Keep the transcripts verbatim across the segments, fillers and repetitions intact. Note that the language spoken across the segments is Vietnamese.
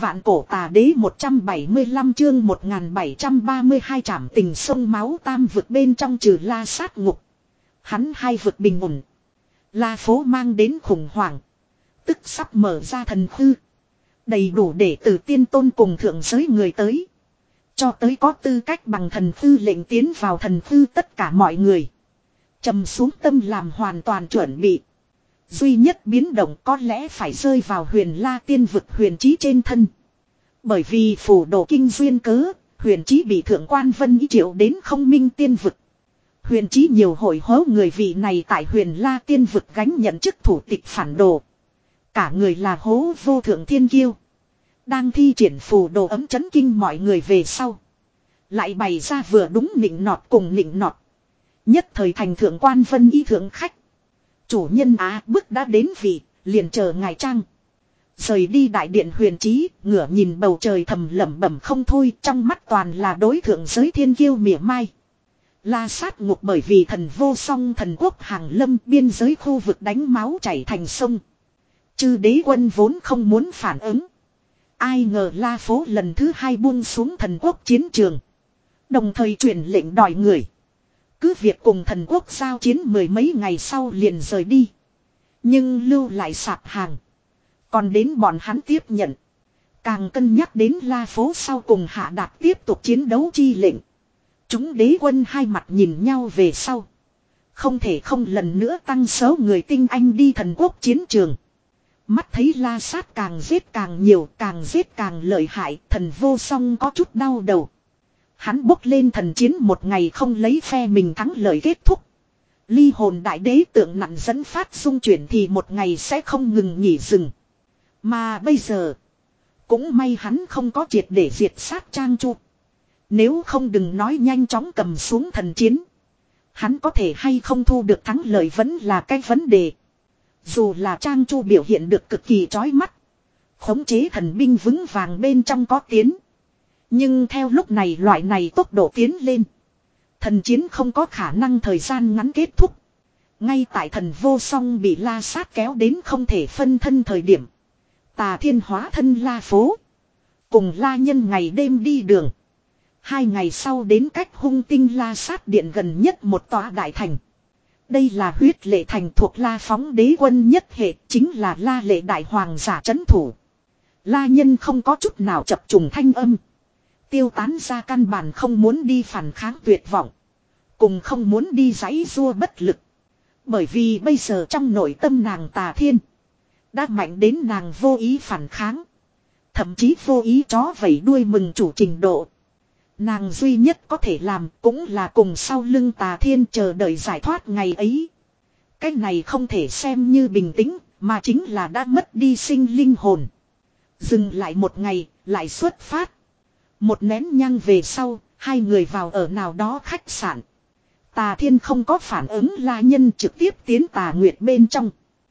Vạn cổ tà đế một trăm bảy mươi lăm chương một nghìn bảy trăm ba mươi hai trảm tình sông máu tam vực bên trong trừ La Sát ngục. Hắn hai vực bình ổn. La phố mang đến khủng hoảng. Tức sắp mở ra thần khư. Đầy đủ để từ tiên tôn cùng thượng giới người tới. Cho tới có tư cách bằng thần khư lệnh tiến vào thần khư tất cả mọi người. Trầm xuống tâm làm hoàn toàn chuẩn bị. Duy nhất biến động có lẽ phải rơi vào huyền la tiên vực huyền trí trên thân. Bởi vì phủ đồ kinh duyên cớ, huyền trí bị thượng quan vân ý triệu đến không minh tiên vực. Huyền trí nhiều hội hố người vị này tại huyền la tiên vực gánh nhận chức thủ tịch phản đồ. Cả người là hố vô thượng thiên kiêu. Đang thi triển phù đồ ấm chấn kinh mọi người về sau. Lại bày ra vừa đúng nịnh nọt cùng nịnh nọt. Nhất thời thành thượng quan vân ý thượng khách. Chủ nhân á bước đã đến vị, liền chờ ngài trang. Rời đi đại điện huyền trí, ngửa nhìn bầu trời thầm lẩm bẩm không thôi, trong mắt toàn là đối thượng giới thiên kiêu mỉa mai. La Sát ngục bởi vì thần vô song thần quốc hàng lâm biên giới khu vực đánh máu chảy thành sông. Chư đế quân vốn không muốn phản ứng. Ai ngờ La phố lần thứ hai buông xuống thần quốc chiến trường. Đồng thời truyền lệnh đòi người. Cứ việc cùng thần quốc giao chiến mười mấy ngày sau liền rời đi. Nhưng lưu lại sạp hàng. Còn đến bọn hắn tiếp nhận. Càng cân nhắc đến La phố sau cùng hạ đạt tiếp tục chiến đấu chi lệnh. Chúng đế quân hai mặt nhìn nhau về sau. Không thể không lần nữa tăng số người tinh anh đi thần quốc chiến trường. Mắt thấy La Sát càng giết càng nhiều, càng giết càng lợi hại, thần vô song có chút đau đầu. Hắn bốc lên thần chiến một ngày không lấy phe mình thắng lợi kết thúc. Ly hồn đại đế tượng nặng dẫn phát xung chuyển thì một ngày sẽ không ngừng nghỉ dừng. Mà bây giờ, cũng may hắn không có triệt để diệt sát Trang Chu. Nếu không đừng nói nhanh chóng cầm xuống thần chiến. Hắn có thể hay không thu được thắng lợi vẫn là cái vấn đề. Dù là Trang Chu biểu hiện được cực kỳ chói mắt. Khống chế thần binh vững vàng bên trong có tiến. Nhưng theo lúc này loại này tốc độ tiến lên. Thần chiến không có khả năng thời gian ngắn kết thúc. Ngay tại thần vô song bị La Sát kéo đến không thể phân thân thời điểm. Tà Thiên hóa thân La phố. Cùng La Nhân ngày đêm đi đường. Hai ngày sau đến cách hung tinh La Sát điện gần nhất một tòa đại thành. Đây là huyết lệ thành thuộc La Phóng đế quân nhất hệ, chính là La Lệ đại hoàng giả trấn thủ. La Nhân không có chút nào chập trùng thanh âm. Tiêu tán ra căn bản không muốn đi phản kháng tuyệt vọng. Cùng không muốn đi giãy giụa bất lực. Bởi vì bây giờ trong nội tâm nàng Tà Thiên. Đã mạnh đến nàng vô ý phản kháng. Thậm chí vô ý chó vẩy đuôi mừng chủ trình độ. Nàng duy nhất có thể làm cũng là cùng sau lưng Tà Thiên chờ đợi giải thoát ngày ấy. Cái này không thể xem như bình tĩnh, mà chính là đã mất đi sinh linh hồn. Dừng lại một ngày, lại xuất phát. Một nén nhang về sau, hai người vào ở nào đó khách sạn. Tà Thiên không có phản ứng La Nhân trực tiếp tiến Tà Nguyệt bên trong.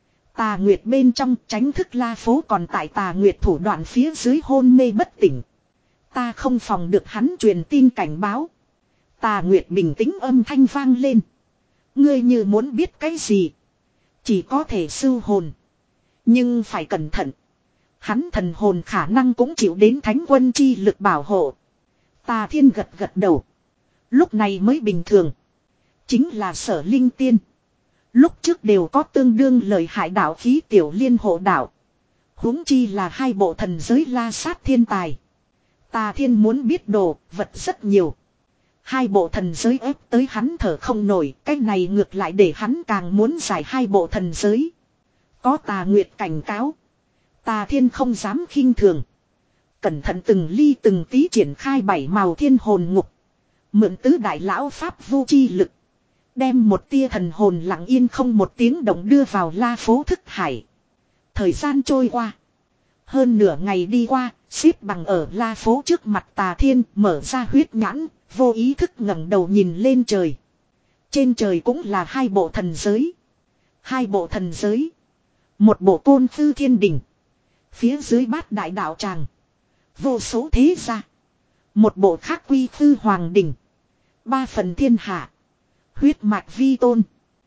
Tà Nguyệt bên trong tránh thức La phố còn tại Tà Nguyệt thủ đoạn phía dưới hôn mê bất tỉnh. Ta không phòng được hắn truyền tin cảnh báo. Tà Nguyệt bình tĩnh âm thanh vang lên. Ngươi như muốn biết cái gì. Chỉ có thể sưu hồn. Nhưng phải cẩn thận. Hắn thần hồn khả năng cũng chịu đến thánh quân chi lực bảo hộ. Tà Thiên gật gật đầu. Lúc này mới bình thường. Chính là Sở Linh Tiên. Lúc trước đều có tương đương lợi hại đạo khí tiểu liên hộ đạo. Huống chi là hai bộ thần giới La Sát thiên tài. Tà Thiên muốn biết đồ, vật rất nhiều. Hai bộ thần giới ép tới hắn thở không nổi, cái này ngược lại để hắn càng muốn giải hai bộ thần giới. Có Tà Nguyệt cảnh cáo. Tà Thiên không dám khinh thường. Cẩn thận từng ly từng tí triển khai bảy màu thiên hồn ngục. Mượn tứ đại lão pháp vô chi lực. Đem một tia thần hồn lặng yên không một tiếng động đưa vào La phố thức hải. Thời gian trôi qua. Hơn nửa ngày đi qua, xếp bằng ở La phố trước mặt Tà Thiên mở ra huyết nhãn, vô ý thức ngẩng đầu nhìn lên trời. Trên trời cũng là hai bộ thần giới. Hai bộ thần giới. Một bộ Côn Tư Thiên Đình. Phía dưới bát đại đạo tràng. Vô số thế gia. Một bộ khác Quy Tư Hoàng Đình. Ba phần thiên hạ. Huyết mạch vi tôn.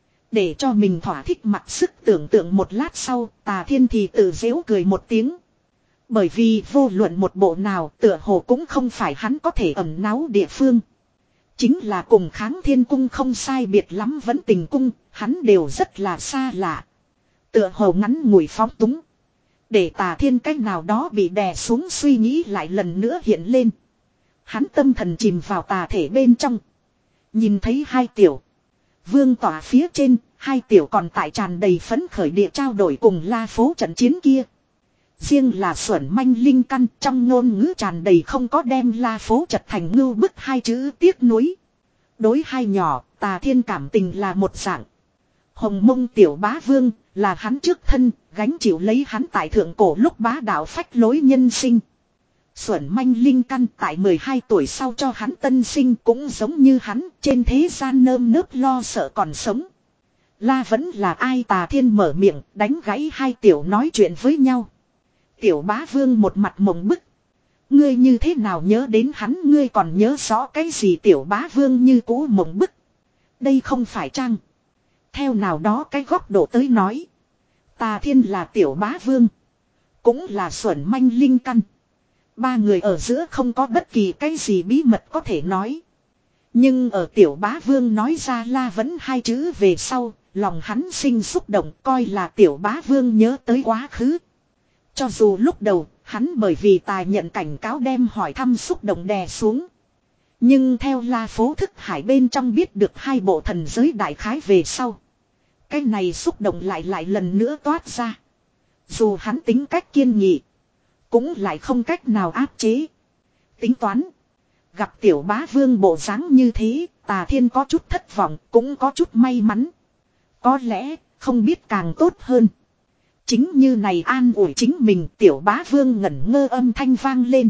Để cho mình thỏa thích mặc sức tưởng tượng một lát sau, Tà Thiên thì tự giễu cười một tiếng. Bởi vì vô luận một bộ nào tựa hồ cũng không phải hắn có thể ẩn náu địa phương. Chính là cùng Kháng Thiên Cung không sai biệt lắm vẫn tình cung, hắn đều rất là xa lạ. Tựa hồ ngắn ngủi phóng túng. Để Tà Thiên cách nào đó bị đè xuống suy nghĩ lại lần nữa hiện lên. Hắn tâm thần chìm vào tà thể bên trong. Nhìn thấy hai tiểu. Vương tỏa phía trên, hai tiểu còn tại tràn đầy phấn khởi địa trao đổi cùng La Phố trận chiến kia. Riêng là Xuẩn Manh Linh Căn trong ngôn ngữ tràn đầy không có đem La Phố chật thành ngưu bức hai chữ tiếc nuối. Đối hai nhỏ, Tà Thiên cảm tình là một dạng. Hồng Mông Tiểu Bá Vương là hắn trước thân, gánh chịu lấy hắn tại thượng cổ lúc bá đạo phách lối nhân sinh. Xuẩn Manh Linh Căn tại mười hai tuổi sau cho hắn tân sinh cũng giống như hắn trên thế gian nơm nớp lo sợ còn sống. La vẫn là ai? Tà Thiên mở miệng đánh gãy hai tiểu nói chuyện với nhau. Tiểu Bá Vương một mặt mộng bức. Ngươi như thế nào nhớ đến hắn, ngươi còn nhớ rõ cái gì? Tiểu Bá Vương như cũ mộng bức. Đây không phải trang. Theo nào đó cái góc độ tới nói. Tà Thiên là Tiểu Bá Vương. Cũng là Xuẩn Manh Linh Căn. Ba người ở giữa không có bất kỳ cái gì bí mật có thể nói. Nhưng ở Tiểu Bá Vương nói ra La vẫn hai chữ về sau, lòng hắn sinh xúc động, coi là Tiểu Bá Vương nhớ tới quá khứ. Cho dù lúc đầu, hắn bởi vì tài nhận cảnh cáo đem hỏi thăm xúc động đè xuống. Nhưng theo La Phố Thức Hải bên trong biết được hai bộ thần giới đại khái về sau. Cái này xúc động lại lại lần nữa toát ra. Dù hắn tính cách kiên nghị, cũng lại không cách nào áp chế. Tính toán. Gặp Tiểu Bá Vương bộ dáng như thế, Tà Thiên có chút thất vọng, cũng có chút may mắn. Có lẽ, không biết càng tốt hơn. Chính như này an ủi chính mình, Tiểu Bá Vương ngẩn ngơ âm thanh vang lên.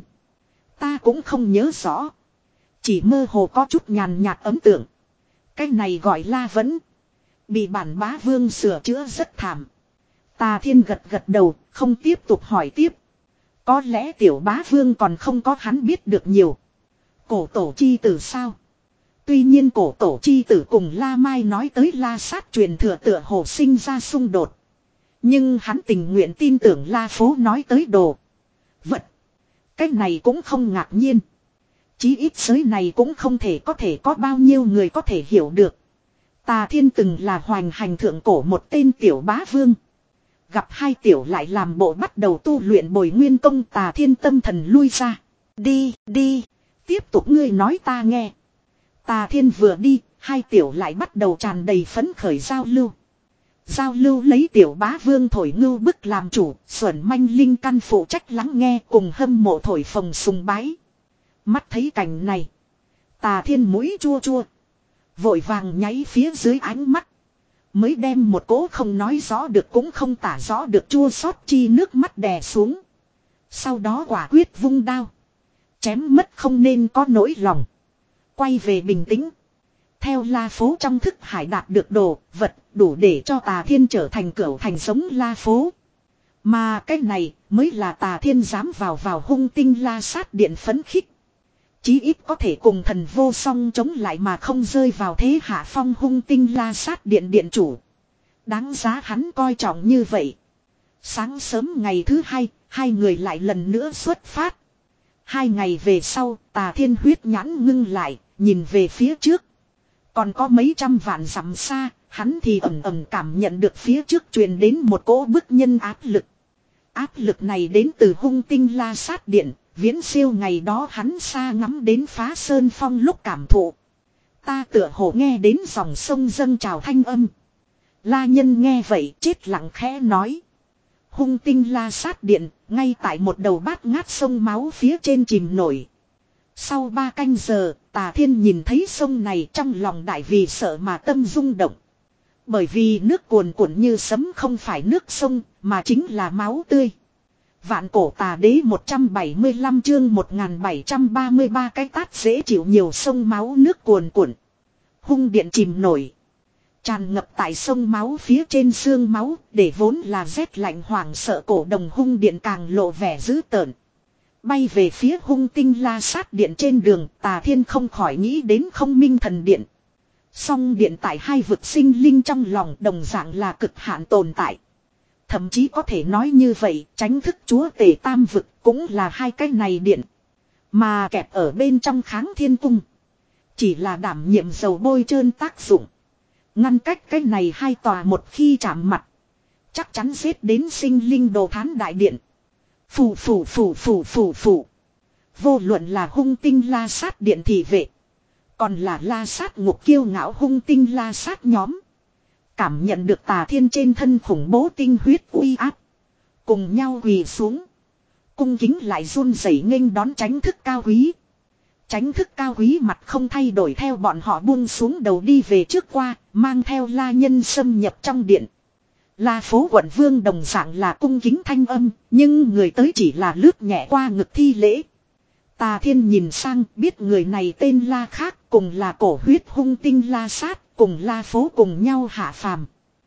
Ta cũng không nhớ rõ. Chỉ mơ hồ có chút nhàn nhạt ấn tượng. Cái này gọi La vẫn. Bị bản Bá Vương sửa chữa rất thảm. Tà Thiên gật gật đầu, không tiếp tục hỏi tiếp. Có lẽ Tiểu Bá Vương còn không có hắn biết được nhiều. Cổ tổ chi tử sao? Tuy nhiên cổ tổ chi tử cùng La Mai nói tới La Sát truyền thừa tựa hồ sinh ra xung đột. Nhưng hắn tình nguyện tin tưởng La Phố nói tới đồ. Vật. Cái này cũng không ngạc nhiên. Chí ít giới này cũng không thể có thể có bao nhiêu người có thể hiểu được. Tà Thiên từng là hoành hành thượng cổ một tên Tiểu Bá Vương. Gặp hai tiểu lại làm bộ bắt đầu tu luyện Bồi Nguyên Công. Tà Thiên tâm thần lui ra. Đi, đi. Tiếp tục ngươi nói ta nghe. Tà Thiên vừa đi, hai tiểu lại bắt đầu tràn đầy phấn khởi giao lưu. Giao lưu lấy Tiểu Bá Vương thổi ngưu bức làm chủ, Xuẩn Manh Linh Căn phụ trách lắng nghe cùng hâm mộ thổi phồng sùng bái. Mắt thấy cảnh này, Tà Thiên mũi chua chua, vội vàng nháy phía dưới ánh mắt. Mới đem một cỗ không nói rõ được cũng không tả rõ được chua xót chi nước mắt đè xuống. Sau đó quả quyết vung đao. Chém mất không nên có nỗi lòng. Quay về bình tĩnh. Theo La Phố trong thức hải đạt được đồ, vật đủ để cho Tà Thiên trở thành cửu thành giống La Phố. Mà cái này mới là Tà Thiên dám vào vào hung tinh La Sát điện phấn khích. Chí ít có thể cùng thần vô song chống lại mà không rơi vào thế hạ phong hung tinh La Sát điện điện chủ. Đáng giá hắn coi trọng như vậy. Sáng sớm ngày thứ hai, hai người lại lần nữa xuất phát. Hai ngày về sau, Tà Thiên huyết nhãn ngưng lại, nhìn về phía trước. Còn có mấy trăm vạn dặm xa, hắn thì ẩm ẩm cảm nhận được phía trước truyền đến một cỗ bức nhân áp lực. Áp lực này đến từ hung tinh La Sát điện, viễn siêu ngày đó hắn xa ngắm đến Phá Sơn Phong lúc cảm thụ. Ta tựa hồ nghe đến dòng sông dâng trào thanh âm. La Nhân nghe vậy chết lặng khẽ nói. Hung tinh La Sát điện, ngay tại một đầu bát ngát sông máu phía trên chìm nổi. Sau ba canh giờ, Tà Thiên nhìn thấy sông này trong lòng đại vì sợ mà tâm rung động. Bởi vì nước cuồn cuộn như sấm không phải nước sông, mà chính là máu tươi. Vạn cổ tà đế một trăm bảy mươi lăm chương một nghìn bảy trăm ba mươi ba cái tát dễ chịu nhiều sông máu nước cuồn cuộn. Hung điện chìm nổi. Tràn ngập tại sông máu phía trên xương máu, để vốn là rét lạnh hoảng sợ cổ đồng hung điện càng lộ vẻ dữ tợn. Bay về phía hung tinh La Sát điện trên đường, Tà Thiên không khỏi nghĩ đến Không Minh Thần điện. Song điện tại hai vực sinh linh trong lòng đồng dạng là cực hạn tồn tại. Thậm chí có thể nói như vậy, tránh thức chúa tể tam vực cũng là hai cái này điện. Mà kẹp ở bên trong Kháng Thiên Cung. Chỉ là đảm nhiệm dầu bôi trơn tác dụng. Ngăn cách cái này hai tòa một khi chạm mặt. Chắc chắn giết đến sinh linh đồ thán đại điện. Phù phù phù phù phù phù. Vô luận là hung tinh la sát điện thị vệ. Còn là la sát ngục kiêu ngạo hung tinh la sát nhóm. Cảm nhận được Tà Thiên trên thân khủng bố tinh huyết uy áp. Cùng nhau quỳ xuống. Cung kính lại run rẩy nghênh đón tránh thức cao quý. Tránh thức cao quý mặt không thay đổi theo bọn họ buông xuống đầu đi về trước qua, mang theo la nhân xâm nhập trong điện. La phố quận vương đồng dạng là cung kính thanh âm, nhưng người tới chỉ là lướt nhẹ qua ngực thi lễ. Tà Thiên nhìn sang biết người này tên La khác, cùng là cổ huyết hung tinh La sát, cùng La phố cùng nhau hạ phàm.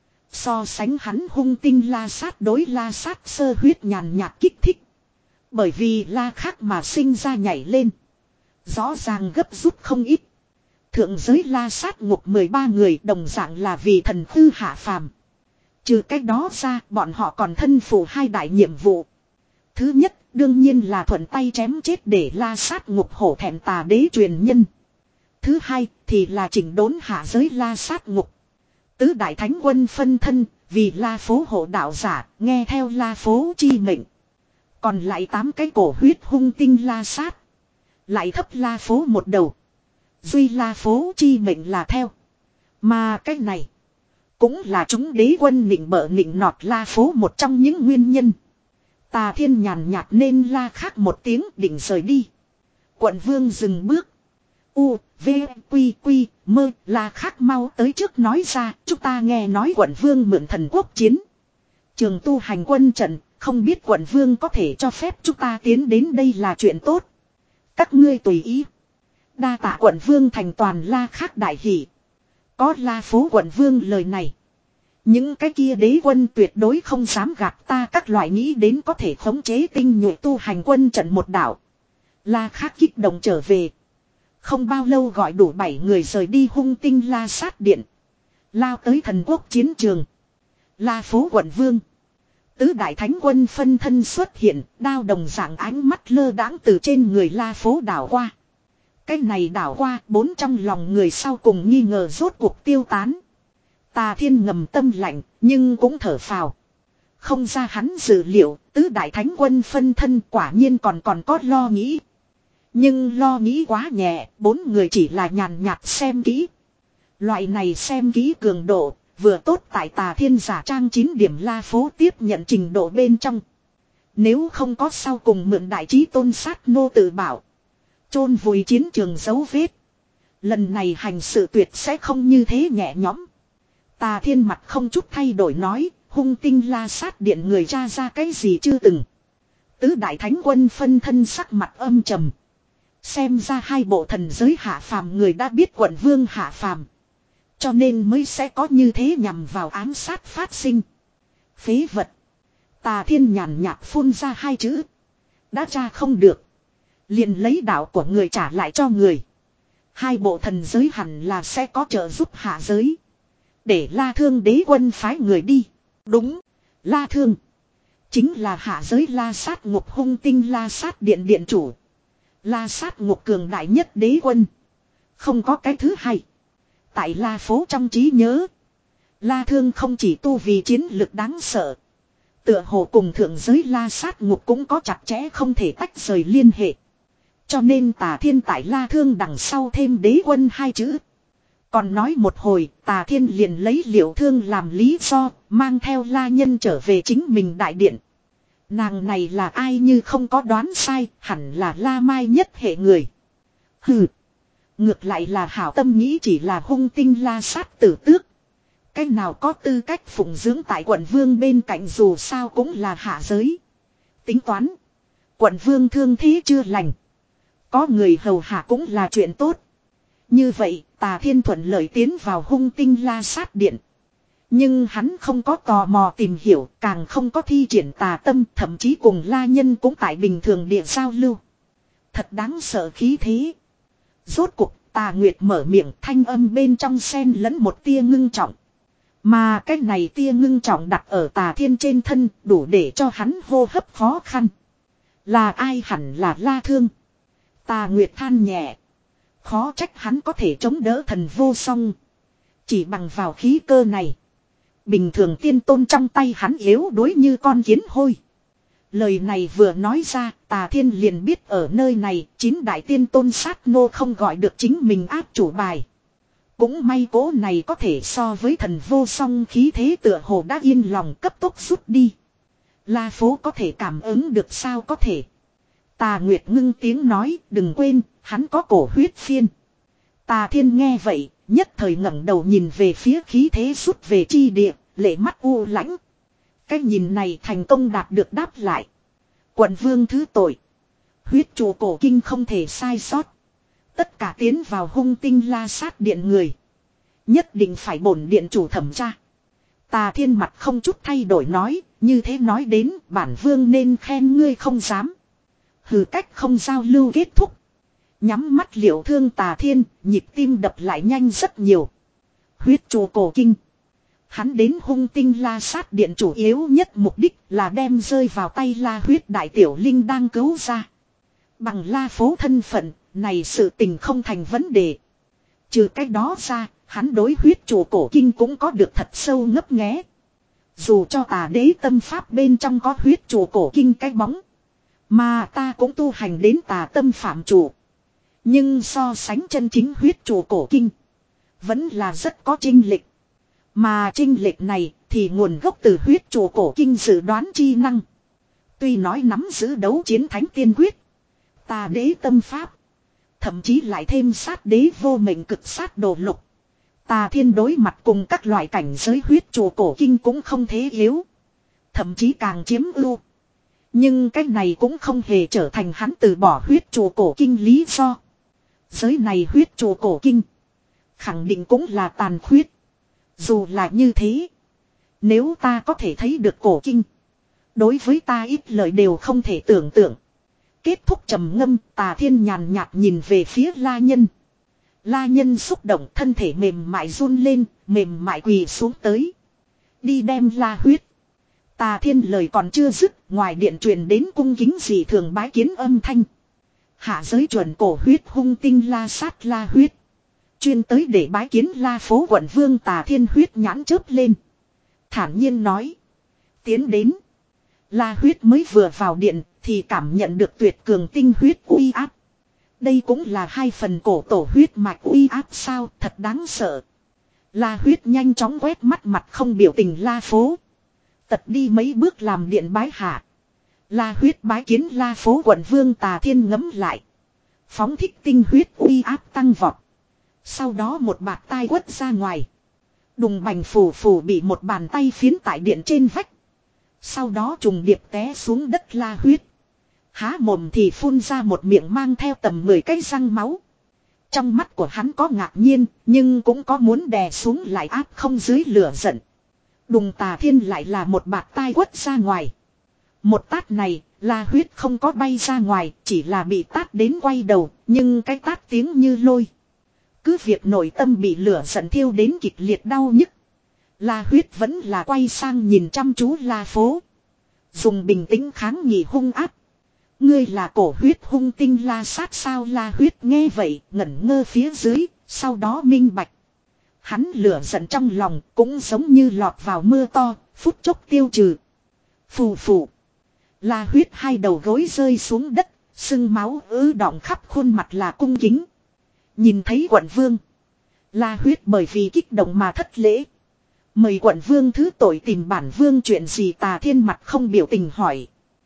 So sánh hắn hung tinh La sát đối La sát sơ huyết nhàn nhạt kích thích. Bởi vì La khác mà sinh ra nhảy lên. Rõ ràng gấp rút không ít. Thượng giới La sát ngục mười ba người đồng dạng là vì thần tư hạ phàm. Trừ cách đó ra bọn họ còn thân phụ hai đại nhiệm vụ. Thứ nhất đương nhiên là thuận tay chém chết để La sát ngục hổ thẹn tà đế truyền nhân. Thứ hai thì là chỉnh đốn hạ giới La sát ngục. Tứ đại thánh quân phân thân vì La phố hộ đạo giả nghe theo La phố chi mệnh. Còn lại tám cái cổ huyết hung tinh La sát. Lại thấp La phố một đầu. Duy La phố chi mệnh là theo. Mà cái này. Cũng là chúng đế quân nịnh bợ nịnh nọt La phố một trong những nguyên nhân. Tà Thiên nhàn nhạt nên la khác một tiếng định rời đi. Quận vương dừng bước. U, V, Quy, Quy, mơ, La khác mau tới trước nói ra. Chúng ta nghe nói quận vương mượn thần quốc chiến. Trường tu hành quân trận. Không biết quận vương có thể cho phép chúng ta tiến đến đây là chuyện tốt. Các ngươi tùy ý. Đa tạ quận vương thành toàn La khác đại hỷ. Có La phố quận vương lời này. Những cái kia đế quân tuyệt đối không dám gạt ta các loại nghĩ đến có thể khống chế tinh nhuệ tu hành quân trận một đảo. La khác kích động trở về. Không bao lâu gọi đủ bảy người rời đi hung tinh La sát điện. Lao tới thần quốc chiến trường. La phố quận vương. Tứ đại thánh quân phân thân xuất hiện, đao đồng dạng ánh mắt lơ đãng từ trên người La phố đảo qua. Cái này đảo qua, bốn trong lòng người sau cùng nghi ngờ rốt cuộc tiêu tán. Tà Thiên ngầm tâm lạnh, nhưng cũng thở phào. Không ra hắn dự liệu, tứ đại thánh quân phân thân quả nhiên còn còn có lo nghĩ. Nhưng lo nghĩ quá nhẹ, bốn người chỉ là nhàn nhạt xem kỹ. Loại này xem kỹ cường độ, vừa tốt tại Tà Thiên giả trang chín điểm La phố tiếp nhận trình độ bên trong. Nếu không có sau cùng mượn đại trí tôn sát nô tự bảo. Chôn vùi chiến trường dấu vết. Lần này hành sự tuyệt sẽ không như thế nhẹ nhõm. Tà Thiên mặt không chút thay đổi nói, hung tinh La sát điện người tra ra cái gì chưa từng. Tứ đại thánh quân phân thân sắc mặt âm trầm. Xem ra hai bộ thần giới hạ phàm người đã biết quận vương hạ phàm. Cho nên mới sẽ có như thế nhằm vào ám sát phát sinh. Phế vật. Tà Thiên nhàn nhạt phun ra hai chữ. Đã tra không được. Liền lấy đạo của người trả lại cho người. Hai bộ thần giới hẳn là sẽ có trợ giúp hạ giới. Để La Thương đế quân phái người đi. Đúng. La Thương. Chính là hạ giới La sát ngục hung tinh La sát điện điện chủ. La sát ngục cường đại nhất đế quân. Không có cái thứ hai. Tại La phố trong trí nhớ. La Thương không chỉ tu vì chiến lực đáng sợ. Tựa hồ cùng thượng giới La sát ngục cũng có chặt chẽ không thể tách rời liên hệ. Cho nên Tà Thiên tại La Thương đằng sau thêm đế quân hai chữ. Còn nói một hồi, Tà Thiên liền lấy Liệu Thương làm lý do, mang theo La Nhân trở về chính mình đại điện. Nàng này là ai như không có đoán sai, hẳn là La Mai nhất hệ người. Hừ. Ngược lại là hảo tâm nghĩ chỉ là hung tinh La sát tử tước. Cái nào có tư cách phụng dưỡng tại quận vương bên cạnh dù sao cũng là hạ giới. Tính toán. Quận vương thương thế chưa lành. Có người hầu hạ cũng là chuyện tốt. Như vậy, Tà Thiên thuận lợi tiến vào hung tinh La sát điện. Nhưng hắn không có tò mò tìm hiểu, càng không có thi triển tà tâm, thậm chí cùng La Nhân cũng tại bình thường địa giao lưu. Thật đáng sợ khí thế. Rốt cuộc, Tà Nguyệt mở miệng thanh âm bên trong xen lẫn một tia ngưng trọng. Mà cái này tia ngưng trọng đặt ở Tà Thiên trên thân đủ để cho hắn hô hấp khó khăn. Là ai? Hẳn là La Thương. Tà Nguyệt than nhẹ. Khó trách hắn có thể chống đỡ thần vô song. Chỉ bằng vào khí cơ này. Bình thường tiên tôn trong tay hắn yếu đuối như con kiến hôi. Lời này vừa nói ra, Tà Thiên liền biết ở nơi này, chín đại tiên tôn sát nô không gọi được chính mình áp chủ bài. Cũng may cố này có thể so với thần vô song khí thế tựa hồ đã yên lòng cấp tốc rút đi. La Phố có thể cảm ứng được sao? Có thể. Tà Nguyệt ngưng tiếng nói, đừng quên, hắn có cổ huyết phiên. Tà Thiên nghe vậy, nhất thời ngẩng đầu nhìn về phía khí thế rút về chi địa, lệ mắt u lãnh. Cái nhìn này thành công đạt được đáp lại. Quận vương thứ tội. Huyết chủ cổ kinh không thể sai sót. Tất cả tiến vào hung tinh la sát điện người. Nhất định phải bổn điện chủ thẩm tra. Tà Thiên mặt không chút thay đổi nói. Như thế nói đến bản vương nên khen ngươi không dám. Hừ, cách không giao lưu kết thúc. Nhắm mắt liệu thương Tà Thiên, nhịp tim đập lại nhanh rất nhiều. Huyết chủ cổ kinh. Hắn đến hung tinh la sát điện chủ yếu nhất mục đích là đem rơi vào tay la huyết đại tiểu linh đang cứu ra. Bằng La Phố thân phận, này sự tình không thành vấn đề. Trừ cái đó ra, hắn đối huyết chủ cổ kinh cũng có được thật sâu ngấp nghé. Dù cho Tà đế tâm pháp bên trong có huyết chủ cổ kinh cái bóng. Mà ta cũng tu hành đến Tà tâm phạm chủ. Nhưng so sánh chân chính huyết chủ cổ kinh. Vẫn là rất có chênh lệch. Mà chênh lệch này thì nguồn gốc từ huyết chủ cổ kinh dự đoán chi năng. Tuy nói nắm giữ đấu chiến thánh tiên quyết. Tà đế tâm pháp. Thậm chí lại thêm sát đế vô mệnh cực sát đồ lục. Tà Thiên đối mặt cùng các loại cảnh giới huyết chủ cổ kinh cũng không thế yếu. Thậm chí càng chiếm ưu. Nhưng cái này cũng không hề trở thành hắn từ bỏ huyết chủ cổ kinh lý do. Giới này huyết chủ cổ kinh. Khẳng định cũng là tàn khuyết. Dù là như thế. Nếu ta có thể thấy được cổ kinh. Đối với ta ít lời đều không thể tưởng tượng. Kết thúc trầm ngâm, Tà Thiên nhàn nhạt nhìn về phía La Nhân. La Nhân xúc động, thân thể mềm mại run lên, mềm mại quỳ xuống tới. Đi đem La huyết. Tà Thiên lời còn chưa dứt, ngoài điện truyền đến cung kính dị thường bái kiến âm thanh. Hạ giới chuẩn cổ huyết hung tinh la sát La huyết. Chuyên tới để bái kiến La Phố quận vương. Tà Thiên huyết nhãn chớp lên. Thản nhiên nói. Tiến đến. La huyết mới vừa vào điện thì cảm nhận được tuyệt cường tinh huyết uy áp. Đây cũng là hai phần cổ tổ huyết mạch uy áp sao, thật đáng sợ. La huyết nhanh chóng quét mắt mặt không biểu tình La Phố. Tật đi mấy bước làm điện bái hạ. La huyết bái kiến La Phố quận vương. Tà Thiên ngấm lại. Phóng thích tinh huyết uy áp tăng vọt. Sau đó một bạt tai quất ra ngoài. Đùng bành phù phù bị một bàn tay phiến tại điện trên vách. Sau đó trùng điệp té xuống đất La huyết. Há mồm thì phun ra một miệng mang theo tầm mười cái răng máu. Trong mắt của hắn có ngạc nhiên, nhưng cũng có muốn đè xuống lại áp không dưới lửa giận. Đùng Tà Thiên lại là một bạt tai quất ra ngoài. Một tát này, La huyết không có bay ra ngoài, chỉ là bị tát đến quay đầu, nhưng cái tát tiếng như lôi. Cứ việc nội tâm bị lửa giận thiêu đến kịch liệt đau nhức. La huyết vẫn là quay sang nhìn chăm chú La Phố. Dùng bình tĩnh kháng nghị hung áp. Ngươi là cổ huyết hung tinh la sát sao? La huyết nghe vậy ngẩn ngơ phía dưới, sau đó minh bạch. Hắn lửa giận trong lòng cũng giống như lọt vào mưa to, phút chốc tiêu trừ. Phù phù. La huyết hai đầu gối rơi xuống đất, sưng máu ứ đọng khắp khuôn mặt là cung kính. Nhìn thấy quận vương. La huyết bởi vì kích động mà thất lễ. Mời quận vương thứ tội, tìm bản vương chuyện gì? Tà Thiên mặt không biểu tình hỏi.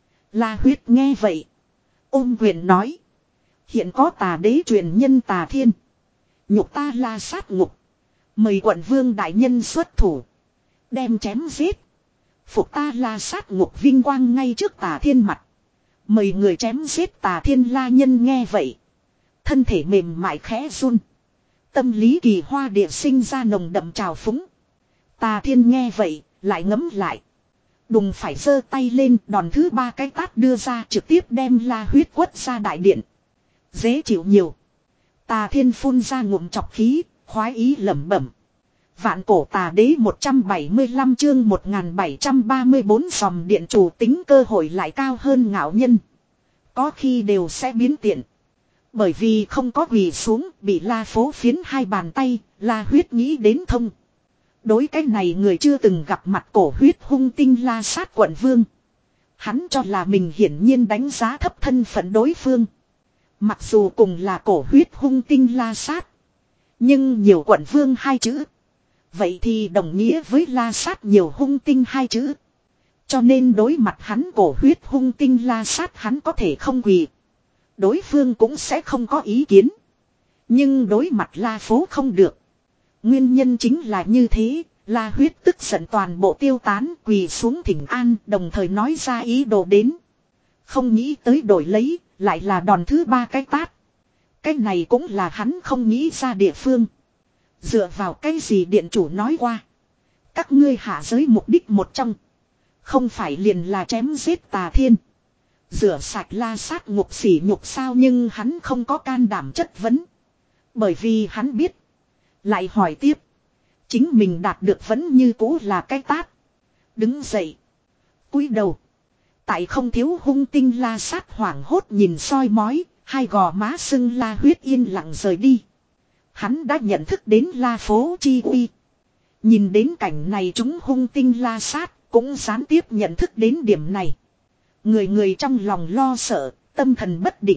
La huyết nghe vậy. Ôm quyền nói. Hiện có Tà đế truyền nhân Tà Thiên. Nhục ta la sát ngục. Mời quận vương đại nhân xuất thủ. Đem chém giết. Phục ta la sát ngục vinh quang ngay trước Tà Thiên mặt. Mời người chém giết. Tà Thiên La Nhân nghe vậy. Thân thể mềm mại khẽ run. Tâm lý kỳ hoa địa sinh ra nồng đậm trào phúng. Tà Thiên nghe vậy, lại ngấm lại. Đùng phải giơ tay lên, đòn thứ ba cái tát đưa ra, trực tiếp đem La huyết quất ra đại điện. Dễ chịu nhiều. Tà Thiên phun ra ngụm chọc khí, khoái ý lẩm bẩm. Vạn cổ tà đế một trăm bảy mươi lăm chương một nghìn bảy trăm ba mươi bốn dòng điện chủ tính cơ hội lại cao hơn ngạo nhân. Có khi đều sẽ biến tiện. Bởi vì không có quỳ xuống bị La Phố phiến hai bàn tay, La Huyết nghĩ đến thông. Đối cái này người chưa từng gặp mặt cổ huyết hung tinh La Sát quận vương. Hắn cho là mình hiển nhiên đánh giá thấp thân phận đối phương. Mặc dù cùng là cổ huyết hung tinh La Sát. Nhưng nhiều quận vương hai chữ. Vậy thì đồng nghĩa với La Sát nhiều hung tinh hai chữ. Cho nên đối mặt hắn cổ huyết hung tinh La Sát hắn có thể không quỳ. Đối phương cũng sẽ không có ý kiến. Nhưng đối mặt La Phố không được. Nguyên nhân chính là như thế. La Huyết tức giận toàn bộ tiêu tán quỳ xuống thỉnh an đồng thời nói ra ý đồ đến. Không nghĩ tới đổi lấy lại là đòn thứ ba cái tát. Cái này cũng là hắn không nghĩ ra địa phương. Dựa vào cái gì điện chủ nói qua. Các ngươi hạ giới mục đích một trong. Không phải liền là chém giết tà thiên. Rửa sạch La Sát ngục sỉ nhục sao nhưng hắn không có can đảm chất vấn. Bởi vì hắn biết. Lại hỏi tiếp. Chính mình đạt được vẫn như cũ là cái tát. Đứng dậy. Cúi đầu. Tại không thiếu hung tinh La Sát hoảng hốt nhìn soi mói. Hai gò má sưng La Huyết yên lặng rời đi. Hắn đã nhận thức đến La Phố chi uy. Nhìn đến cảnh này chúng hung tinh La Sát cũng gián tiếp nhận thức đến điểm này. Người người trong lòng lo sợ, tâm thần bất định.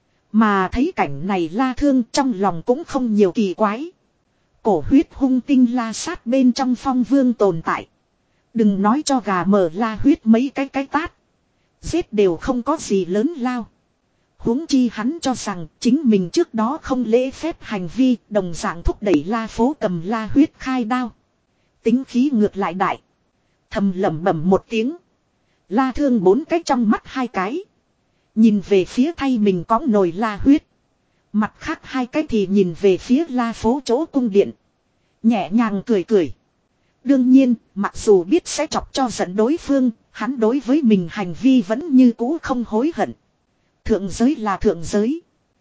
Mà thấy cảnh này La Thương trong lòng cũng không nhiều kỳ quái. Cổ huyết hung tinh La Sát bên trong phong vương tồn tại. Đừng nói cho gà mở La Huyết mấy cái cái tát. Giết đều không có gì lớn lao. Huống chi hắn cho rằng chính mình trước đó không lễ phép hành vi đồng dạng thúc đẩy La Phố cầm La Huyết khai đao. Tính khí ngược lại đại. Thầm lẩm bẩm một tiếng. La Thương bốn cái trong mắt hai cái. Nhìn về phía thay mình có nồi La Huyết. Mặt khác hai cái thì nhìn về phía La Phố chỗ cung điện. Nhẹ nhàng cười cười. Đương nhiên, mặc dù biết sẽ chọc cho giận đối phương, hắn đối với mình hành vi vẫn như cũ không hối hận. Thượng giới là thượng giới.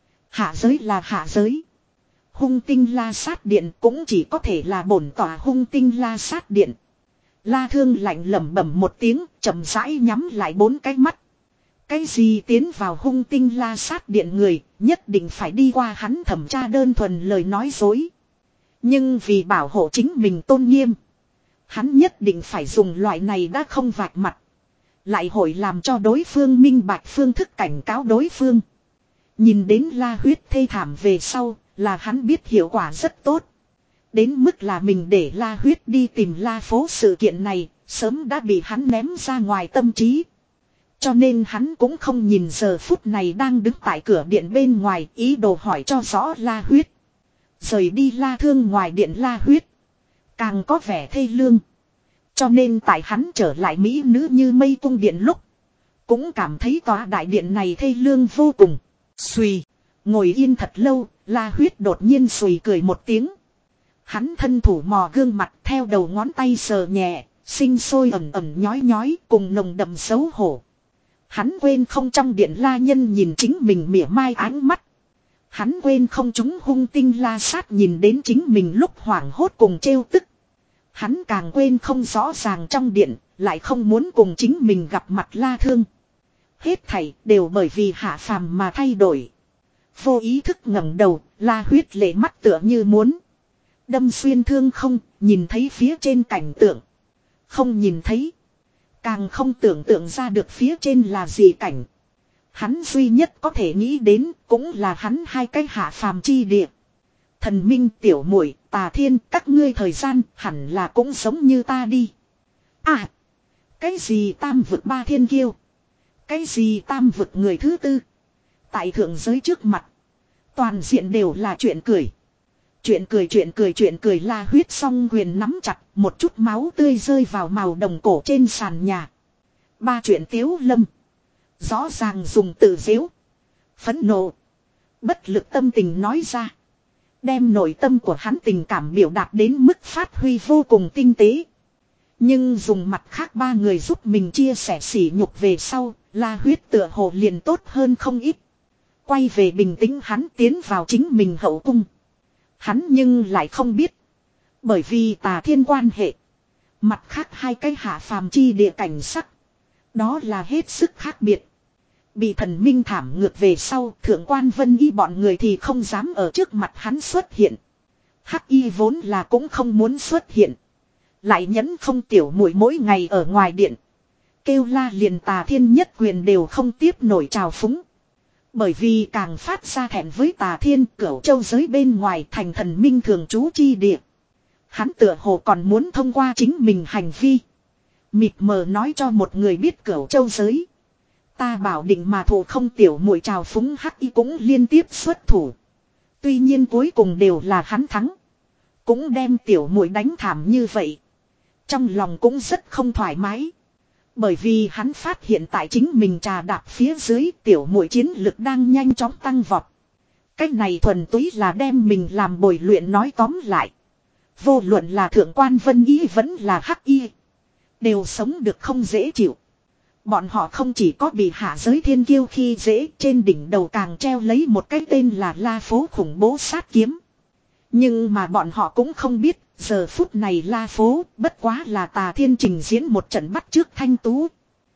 Hạ giới là hạ giới. Hung tinh La Sát điện cũng chỉ có thể là bổn tỏa hung tinh La Sát điện. La Thương lạnh lẩm bẩm một tiếng, chậm rãi nhắm lại bốn cái mắt. Cái gì tiến vào hung tinh La Sát điện người, nhất định phải đi qua hắn thẩm tra đơn thuần lời nói dối. Nhưng vì bảo hộ chính mình tôn nghiêm, hắn nhất định phải dùng loại này đã không vạch mặt. Lại hội làm cho đối phương minh bạch phương thức cảnh cáo đối phương. Nhìn đến La Huyết thê thảm về sau, là hắn biết hiệu quả rất tốt. Đến mức là mình để La Huyết đi tìm La Phố sự kiện này, sớm đã bị hắn ném ra ngoài tâm trí. Cho nên hắn cũng không nhìn giờ phút này đang đứng tại cửa điện bên ngoài ý đồ hỏi cho rõ La Huyết. Rời đi La Thương ngoài điện La Huyết. Càng có vẻ thê lương. Cho nên tại hắn trở lại mỹ nữ như mây cung điện lúc. Cũng cảm thấy tòa đại điện này thê lương vô cùng. Xùy. Ngồi yên thật lâu, La Huyết đột nhiên xùy cười một tiếng. Hắn thân thủ mò gương mặt theo đầu ngón tay sờ nhẹ, sinh sôi ẩm ẩm nhói nhói cùng nồng đậm xấu hổ. Hắn quên không trong điện La Nhân nhìn chính mình mỉa mai ánh mắt. Hắn quên không chúng hung tinh La Sát nhìn đến chính mình lúc hoảng hốt cùng trêu tức. Hắn càng quên không rõ ràng trong điện, lại không muốn cùng chính mình gặp mặt La Thương. Hết thảy đều bởi vì hạ phàm mà thay đổi. Vô ý thức ngẩng đầu, La Huyết lệ mắt tựa như muốn đâm xuyên thương không, nhìn thấy phía trên cảnh tượng. Không nhìn thấy. Càng không tưởng tượng ra được phía trên là gì cảnh. Hắn duy nhất có thể nghĩ đến cũng là hắn hai cái hạ phàm chi địa. Thần minh tiểu muội Tà Thiên các ngươi thời gian hẳn là cũng giống như ta đi. À. Cái gì tam vực ba thiên kiêu. Cái gì tam vực người thứ tư. Tại thượng giới trước mặt. Toàn diện đều là chuyện cười. Chuyện cười chuyện cười chuyện cười La Huyết song quyền nắm chặt. Một chút máu tươi rơi vào màu đồng cổ trên sàn nhà. Ba chuyện tiếu lâm. Rõ ràng dùng tự dễu. Phẫn nộ. Bất lực tâm tình nói ra. Đem nội tâm của hắn tình cảm biểu đạt đến mức phát huy vô cùng tinh tế. Nhưng dùng mặt khác ba người giúp mình chia sẻ sỉ nhục về sau, La Huyết tựa hồ liền tốt hơn không ít. Quay về bình tĩnh hắn tiến vào chính mình hậu cung. Hắn nhưng lại không biết. Bởi vì tà thiên quan hệ. Mặt khác hai cái hạ phàm chi địa cảnh sắc. Đó là hết sức khác biệt. Bị thần minh thảm ngược về sau, thượng quan Vân Y bọn người thì không dám ở trước mặt hắn xuất hiện. Hắc Y vốn là cũng không muốn xuất hiện. Lại nhẫn không tiểu muội mỗi ngày ở ngoài điện. Kêu la liền tà thiên nhất quyền đều không tiếp nổi trào phúng. Bởi vì càng phát ra thẹn với tà thiên, cửu châu giới bên ngoài thành thần minh thường trú chi địa. Hắn tựa hồ còn muốn thông qua chính mình hành vi. Mịt mờ nói cho một người biết cửu châu giới. Ta bảo định mà thủ không tiểu muội trào phúng hắc y cũng liên tiếp xuất thủ. Tuy nhiên cuối cùng đều là hắn thắng. Cũng đem tiểu muội đánh thảm như vậy. Trong lòng cũng rất không thoải mái. Bởi vì hắn phát hiện tại chính mình trà đạp phía dưới tiểu muội chiến lực đang nhanh chóng tăng vọt. Cách này thuần túy là đem mình làm bồi luyện nói tóm lại. Vô luận là thượng quan Vân Y vẫn là hắc y. Đều sống được không dễ chịu. Bọn họ không chỉ có bị hạ giới thiên kiêu khi dễ, trên đỉnh đầu càng treo lấy một cái tên là La Phố khủng bố sát kiếm. Nhưng mà bọn họ cũng không biết, giờ phút này La Phố bất quá là tà thiên trình diễn một trận bắt trước thanh tú.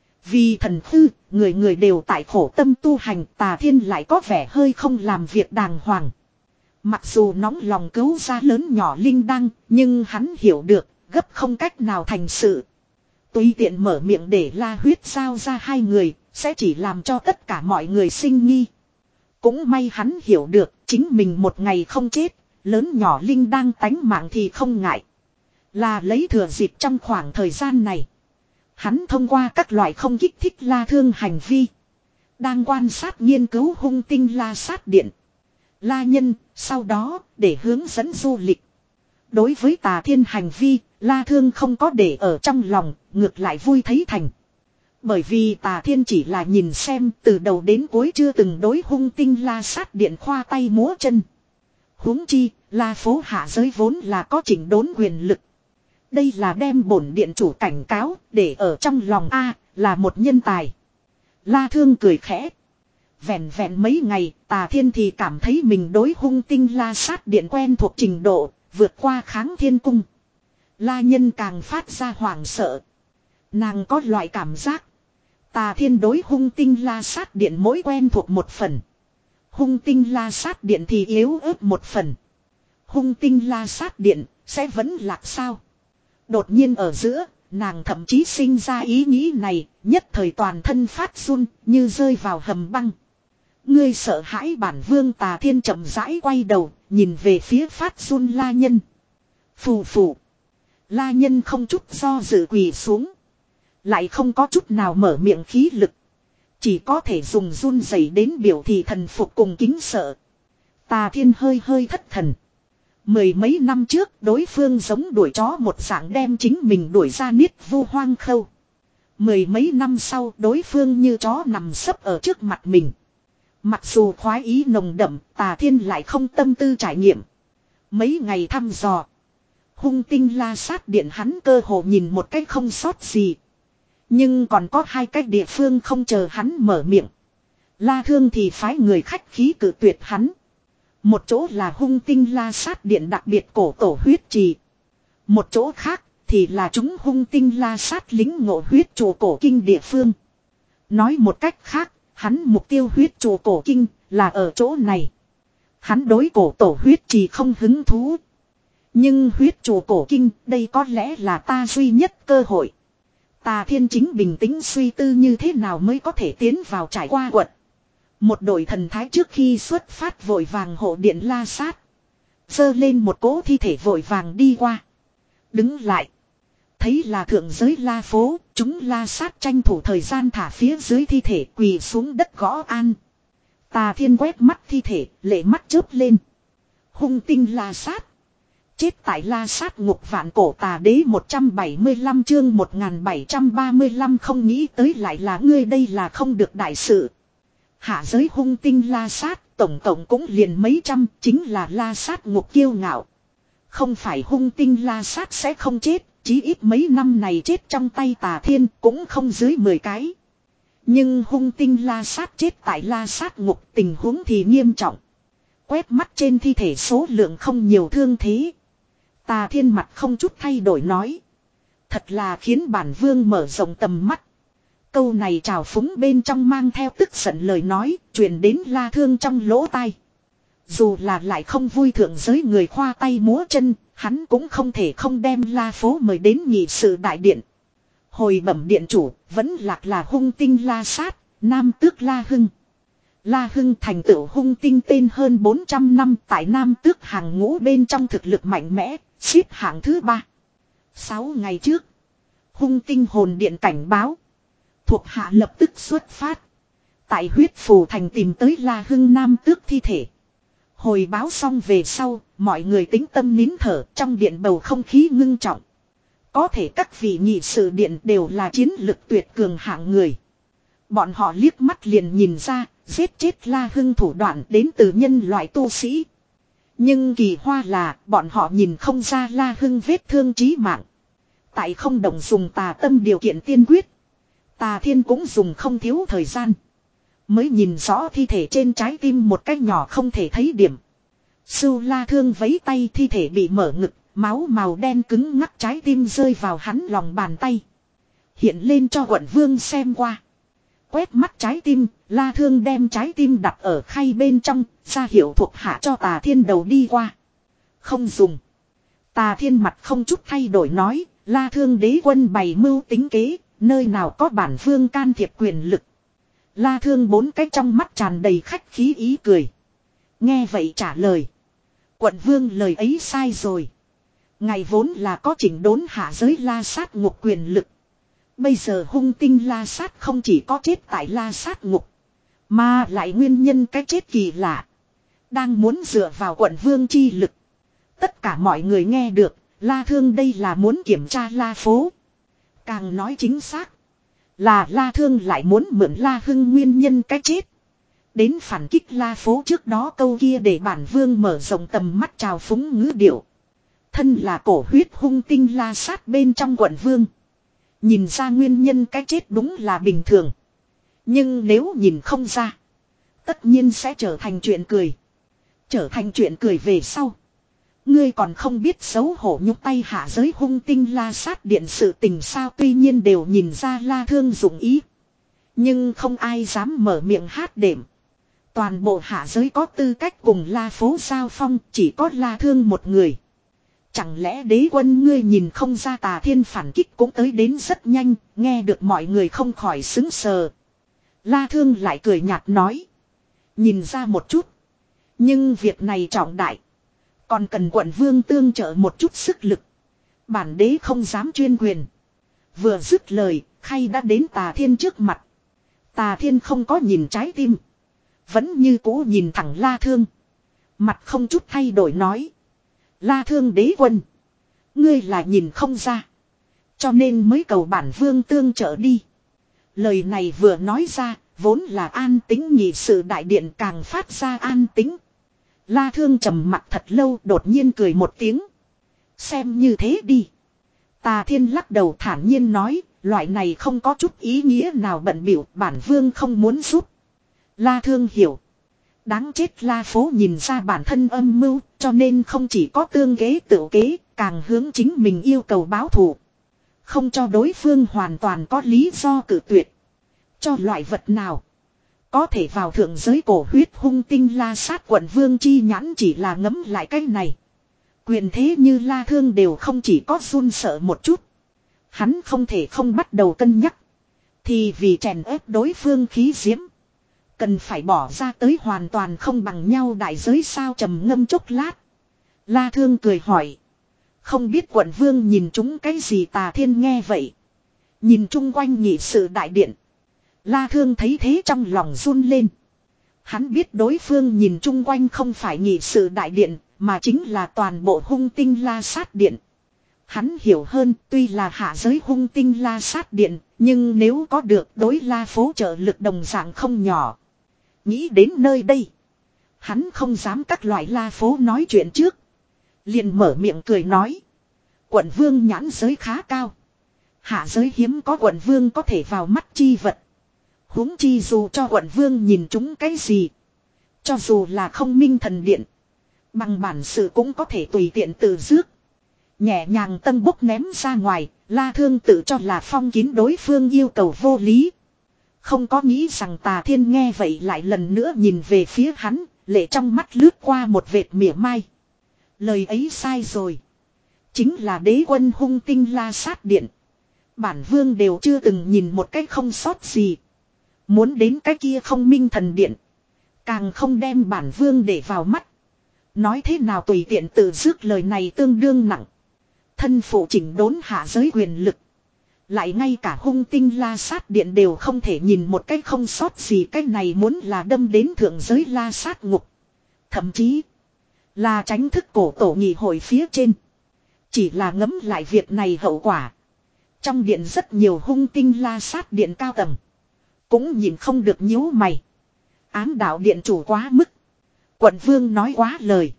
Vì thần thư, người người đều tại khổ tâm tu hành, tà thiên lại có vẻ hơi không làm việc đàng hoàng. Mặc dù nóng lòng cứu ra lớn nhỏ linh đăng, nhưng hắn hiểu được, gấp không cách nào thành sự. Tùy tiện mở miệng để La Huyết giao ra hai người, sẽ chỉ làm cho tất cả mọi người sinh nghi. Cũng may hắn hiểu được, chính mình một ngày không chết, lớn nhỏ linh đang tánh mạng thì không ngại. Là lấy thừa dịp trong khoảng thời gian này. Hắn thông qua các loại không kích thích La Thương hành vi. Đang quan sát nghiên cứu hung tinh La Sát Điện. La Nhân, sau đó, để hướng dẫn du lịch. Đối với tà thiên hành vi, La Thương không có để ở trong lòng, ngược lại vui thấy thành. Bởi vì tà thiên chỉ là nhìn xem từ đầu đến cuối chưa từng đối hung tinh La Sát Điện khoa tay múa chân. Huống chi, La Phố hạ giới vốn là có chỉnh đốn quyền lực. Đây là đem bổn điện chủ cảnh cáo, để ở trong lòng A, là một nhân tài. La Thương cười khẽ. Vẹn vẹn mấy ngày, tà thiên thì cảm thấy mình đối hung tinh La Sát Điện quen thuộc trình độ, vượt qua kháng thiên cung. La Nhân càng phát ra hoảng sợ. Nàng có loại cảm giác. Tà thiên đối hung tinh La Sát Điện mỗi quen thuộc một phần. Hung tinh La Sát Điện thì yếu ớt một phần. Hung tinh La Sát Điện sẽ vẫn lạc sao? Đột nhiên ở giữa, nàng thậm chí sinh ra ý nghĩ này, nhất thời toàn thân phát run, như rơi vào hầm băng. Ngươi sợ hãi bản vương tà thiên chậm rãi quay đầu, nhìn về phía phát run La Nhân. Phù phù. La Nhân không chút do dự quỳ xuống. Lại không có chút nào mở miệng khí lực. Chỉ có thể dùng run rẩy đến biểu thị thần phục cùng kính sợ. Tà thiên hơi hơi thất thần. Mười mấy năm trước đối phương giống đuổi chó một dạng đem chính mình đuổi ra niết vu hoang khâu. Mười mấy năm sau đối phương như chó nằm sấp ở trước mặt mình. Mặc dù khoái ý nồng đậm, tà thiên lại không tâm tư trải nghiệm. Mấy ngày thăm dò. Hung tinh La Sát Điện hắn cơ hồ nhìn một cách không sót gì. Nhưng còn có hai cái địa phương không chờ hắn mở miệng. La Thương thì phái người khách khí cử tuyệt hắn. Một chỗ là hung tinh La Sát Điện đặc biệt cổ tổ huyết trì. Một chỗ khác thì là chúng hung tinh La Sát lính ngộ huyết chùa cổ kinh địa phương. Nói một cách khác, hắn mục tiêu huyết chùa cổ kinh là ở chỗ này. Hắn đối cổ tổ huyết trì không hứng thú. Nhưng huyết chùa cổ kinh đây có lẽ là ta duy nhất cơ hội. Tà thiên chính bình tĩnh suy tư như thế nào mới có thể tiến vào trải qua quật. Một đội thần thái trước khi xuất phát vội vàng hộ điện La Sát. Giơ lên một cỗ thi thể vội vàng đi qua. Đứng lại. Thấy là thượng giới La Phố, chúng La Sát tranh thủ thời gian thả phía dưới thi thể quỳ xuống đất gõ an. Tà thiên quét mắt thi thể, lệ mắt chớp lên. Hung tinh La Sát. Chết tại La Sát ngục vạn cổ tà đế một trăm bảy mươi lăm chương một nghìn bảy trăm ba mươi lăm không nghĩ tới lại là ngươi đây là không được đại sự. Hạ giới hung tinh La Sát, tổng cộng cũng liền mấy trăm, chính là La Sát ngục kiêu ngạo. Không phải hung tinh La Sát sẽ không chết, chí ít mấy năm này chết trong tay tà thiên cũng không dưới mười cái. Nhưng hung tinh La Sát chết tại La Sát ngục tình huống thì nghiêm trọng. Quét mắt trên thi thể số lượng không nhiều thương thế. Tà Thiên mặt không chút thay đổi nói. Thật là khiến bản vương mở rộng tầm mắt. Câu này trào phúng bên trong mang theo tức giận lời nói, truyền đến La Thương trong lỗ tai. Dù là lại không vui thượng giới người khoa tay múa chân, hắn cũng không thể không đem La Phố mời đến nghị sự đại điện. Hồi bẩm điện chủ, vẫn lạc là hung tinh La Sát, Nam Tước La Hưng. La Hưng thành tựu hung tinh tên hơn bốn trăm năm tại Nam Tước hàng ngũ bên trong thực lực mạnh mẽ, xếp hạng thứ ba. Sáu ngày trước, hung tinh hồn điện cảnh báo. Thuộc hạ lập tức xuất phát. Tại huyết phù thành tìm tới La Hưng Nam Tước thi thể. Hồi báo xong về sau, mọi người tĩnh tâm nín thở, trong điện bầu không khí ngưng trọng. Có thể các vị nghị sự điện đều là chiến lực tuyệt cường hạng người. Bọn họ liếc mắt liền nhìn ra, giết chết La Hưng thủ đoạn đến từ nhân loại tu sĩ. Nhưng kỳ hoa là, bọn họ nhìn không ra La Hưng vết thương chí mạng. Tại không động dùng tà tâm điều kiện tiên quyết. Tà Thiên cũng dùng không thiếu thời gian. Mới nhìn rõ thi thể trên trái tim một cách nhỏ không thể thấy điểm. Sưu La Thương vấy tay thi thể bị mở ngực, máu màu đen cứng ngắc trái tim rơi vào hắn lòng bàn tay. Hiện lên cho quận vương xem qua. Quét mắt trái tim, La Thương đem trái tim đặt ở khay bên trong, ra hiệu thuộc hạ cho Tà Thiên đầu đi qua. Không dùng. Tà Thiên mặt không chút thay đổi nói, La Thương đế quân bày mưu tính kế, nơi nào có bản vương can thiệp quyền lực. La Thương bốn cái trong mắt tràn đầy khách khí ý cười. Nghe vậy trả lời. Quận vương lời ấy sai rồi. Ngài vốn là có chỉnh đốn hạ giới La Sát ngục quyền lực. Bây giờ hung tinh La Sát không chỉ có chết tại La Sát ngục. Mà lại nguyên nhân cái chết kỳ lạ. Đang muốn dựa vào quận vương chi lực. Tất cả mọi người nghe được. La Thương đây là muốn kiểm tra La Phố. Càng nói chính xác. Là La Thương lại muốn mượn La Hưng nguyên nhân cái chết. Đến phản kích La Phố trước đó câu kia để bản vương mở rộng tầm mắt trào phúng ngữ điệu. Thân là cổ huyết hung tinh La Sát bên trong quận vương. Nhìn ra nguyên nhân cái chết đúng là bình thường. Nhưng nếu nhìn không ra. Tất nhiên sẽ trở thành chuyện cười. Trở thành chuyện cười về sau. Ngươi còn không biết xấu hổ nhúc tay hạ giới hung tinh La Sát điện sự tình sao, tuy nhiên đều nhìn ra La Thương dụng ý. Nhưng không ai dám mở miệng hát đệm. Toàn bộ hạ giới có tư cách cùng La Phố giao phong, chỉ có La Thương một người. Chẳng lẽ đế quân ngươi nhìn không ra Tà Thiên phản kích cũng tới đến rất nhanh, nghe được mọi người không khỏi xứng sờ. La Thương lại cười nhạt nói. Nhìn ra một chút. Nhưng việc này trọng đại. Còn cần quận vương tương trợ một chút sức lực. Bản đế không dám chuyên quyền. Vừa dứt lời, khay đã đến Tà Thiên trước mặt. Tà Thiên không có nhìn trái tim. Vẫn như cũ nhìn thẳng La Thương. Mặt không chút thay đổi nói. La Thương đế quân. Ngươi là nhìn không ra. Cho nên mới cầu bản vương tương trợ đi. Lời này vừa nói ra, vốn là an tính nhị sự đại điện càng phát ra an tính. La Thương trầm mặt thật lâu đột nhiên cười một tiếng. Xem như thế đi. Tà Thiên lắc đầu thản nhiên nói, loại này không có chút ý nghĩa nào bận bịu, bản vương không muốn giúp. La Thương hiểu. Đáng chết La Phố nhìn ra bản thân âm mưu, cho nên không chỉ có tương kế tự kế, càng hướng chính mình yêu cầu báo thù. Không cho đối phương hoàn toàn có lý do cự tuyệt. Cho loại vật nào có thể vào thượng giới cổ huyết hung tinh La Sát quận vương chi nhãn chỉ là ngấm lại cái này. Quyền thế như La Thương đều không chỉ có run sợ một chút. Hắn không thể không bắt đầu cân nhắc. Thì vì chèn ép đối phương khí diễm. Cần phải bỏ ra tới hoàn toàn không bằng nhau đại giới sao, trầm ngâm chốc lát. La Thương cười hỏi. Không biết quận vương nhìn chúng cái gì. Tà Thiên nghe vậy. Nhìn chung quanh nghị sự đại điện. La Thương thấy thế trong lòng run lên. Hắn biết đối phương nhìn chung quanh không phải nghị sự đại điện, mà chính là toàn bộ hung tinh La Sát điện. Hắn hiểu hơn, tuy là hạ giới hung tinh La Sát điện, nhưng nếu có được đối La Phố trợ lực đồng dạng không nhỏ. Nghĩ đến nơi đây, hắn không dám các loại La Phố nói chuyện trước. Liền mở miệng cười nói. Quận vương nhãn giới khá cao. Hạ giới hiếm có quận vương có thể vào mắt chi vật. Huống chi dù cho quận vương nhìn chúng cái gì. Cho dù là không minh thần điện. Bằng bản sự cũng có thể tùy tiện tự dước. Nhẹ nhàng tân bốc ném ra ngoài, La Thương tự cho là phong kín đối phương yêu cầu vô lý. Không có nghĩ rằng Tà Thiên nghe vậy lại lần nữa nhìn về phía hắn, lệ trong mắt lướt qua một vệt mỉa mai. Lời ấy sai rồi. Chính là đế quân hung tinh La Sát Điện. Bản vương đều chưa từng nhìn một cái không sót gì. Muốn đến cái kia không minh thần điện. Càng không đem bản vương để vào mắt. Nói thế nào tùy tiện tự dước lời này tương đương nặng. Thân phụ chỉnh đốn hạ giới quyền lực. Lại ngay cả hung tinh La Sát Điện đều không thể nhìn một cái không sót gì. Cái này muốn là đâm đến thượng giới La Sát ngục. Thậm chí là tránh thức cổ tổ nghị hội phía trên. Chỉ là ngấm lại việc này hậu quả. Trong điện rất nhiều hung tinh La Sát Điện cao tầng. Cũng nhìn không được nhíu mày. Ám đạo điện chủ quá mức. Quận vương nói quá lời.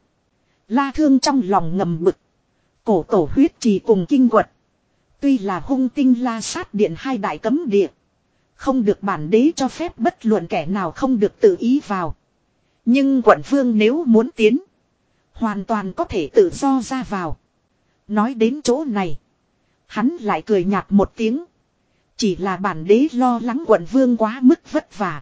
La Thương trong lòng ngầm bực. Cổ tổ huyết trì cùng kinh quật. Tuy là hung tinh La Sát Điện hai đại cấm địa. Không được bản đế cho phép bất luận kẻ nào không được tự ý vào. Nhưng quận vương nếu muốn tiến. Hoàn toàn có thể tự do ra vào. Nói đến chỗ này. Hắn lại cười nhạt một tiếng. Chỉ là bản đế lo lắng quận vương quá mức vất vả.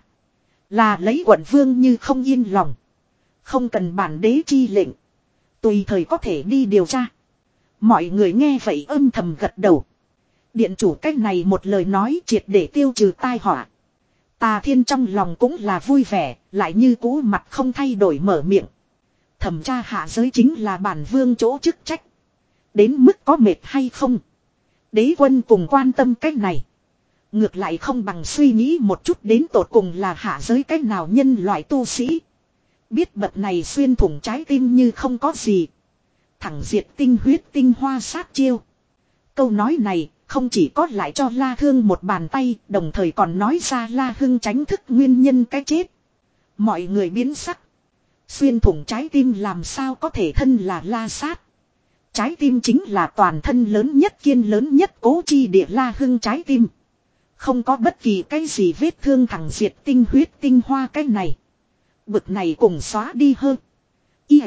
Là lấy quận vương như không yên lòng. Không cần bản đế chi lệnh. Tùy thời có thể đi điều tra. Mọi người nghe vậy âm thầm gật đầu. Điện chủ cách này một lời nói triệt để tiêu trừ tai họa. Tà Thiên trong lòng cũng là vui vẻ. Lại như cũ mặt không thay đổi mở miệng. Thẩm tra hạ giới chính là bản vương chỗ chức trách. Đến mức có mệt hay không. Đế quân cùng quan tâm cách này. Ngược lại không bằng suy nghĩ một chút đến tột cùng là hạ giới cách nào nhân loại tu sĩ. Biết bậc này xuyên thủng trái tim như không có gì. Thẳng diệt tinh huyết tinh hoa sát chiêu. Câu nói này không chỉ có lại cho La Thương một bàn tay. Đồng thời còn nói ra La Hưng tránh thức nguyên nhân cái chết. Mọi người biến sắc. Xuyên thủng trái tim làm sao có thể thân là La Sát. Trái tim chính là toàn thân lớn nhất kiên lớn nhất cố chi địa La Hưng trái tim. Không có bất kỳ cái gì vết thương thẳng diệt tinh huyết tinh hoa cái này. Bực này cùng xóa đi hơn. Y.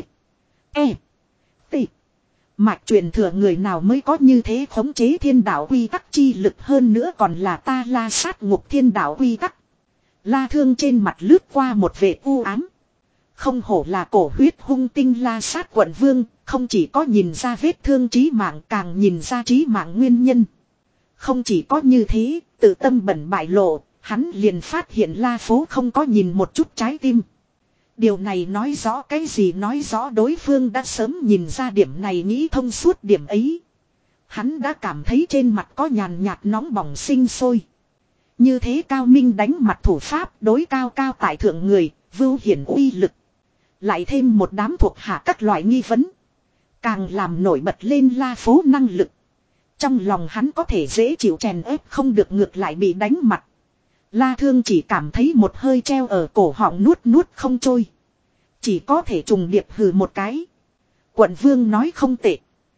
E. T. Mạch truyền thừa người nào mới có như thế khống chế thiên đạo quy tắc chi lực hơn nữa còn là ta La Sát ngục thiên đạo quy tắc. La Thương trên mặt lướt qua một vệ u ám. Không hổ là cổ huyết hung tinh La Sát quận vương, không chỉ có nhìn ra vết thương trí mạng càng nhìn ra trí mạng nguyên nhân. Không chỉ có như thế, tự tâm bẩn bại lộ, hắn liền phát hiện La Phố không có nhìn một chút trái tim. Điều này nói rõ cái gì, nói rõ đối phương đã sớm nhìn ra điểm này, nghĩ thông suốt điểm ấy. Hắn đã cảm thấy trên mặt có nhàn nhạt nóng bỏng sinh sôi. Như thế cao minh đánh mặt thủ pháp đối cao cao tại thượng người, vưu hiển uy lực. Lại thêm một đám thuộc hạ các loại nghi vấn. Càng làm nổi bật lên La Phố năng lực. Trong lòng hắn có thể dễ chịu chèn ép không được ngược lại bị đánh mặt. La Thương chỉ cảm thấy một hơi treo ở cổ họng nuốt nuốt không trôi. Chỉ có thể trùng điệp hừ một cái. Quận vương nói không tệ.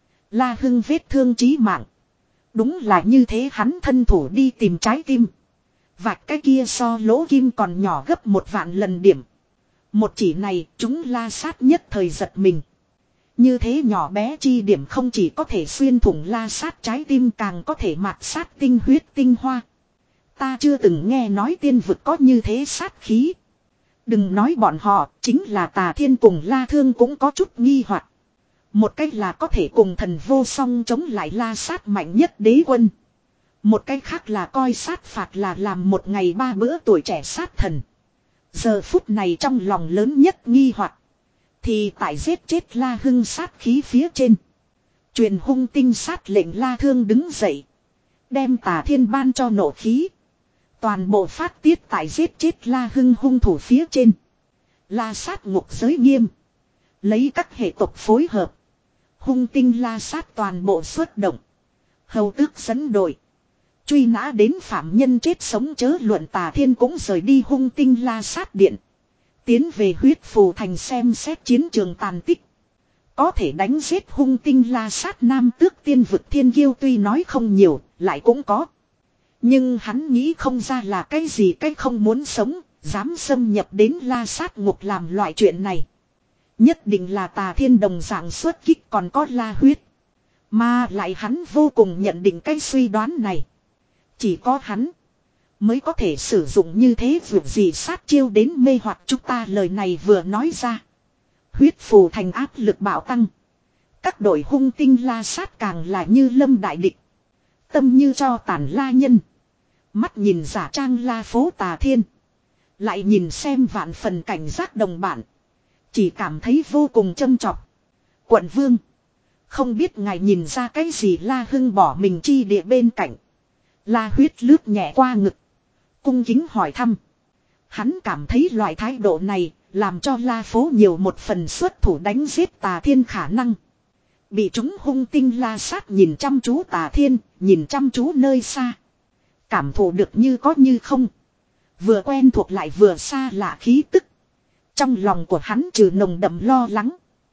La Hưng vết thương chí mạng. Đúng là như thế, hắn thân thủ đi tìm trái tim. Vạch cái kia so lỗ kim còn nhỏ gấp một vạn lần điểm. Một chỉ này chúng La Sát nhất thời giật mình. Như thế nhỏ bé chi điểm không chỉ có thể xuyên thủng La Sát trái tim càng có thể mạt sát tinh huyết tinh hoa. Ta chưa từng nghe nói tiên vực có như thế sát khí. Đừng nói bọn họ, chính là Tà Thiên cùng La Thương cũng có chút nghi hoặc. Một cách là có thể cùng thần vô song chống lại La Sát mạnh nhất đế quân. Một cách khác là coi sát phạt là làm một ngày ba bữa tuổi trẻ sát thần. Giờ phút này trong lòng lớn nhất nghi hoặc thì tại giết chết La Hưng sát khí phía trên. Truyền hung tinh sát lệnh La Thương đứng dậy. Đem Tà Thiên ban cho nộ khí. Toàn bộ phát tiết tại giết chết La Hưng hung thủ phía trên. La Sát ngục giới nghiêm. Lấy các hệ tộc phối hợp. Hung tinh La Sát toàn bộ xuất động. Hầu tước dẫn đội. Truy nã đến phạm nhân chết sống chớ luận. Tà Thiên cũng rời đi hung tinh La Sát điện. Tiến về huyết phù thành xem xét chiến trường tàn tích. Có thể đánh giết hung tinh La Sát nam tước tiên vực thiên kiêu tuy nói không nhiều, lại cũng có. Nhưng hắn nghĩ không ra là cái gì cái không muốn sống, dám xâm nhập đến La Sát ngục làm loại chuyện này. Nhất định là Tà Thiên đồng dạng xuất kích còn có La huyết. Mà lại hắn vô cùng nhận định cái suy đoán này. Chỉ có hắn mới có thể sử dụng như thế vượt gì sát chiêu đến mê hoặc chúng ta. Lời này vừa nói ra, huyết phù thành áp lực bạo tăng. Các đội hung tinh la sát càng là như lâm đại địch. Tâm như cho tàn la nhân. Mắt nhìn giả trang la phố Tà Thiên. Lại nhìn xem vạn phần cảnh giác đồng bạn. Chỉ cảm thấy vô cùng châm chọc. Quận vương. Không biết ngài nhìn ra cái gì. La Hưng bỏ mình chi địa bên cạnh. La Huyết lướt nhẹ qua ngực. Cung kính hỏi thăm. Hắn cảm thấy loại thái độ này làm cho La phố nhiều một phần xuất thủ đánh giết Tà Thiên khả năng. Bị chúng hung tinh la sát nhìn chăm chú Tà Thiên, nhìn chăm chú nơi xa. Cảm thụ được như có như không. Vừa quen thuộc lại vừa xa lạ khí tức. Trong lòng của hắn trừ nồng đậm lo lắng.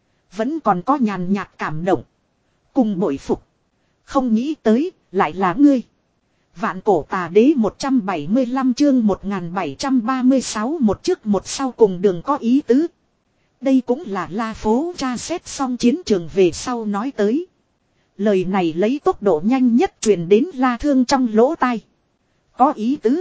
Vẫn còn có nhàn nhạt cảm động. Cùng bội phục. Không nghĩ tới, lại là ngươi. Vạn cổ tà đế một trăm bảy mươi lăm chương một nghìn bảy trăm ba mươi sáu một trước một sau cùng đường có ý tứ. Đây cũng là La phố tra xét xong chiến trường về sau nói tới. Lời này lấy tốc độ nhanh nhất truyền đến La Thương trong lỗ tai. Có ý tứ.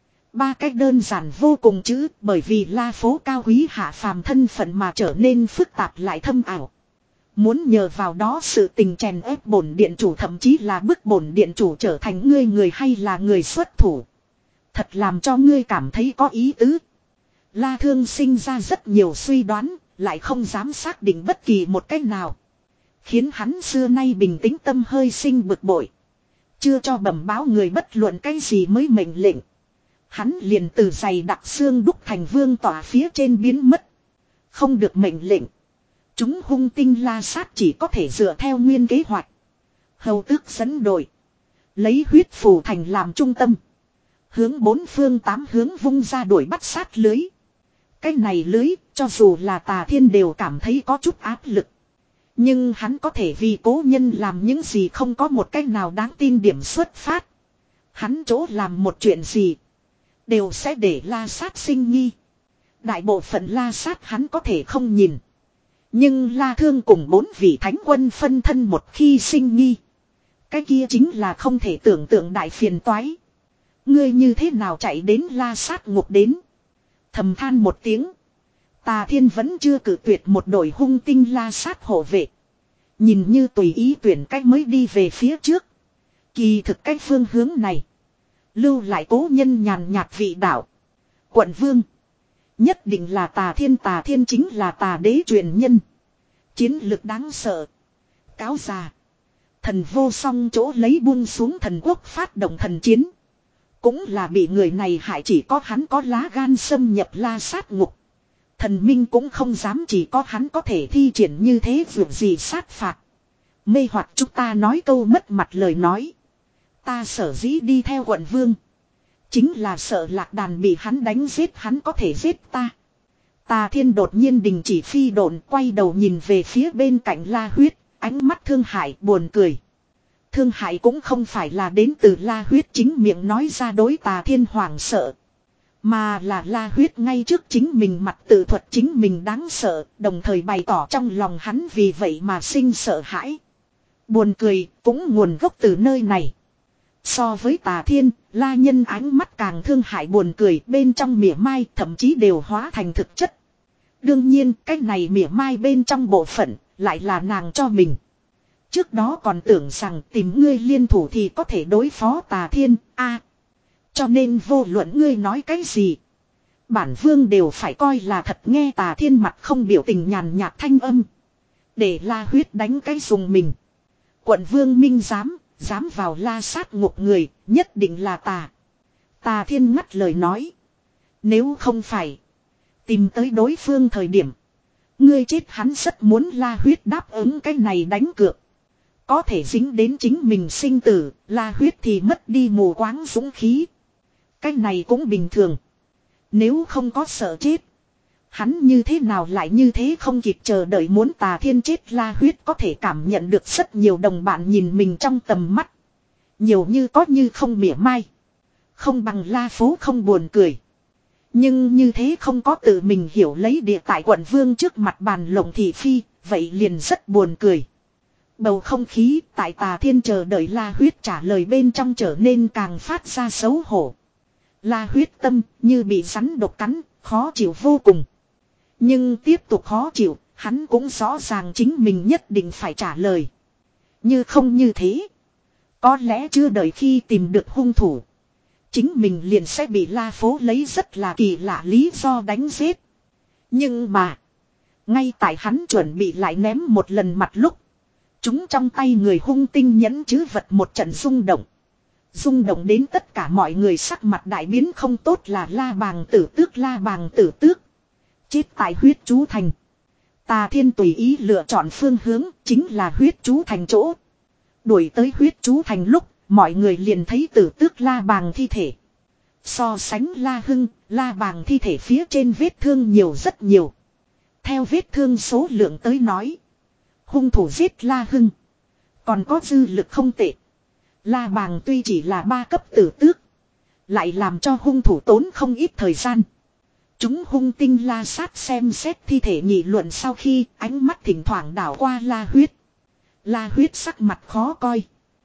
Ba cách đơn giản vô cùng chứ, bởi vì La phố cao quý hạ phàm thân phận mà trở nên phức tạp lại thâm ảo. Muốn nhờ vào đó sự tình chèn ép bổn điện chủ, thậm chí là bức bổn điện chủ trở thành ngươi người hay là người xuất thủ. Thật làm cho ngươi cảm thấy có ý tứ. La Thương sinh ra rất nhiều suy đoán, lại không dám xác định bất kỳ một cách nào. Khiến hắn xưa nay bình tĩnh tâm hơi sinh bực bội. Chưa cho bẩm báo người bất luận cái gì mới mệnh lệnh. Hắn liền từ giày đặc xương đúc thành vương tỏa phía trên biến mất. Không được mệnh lệnh. Chúng hung tinh la sát chỉ có thể dựa theo nguyên kế hoạch. Hầu tước dẫn đội. Lấy huyết phù thành làm trung tâm. Hướng bốn phương tám hướng vung ra đuổi bắt sát lưới. Cái này lưới, cho dù là Tà Thiên đều cảm thấy có chút áp lực. Nhưng hắn có thể vì cố nhân làm những gì không có một cách nào đáng tin điểm xuất phát. Hắn chỗ làm một chuyện gì đều sẽ để la sát sinh nghi. Đại bộ phận la sát hắn có thể không nhìn. Nhưng La Thương cùng bốn vị thánh quân phân thân một khi sinh nghi. Cái kia chính là không thể tưởng tượng đại phiền toái. Ngươi như thế nào chạy đến la sát ngục đến. Thầm than một tiếng. Tà Thiên vẫn chưa cử tuyệt một đội hung tinh la sát hộ vệ. Nhìn như tùy ý tuyển cách mới đi về phía trước. Kỳ thực cách phương hướng này. Lưu lại cố nhân nhàn nhạt vị đạo. Quận vương. Nhất định là Tà Thiên. Tà Thiên chính là Tà đế truyền nhân. Chiến lực đáng sợ. Cáo già. Thần vô song chỗ lấy buông xuống thần quốc phát động thần chiến. Cũng là bị người này hại, chỉ có hắn có lá gan xâm nhập la sát ngục. Thần minh cũng không dám, chỉ có hắn có thể thi triển như thế vượt gì sát phạt. Mê hoặc chúng ta nói câu mất mặt lời nói. Ta sở dĩ đi theo quận vương. Chính là sợ lạc đàn bị hắn đánh giết, hắn có thể giết ta. Tà Thiên đột nhiên đình chỉ phi độn, quay đầu nhìn về phía bên cạnh La Huyết, ánh mắt thương hại buồn cười. Thương hại cũng không phải là đến từ La Huyết chính miệng nói ra đối Tà Thiên hoảng sợ. Mà là La Huyết ngay trước chính mình mặt tự thuật chính mình đáng sợ, đồng thời bày tỏ trong lòng hắn vì vậy mà sinh sợ hãi. Buồn cười cũng nguồn gốc từ nơi này. So với Tà Thiên, La Nhân ánh mắt càng thương hại buồn cười, bên trong mỉa mai thậm chí đều hóa thành thực chất. Đương nhiên cái này mỉa mai bên trong bộ phận lại là nàng cho mình. Trước đó còn tưởng rằng tìm ngươi liên thủ thì có thể đối phó Tà Thiên, a cho nên vô luận ngươi nói cái gì, bản vương đều phải coi là thật. Nghe Tà Thiên mặt không biểu tình nhàn nhạt thanh âm, để La Huyết đánh cái dùng mình. Quận vương minh dám, dám vào la sát ngục người, nhất định là Tà. Tà Thiên ngắt lời nói. Nếu không phải tìm tới đối phương thời điểm ngươi chết, hắn rất muốn. La Huyết đáp ứng cái này đánh cược. Có thể dính đến chính mình sinh tử, La Huyết thì mất đi mù quáng dũng khí. Cái này cũng bình thường. Nếu không có sợ chết, hắn như thế nào lại như thế không kịp chờ đợi muốn Tà Thiên chết. La Huyết có thể cảm nhận được rất nhiều đồng bạn nhìn mình trong tầm mắt. Nhiều như có như không mỉa mai. Không bằng La Phố không buồn cười. Nhưng như thế không có tự mình hiểu lấy địa tại quận vương trước mặt bàn lộng thị phi, vậy liền rất buồn cười. Bầu không khí tại Tà Thiên chờ đợi La Huyết trả lời bên trong trở nên càng phát ra xấu hổ. La Huyết tâm như bị rắn độc cắn, khó chịu vô cùng. Nhưng tiếp tục khó chịu, hắn cũng rõ ràng chính mình nhất định phải trả lời. Như không như thế, có lẽ chưa đợi khi tìm được hung thủ, chính mình liền sẽ bị La Phố lấy rất là kỳ lạ lý do đánh giết. Nhưng mà, ngay tại hắn chuẩn bị lại ném một lần mặt lúc, chúng trong tay người hung tinh nhẫn chứ vật một trận rung động. Rung động đến tất cả mọi người sắc mặt đại biến, không tốt là La Bàng Tử Tước. La Bàng Tử Tước chết tại huyết chú thành. Tà Thiên tùy ý lựa chọn phương hướng, chính là huyết chú thành chỗ. Đuổi tới huyết chú thành lúc, mọi người liền thấy Tử Tước La Bàng thi thể. So sánh La Hưng, La Bàng thi thể phía trên vết thương nhiều rất nhiều. Theo vết thương số lượng tới nói, hung thủ giết La Hưng còn có dư lực không tệ. La Bàng tuy chỉ là ba cấp tử tước, lại làm cho hung thủ tốn không ít thời gian. Chúng hung tinh La Sát xem xét thi thể nghị luận sau khi ánh mắt thỉnh thoảng đảo qua La Huyết. La Huyết sắc mặt khó coi.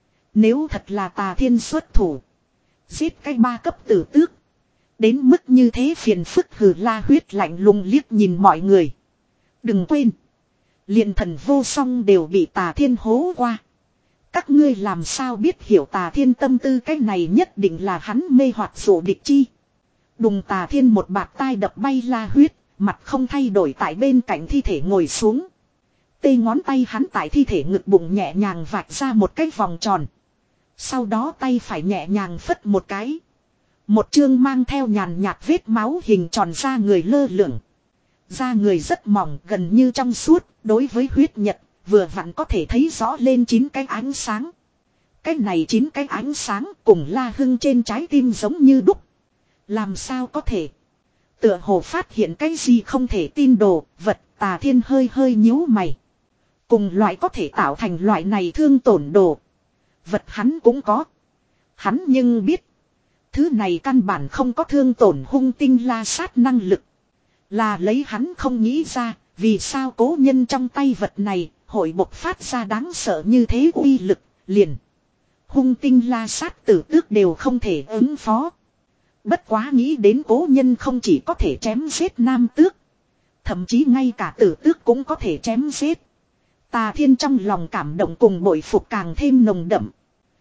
Nếu thật là Tà Thiên xuất thủ, giết cái ba cấp tử tước, đến mức như thế phiền phức hừ. La Huyết lạnh lùng liếc nhìn mọi người. Đừng quên, liền thần vô song đều bị Tà Thiên hố qua. Các ngươi làm sao biết hiểu Tà Thiên tâm tư, cái này nhất định là hắn mê hoặc dụ địch chi. Đùng, Tà Thiên một bạt tai đập bay La Huyết, mặt không thay đổi tại bên cạnh thi thể ngồi xuống. Tê ngón tay hắn tại thi thể ngực bụng nhẹ nhàng vạch ra một cái vòng tròn. Sau đó tay phải nhẹ nhàng phất một cái. Một chương mang theo nhàn nhạt vết máu hình tròn da người lơ lửng. Da người rất mỏng, gần như trong suốt, đối với huyết nhật, vừa vặn có thể thấy rõ lên chín cái ánh sáng. Cái này chín cái ánh sáng cùng La Hưng trên trái tim giống như đúc. Làm sao có thể? Tựa hồ phát hiện cái gì không thể tin đồ vật. Tà Thiên hơi hơi nhíu mày. Cùng loại có thể tạo thành loại này thương tổn đồ vật hắn cũng có. Hắn nhưng biết, thứ này căn bản không có thương tổn hung tinh La Sát năng lực. Là lấy hắn không nghĩ ra, vì sao cố nhân trong tay vật này hội bộc phát ra đáng sợ như thế uy lực, liền hung tinh La Sát tử tước đều không thể ứng phó. Bất quá nghĩ đến cố nhân không chỉ có thể chém giết nam tước, thậm chí ngay cả tử tước cũng có thể chém giết. Tà Thiên trong lòng cảm động cùng bội phục càng thêm nồng đậm.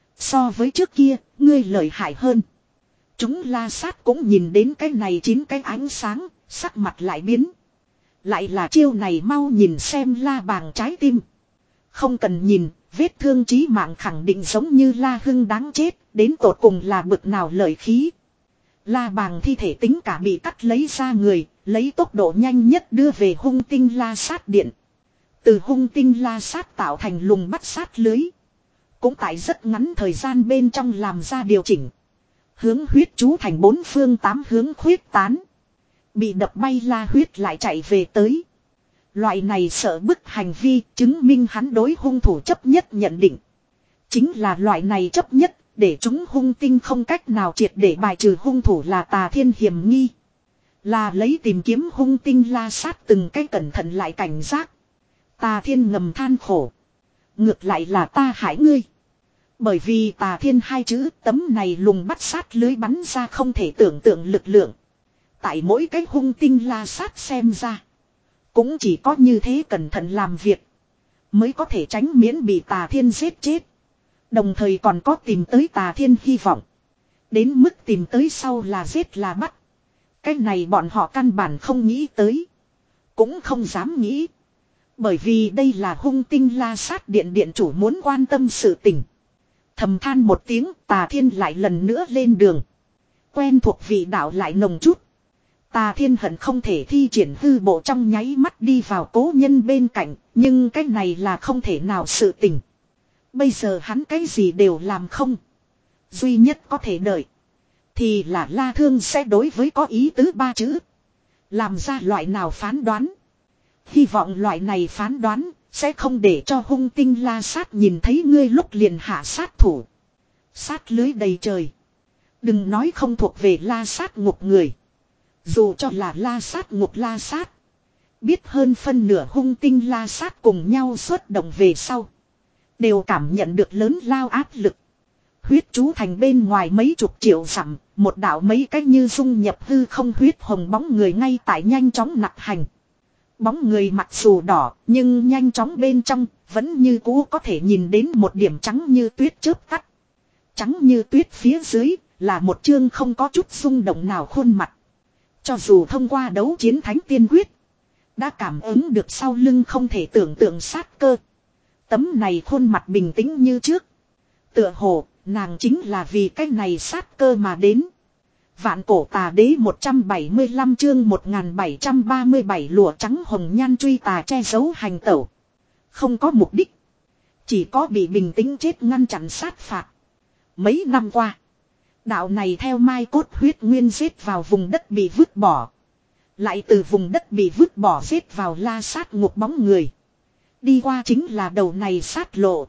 So với trước kia, ngươi lợi hại hơn. Chúng La Sát cũng nhìn đến cái này chín cái ánh sáng, sắc mặt lại biến. Lại là chiêu này, mau nhìn xem La Bàng trái tim. Không cần nhìn, vết thương chí mạng khẳng định giống như La Hưng đáng chết, đến tột cùng là bực nào lợi khí. La Bàng thi thể tính cả bị cắt lấy ra người, lấy tốc độ nhanh nhất đưa về hung tinh La Sát điện. Từ hung tinh La Sát tạo thành lùng bắt sát lưới, cũng tại rất ngắn thời gian bên trong làm ra điều chỉnh. Hướng huyết chú thành bốn phương tám hướng khuyết tán. Bị đập bay La Huyết lại chạy về tới. Loại này sợ bức hành vi chứng minh hắn đối hung thủ chấp nhất nhận định. Chính là loại này chấp nhất để chúng hung tinh không cách nào triệt để bài trừ hung thủ là Tà Thiên hiểm nghi. Là lấy tìm kiếm hung tinh La Sát từng cái cẩn thận lại cảnh giác. Tà Thiên ngầm than khổ. Ngược lại là ta hại ngươi. Bởi vì Tà Thiên hai chữ tấm này lùng bắt sát lưới bắn ra không thể tưởng tượng lực lượng. Tại mỗi cái hung tinh La Sát xem ra, cũng chỉ có như thế cẩn thận làm việc, mới có thể tránh miễn bị Tà Thiên giết chết. Đồng thời còn có tìm tới Tà Thiên hy vọng. Đến mức tìm tới sau là giết là bắt. Cái này bọn họ căn bản không nghĩ tới. Cũng không dám nghĩ. Bởi vì đây là hung tinh La Sát điện điện chủ muốn quan tâm sự tình. Thầm than một tiếng, Tà Thiên lại lần nữa lên đường. Quen thuộc vị đạo lại nồng chút. Tà Thiên hận không thể thi triển hư bộ trong nháy mắt đi vào cố nhân bên cạnh, nhưng cái này là không thể nào sự tình. Bây giờ hắn cái gì đều làm không. Duy nhất có thể đợi thì là La Thương sẽ đối với có ý tứ ba chữ làm ra loại nào phán đoán. Hy vọng loại này phán đoán sẽ không để cho hung tinh La Sát nhìn thấy ngươi lúc liền hạ sát thủ. Sát lưới đầy trời. Đừng nói không thuộc về La Sát ngục người. Dù cho là La Sát ngục La Sát, biết hơn phân nửa hung tinh La Sát cùng nhau xuất động về sau, đều cảm nhận được lớn lao áp lực. Huyết chú thành bên ngoài mấy chục triệu dặm, một đạo mấy cách như dung nhập hư không huyết hồng bóng người ngay tại nhanh chóng nặc hành. Bóng người mặc dù đỏ, nhưng nhanh chóng bên trong, vẫn như cũ có thể nhìn đến một điểm trắng như tuyết chớp tắt. Trắng như tuyết phía dưới, là một chương không có chút rung động nào khuôn mặt. Cho dù thông qua đấu chiến thánh tiên quyết, đã cảm ứng được sau lưng không thể tưởng tượng sát cơ. Tấm này khuôn mặt bình tĩnh như trước. Tựa hồ, nàng chính là vì cái này sát cơ mà đến. Vạn cổ tà đế một trăm bảy mươi lăm chương một nghìn bảy trăm ba mươi bảy lụa trắng hồng nhan truy tà che giấu hành tẩu. Không có mục đích. Chỉ có bị bình tĩnh chết ngăn chặn sát phạt. Mấy năm qua, đạo này theo mai cốt huyết nguyên giết vào vùng đất bị vứt bỏ. Lại từ vùng đất bị vứt bỏ giết vào la sát ngục bóng người. Đi qua chính là đầu này sát lộ.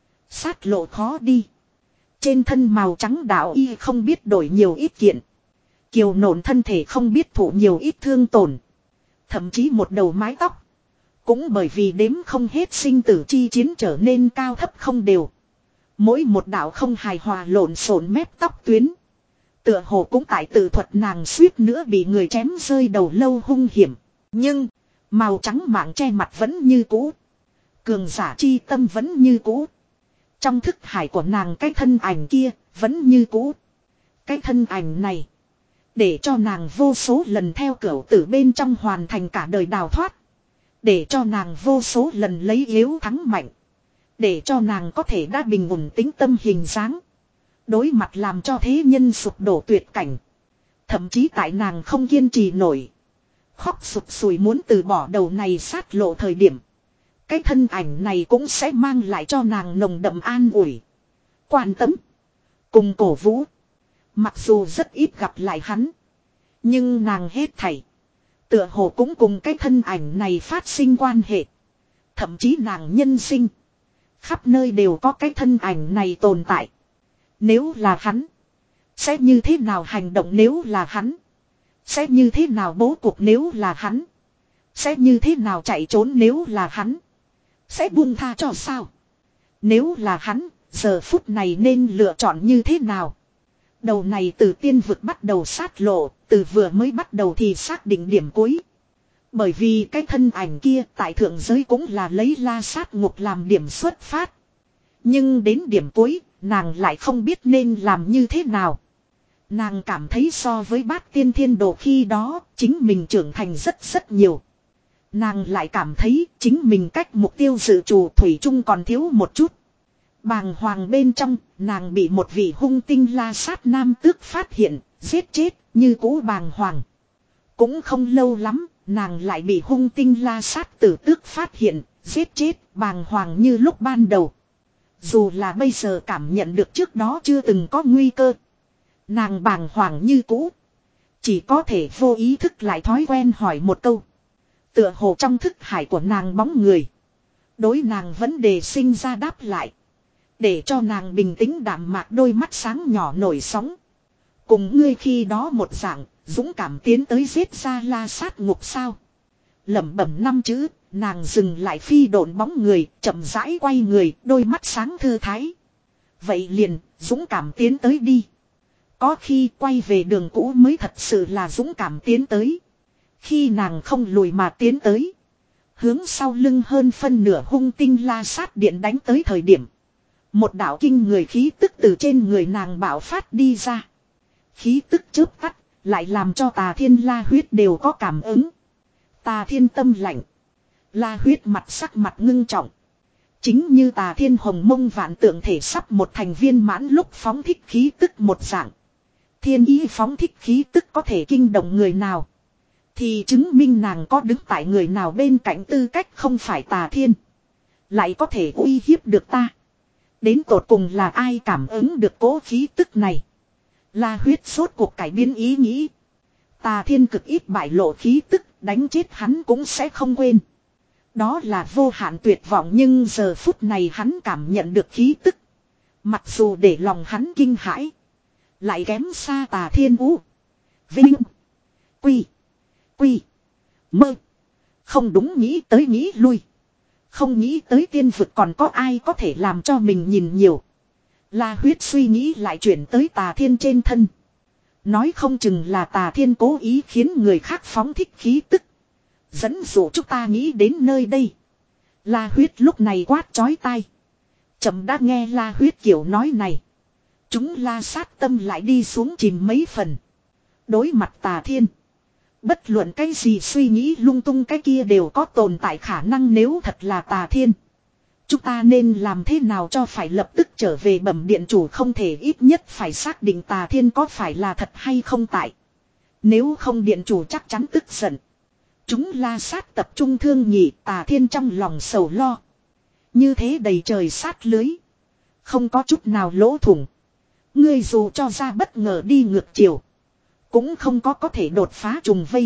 Sát lộ khó đi. Trên thân màu trắng đạo y không biết đổi nhiều ít kiện. Kiều nổn thân thể không biết thụ nhiều ít thương tổn. Thậm chí một đầu mái tóc. Cũng bởi vì đếm không hết sinh tử chi chiến trở nên cao thấp không đều. Mỗi một đạo không hài hòa lộn xộn mép tóc tuyến. Tựa hồ cũng tại tự thuật nàng suýt nữa bị người chém rơi đầu lâu hung hiểm. Nhưng, màu trắng mạng che mặt vẫn như cũ. Cường giả chi tâm vẫn như cũ. Trong thức hải của nàng cái thân ảnh kia, vẫn như cũ. Cái thân ảnh này, để cho nàng vô số lần theo cửu tử bên trong hoàn thành cả đời đào thoát. Để cho nàng vô số lần lấy yếu thắng mạnh. Để cho nàng có thể đã bình ổn tính tâm hình dáng. Đối mặt làm cho thế nhân sụp đổ tuyệt cảnh. Thậm chí tại nàng không kiên trì nổi. Khóc sụp sùi muốn từ bỏ đầu này sát lộ thời điểm. Cái thân ảnh này cũng sẽ mang lại cho nàng nồng đậm an ủi. Quan tâm. Cùng cổ vũ. Mặc dù rất ít gặp lại hắn. Nhưng nàng hết thảy. Tựa hồ cũng cùng cái thân ảnh này phát sinh quan hệ. Thậm chí nàng nhân sinh. Khắp nơi đều có cái thân ảnh này tồn tại. Nếu là hắn. Sẽ như thế nào hành động nếu là hắn. Sẽ như thế nào bố cục nếu là hắn. Sẽ như thế nào chạy trốn nếu là hắn. Sẽ buông tha cho sao. Nếu là hắn. Giờ phút này nên lựa chọn như thế nào. Đầu này từ tiên vực bắt đầu sát lộ. Từ vừa mới bắt đầu thì xác định điểm cuối. Bởi vì cái thân ảnh kia tại thượng giới cũng là lấy la sát ngục làm điểm xuất phát. Nhưng đến điểm cuối, nàng lại không biết nên làm như thế nào. Nàng cảm thấy so với bát tiên thiên đồ khi đó, chính mình trưởng thành rất rất nhiều. Nàng lại cảm thấy chính mình cách mục tiêu dự trù thủy chung còn thiếu một chút. Bàng hoàng bên trong, nàng bị một vị hung tinh la sát nam tước phát hiện, giết chết, như cũ bàng hoàng. Cũng không lâu lắm, nàng lại bị hung tinh la sát tử tước phát hiện, giết chết, bàng hoàng như lúc ban đầu. Dù là bây giờ cảm nhận được trước đó chưa từng có nguy cơ. Nàng bàng hoàng như cũ. Chỉ có thể vô ý thức lại thói quen hỏi một câu. Tựa hồ trong thức hải của nàng bóng người. Đối nàng vấn đề sinh ra đáp lại. Để cho nàng bình tĩnh đạm mạc đôi mắt sáng nhỏ nổi sóng. Cùng ngươi khi đó một dạng, dũng cảm tiến tới giết ra la sát ngục sao. Lẩm bẩm năm chữ, nàng dừng lại phi độn bóng người, chậm rãi quay người, đôi mắt sáng thư thái. Vậy liền, dũng cảm tiến tới đi. Có khi quay về đường cũ mới thật sự là dũng cảm tiến tới. Khi nàng không lùi mà tiến tới. Hướng sau lưng hơn phân nửa hung tinh la sát điện đánh tới thời điểm. Một đạo kinh người khí tức từ trên người nàng bạo phát đi ra. Khí tức chớp tắt, lại làm cho tà thiên la huyết đều có cảm ứng. Tà thiên tâm lạnh. La huyết mặt sắc mặt ngưng trọng. Chính như tà thiên hồng mông vạn tượng thể sắp một thành viên mãn lúc phóng thích khí tức một dạng. Thiên ý phóng thích khí tức có thể kinh động người nào. Thì chứng minh nàng có đứng tại người nào bên cạnh tư cách không phải tà thiên. Lại có thể uy hiếp được ta. Đến tột cùng là ai cảm ứng được cố khí tức này. La huyết sốt cuộc cải biến ý nghĩ. Tà thiên cực ít bại lộ khí tức, đánh chết hắn cũng sẽ không quên. Đó là vô hạn tuyệt vọng nhưng giờ phút này hắn cảm nhận được khí tức. Mặc dù để lòng hắn kinh hãi. Lại kém xa tà thiên u. Vinh. Quy. Quy. Mơ. Không đúng nghĩ tới nghĩ lui. Không nghĩ tới tiên vực còn có ai có thể làm cho mình nhìn nhiều. La Huyết suy nghĩ lại chuyển tới Tà Thiên trên thân. Nói không chừng là Tà Thiên cố ý khiến người khác phóng thích khí tức. Dẫn dụ chúng ta nghĩ đến nơi đây. La Huyết lúc này quát chói tai. Chậm đã nghe La Huyết kiểu nói này. Chúng La Sát tâm lại đi xuống chìm mấy phần. Đối mặt Tà Thiên. Bất luận cái gì suy nghĩ lung tung cái kia đều có tồn tại khả năng nếu thật là Tà Thiên. Chúng ta nên làm thế nào cho phải lập tức trở về bẩm điện chủ không thể ít nhất phải xác định Tà Thiên có phải là thật hay không tại. Nếu không điện chủ chắc chắn tức giận. Chúng La Sát tập trung thương nhị Tà Thiên trong lòng sầu lo. Như thế đầy trời sát lưới. Không có chút nào lỗ thủng. Ngươi dù cho ra bất ngờ đi ngược chiều. Cũng không có có thể đột phá trùng vây.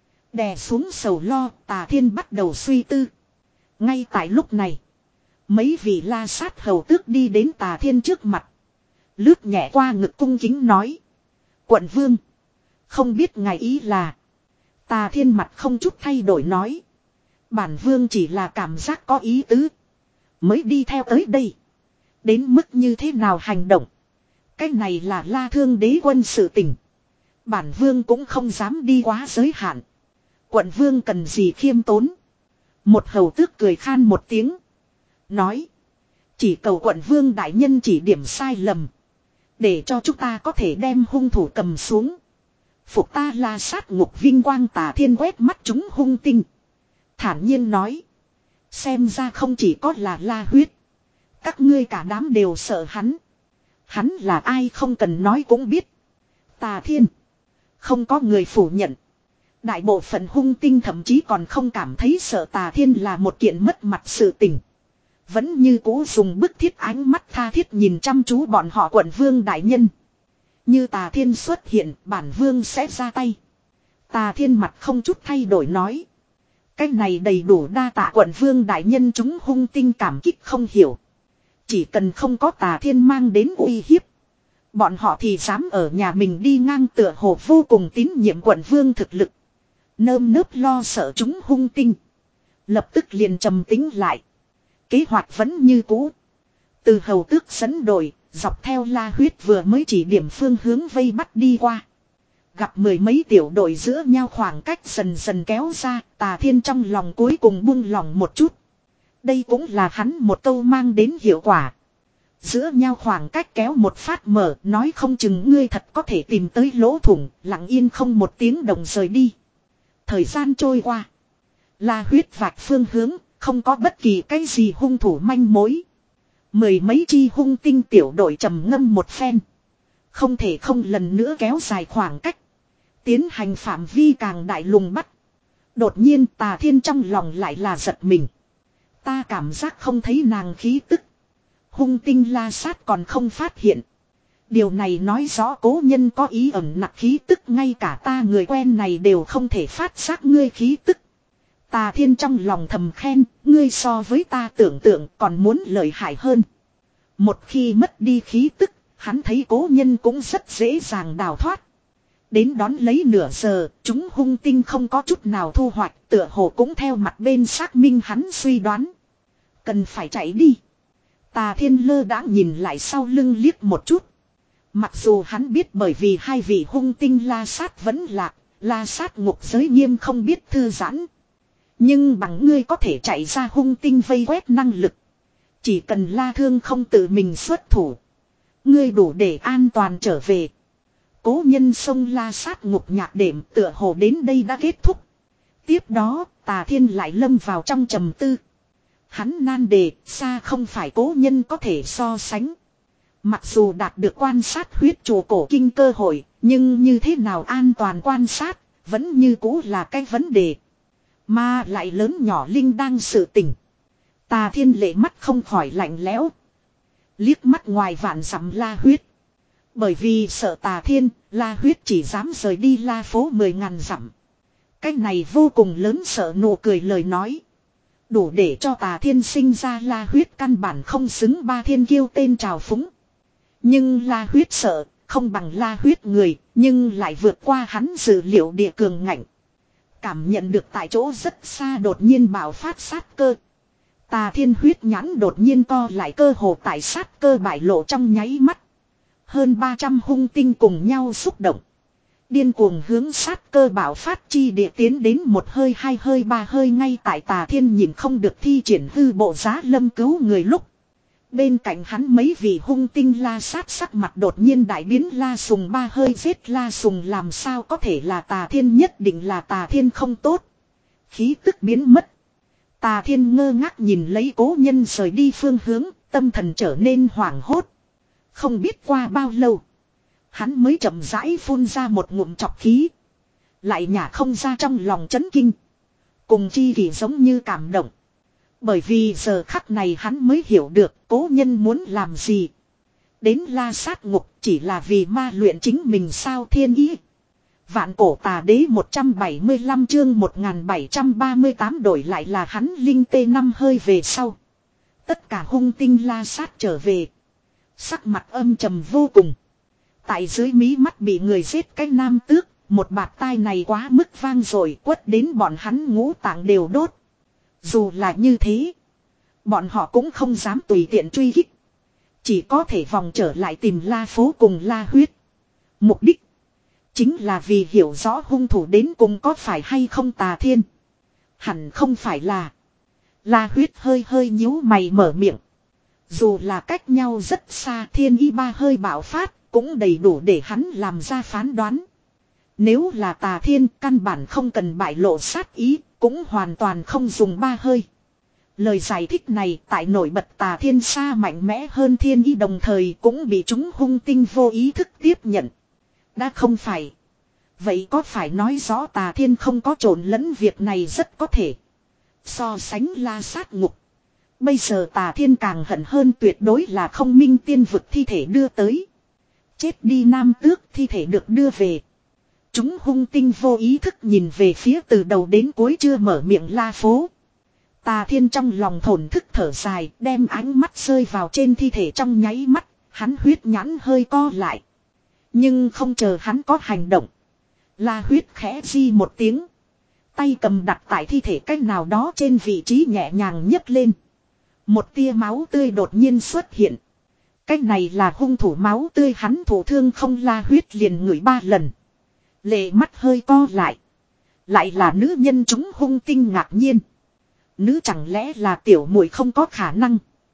Đè xuống sầu lo Tà Thiên bắt đầu suy tư. Ngay tại lúc này. Mấy vị La Sát hầu tước đi đến Tà Thiên trước mặt. Lướt nhẹ qua ngực cung kính nói. Quận vương. Không biết ngài ý là. Tà Thiên mặt không chút thay đổi nói. Bản vương chỉ là cảm giác có ý tứ. Mới đi theo tới đây. Đến mức như thế nào hành động. Cái này là La Thương đế quân sự tình. Bản vương cũng không dám đi quá giới hạn. Quận vương cần gì khiêm tốn. Một hầu tước cười khan một tiếng. Nói. Chỉ cầu quận vương đại nhân chỉ điểm sai lầm. Để cho chúng ta có thể đem hung thủ cầm xuống. Phục ta La Sát ngục vinh quang Tà Thiên quét mắt chúng hung tinh. Thản nhiên nói. Xem ra không chỉ có là La Huyết. Các ngươi cả đám đều sợ hắn. Hắn là ai không cần nói cũng biết. Tà Thiên. Không có người phủ nhận. Đại bộ phận hung tinh thậm chí còn không cảm thấy sợ Tà Thiên là một kiện mất mặt sự tình. Vẫn như cũ dùng bức thiết ánh mắt tha thiết nhìn chăm chú bọn họ quận vương đại nhân. Như Tà Thiên xuất hiện bản vương sẽ ra tay. Tà Thiên mặt không chút thay đổi nói. Cái này đầy đủ đa tạ quận vương đại nhân chúng hung tinh cảm kích không hiểu. Chỉ cần không có Tà Thiên mang đến uy hiếp. Bọn họ thì dám ở nhà mình đi ngang tựa hồ vô cùng tín nhiệm quận vương thực lực. Nơm nớp lo sợ chúng hung tinh. Lập tức liền trầm tính lại. Kế hoạch vẫn như cũ. Từ hầu tước dẫn đội, dọc theo La Huyết vừa mới chỉ điểm phương hướng vây bắt đi qua. Gặp mười mấy tiểu đội giữa nhau khoảng cách dần dần kéo ra, Tà Thiên trong lòng cuối cùng buông lòng một chút. Đây cũng là hắn một câu mang đến hiệu quả. Giữa nhau khoảng cách kéo một phát mở, nói không chừng ngươi thật có thể tìm tới lỗ thủng, lặng yên không một tiếng đồng rời đi. Thời gian trôi qua. La Huyết vạch phương hướng, không có bất kỳ cái gì hung thủ manh mối. Mười mấy chi hung tinh tiểu đội trầm ngâm một phen. Không thể không lần nữa kéo dài khoảng cách. Tiến hành phạm vi càng đại lùng bắt. Đột nhiên Tà Thiên trong lòng lại là giật mình. Ta cảm giác không thấy nàng khí tức. Hung tinh La Sát còn không phát hiện. Điều này nói rõ cố nhân có ý ẩn nặc khí tức ngay cả ta người quen này đều không thể phát giác ngươi khí tức. Tà Thiên trong lòng thầm khen, ngươi so với ta tưởng tượng còn muốn lợi hại hơn. Một khi mất đi khí tức, hắn thấy cố nhân cũng rất dễ dàng đào thoát. Đến đón lấy nửa giờ, chúng hung tinh không có chút nào thu hoạch, tựa hồ cũng theo mặt bên xác minh hắn suy đoán. Cần phải chạy đi. Tà Thiên lơ đã nhìn lại sau lưng liếc một chút. Mặc dù hắn biết bởi vì hai vị hung tinh La Sát vẫn lạc, La Sát ngục giới nghiêm không biết thư giãn. Nhưng bằng ngươi có thể chạy ra hung tinh vây quét năng lực. Chỉ cần La Thương không tự mình xuất thủ. Ngươi đủ để an toàn trở về. Cố nhân sông La Sát ngục nhạc đệm tựa hồ đến đây đã kết thúc. Tiếp đó Tà Thiên lại lâm vào trong trầm tư. Hắn nan đề xa không phải cố nhân có thể so sánh. Mặc dù đạt được quan sát huyết chùa cổ kinh cơ hội. Nhưng như thế nào an toàn quan sát vẫn như cũ là cái vấn đề. Mà lại lớn nhỏ linh đang sự tình. Tà Thiên lệ mắt không khỏi lạnh lẽo. Liếc mắt ngoài vạn dặm La Huyết. Bởi vì sợ Tà Thiên, La Huyết chỉ dám rời đi La phố mười ngàn dặm. Cái này vô cùng lớn sợ nụ cười lời nói. Đủ để cho Tà Thiên sinh ra La Huyết căn bản không xứng ba thiên kiêu tên trào phúng. Nhưng La Huyết sợ, không bằng La Huyết người, nhưng lại vượt qua hắn dự liệu địa cường ngạnh. Cảm nhận được tại chỗ rất xa đột nhiên bạo phát sát cơ. Tà thiên huyết nhãn đột nhiên co lại, cơ hồ tại sát cơ bại lộ trong nháy mắt. Hơn ba trăm hung tinh cùng nhau xúc động. Điên cuồng hướng sát cơ bạo phát chi địa tiến đến, một hơi hai hơi ba hơi. Ngay tại tà thiên nhìn không được thi triển hư bộ giá lâm cứu người lúc. Bên cạnh hắn mấy vị hung tinh la sát sắc mặt đột nhiên đại biến. La Sùng ba hơi giết La Sùng, làm sao có thể là tà thiên, nhất định là tà thiên không tốt. Khí tức biến mất. Tà thiên ngơ ngác nhìn lấy cố nhân rời đi phương hướng, tâm thần trở nên hoảng hốt. Không biết qua bao lâu, hắn mới chậm rãi phun ra một ngụm trọc khí. Lại nhả không ra trong lòng chấn kinh. Cùng chi kỷ giống như cảm động. Bởi vì giờ khắc này hắn mới hiểu được cố nhân muốn làm gì. Đến la sát ngục chỉ là vì ma luyện chính mình sao? Thiên ý. Vạn cổ tà đế một trăm bảy mươi lăm chương một nghìn bảy trăm ba mươi tám đổi lại là hắn linh tê năm hơi về sau. Tất cả hung tinh la sát trở về. Sắc mặt âm trầm vô cùng. Tại dưới mí mắt bị người giết cái nam tước, một bạt tai này quá mức vang rồi, quất đến bọn hắn ngũ tạng đều đốt. Dù là như thế, bọn họ cũng không dám tùy tiện truy kích. Chỉ có thể vòng trở lại tìm La Phố cùng La Huyết. Mục đích chính là vì hiểu rõ hung thủ đến cùng có phải hay không tà thiên. Hẳn không phải là. La Huyết hơi hơi nhíu mày mở miệng. Dù là cách nhau rất xa, thiên ý ba hơi bạo phát cũng đầy đủ để hắn làm ra phán đoán. Nếu là tà thiên, căn bản không cần bại lộ sát ý, cũng hoàn toàn không dùng ba hơi. Lời giải thích này tại nổi bật tà thiên xa mạnh mẽ hơn thiên ý, đồng thời cũng bị chúng hung tinh vô ý thức tiếp nhận. Đã không phải. Vậy có phải nói rõ tà thiên không có trộn lẫn? Việc này rất có thể. So sánh la sát ngục, bây giờ tà thiên càng hận hơn tuyệt đối là không minh tiên vực thi thể đưa tới. Chết đi nam tước thi thể được đưa về. Chúng hung tinh vô ý thức nhìn về phía từ đầu đến cuối chưa mở miệng La Phố. Tà thiên trong lòng thổn thức thở dài, đem ánh mắt rơi vào trên thi thể, trong nháy mắt, hắn huyết nhãn hơi co lại. Nhưng không chờ hắn có hành động, La Huyết khẽ di một tiếng. Tay cầm đặt tại thi thể cách nào đó trên vị trí nhẹ nhàng nhấc lên. Một tia máu tươi đột nhiên xuất hiện. Cách này là hung thủ máu tươi, hắn thổ thương không? La Huyết liền ngửi ba lần. Lệ mắt hơi co lại. Lại là nữ nhân, chúng hung tinh ngạc nhiên. Nữ chẳng lẽ là tiểu muội? Không có khả năng.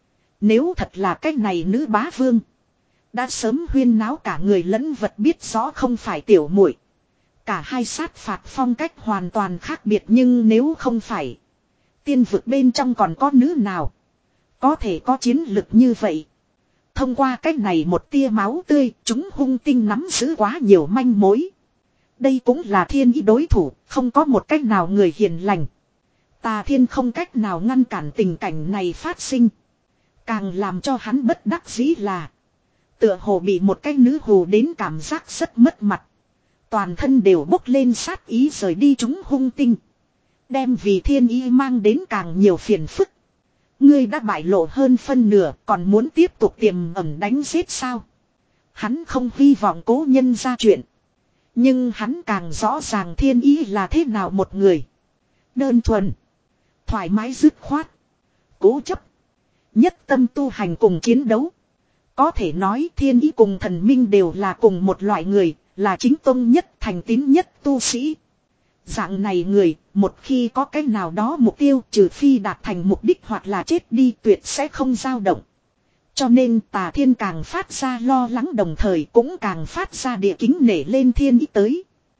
Nếu thật là cách này nữ bá vương, đã sớm huyên náo cả người lẫn vật, biết rõ không phải tiểu muội. Cả hai sát phạt phong cách hoàn toàn khác biệt, nhưng nếu không phải, tiên vực bên trong còn có nữ nào có thể có chiến lực như vậy? Thông qua cách này một tia máu tươi, chúng hung tinh nắm giữ quá nhiều manh mối. Đây cũng là thiên ý đối thủ, không có một cách nào người hiền lành. Tà thiên không cách nào ngăn cản tình cảnh này phát sinh. Càng làm cho hắn bất đắc dĩ là, tựa hồ bị một cái nữ hù đến cảm giác rất mất mặt. Toàn thân đều bốc lên sát ý rời đi chúng hung tinh. Đem vì thiên ý mang đến càng nhiều phiền phức. Ngươi đã bại lộ hơn phân nửa, còn muốn tiếp tục tiềm ẩn đánh giết sao? Hắn không hy vọng cố nhân ra chuyện. Nhưng hắn càng rõ ràng thiên ý là thế nào một người. Đơn thuần, thoải mái dứt khoát, cố chấp, nhất tâm tu hành cùng chiến đấu. Có thể nói thiên ý cùng thần minh đều là cùng một loại người, là chính tông nhất, thành tín nhất tu sĩ. Dạng này người, một khi có cái nào đó mục tiêu, trừ phi đạt thành mục đích hoặc là chết đi, tuyệt sẽ không dao động. Cho nên tà thiên càng phát ra lo lắng, đồng thời cũng càng phát ra địa kính nể lên thiên ý tới.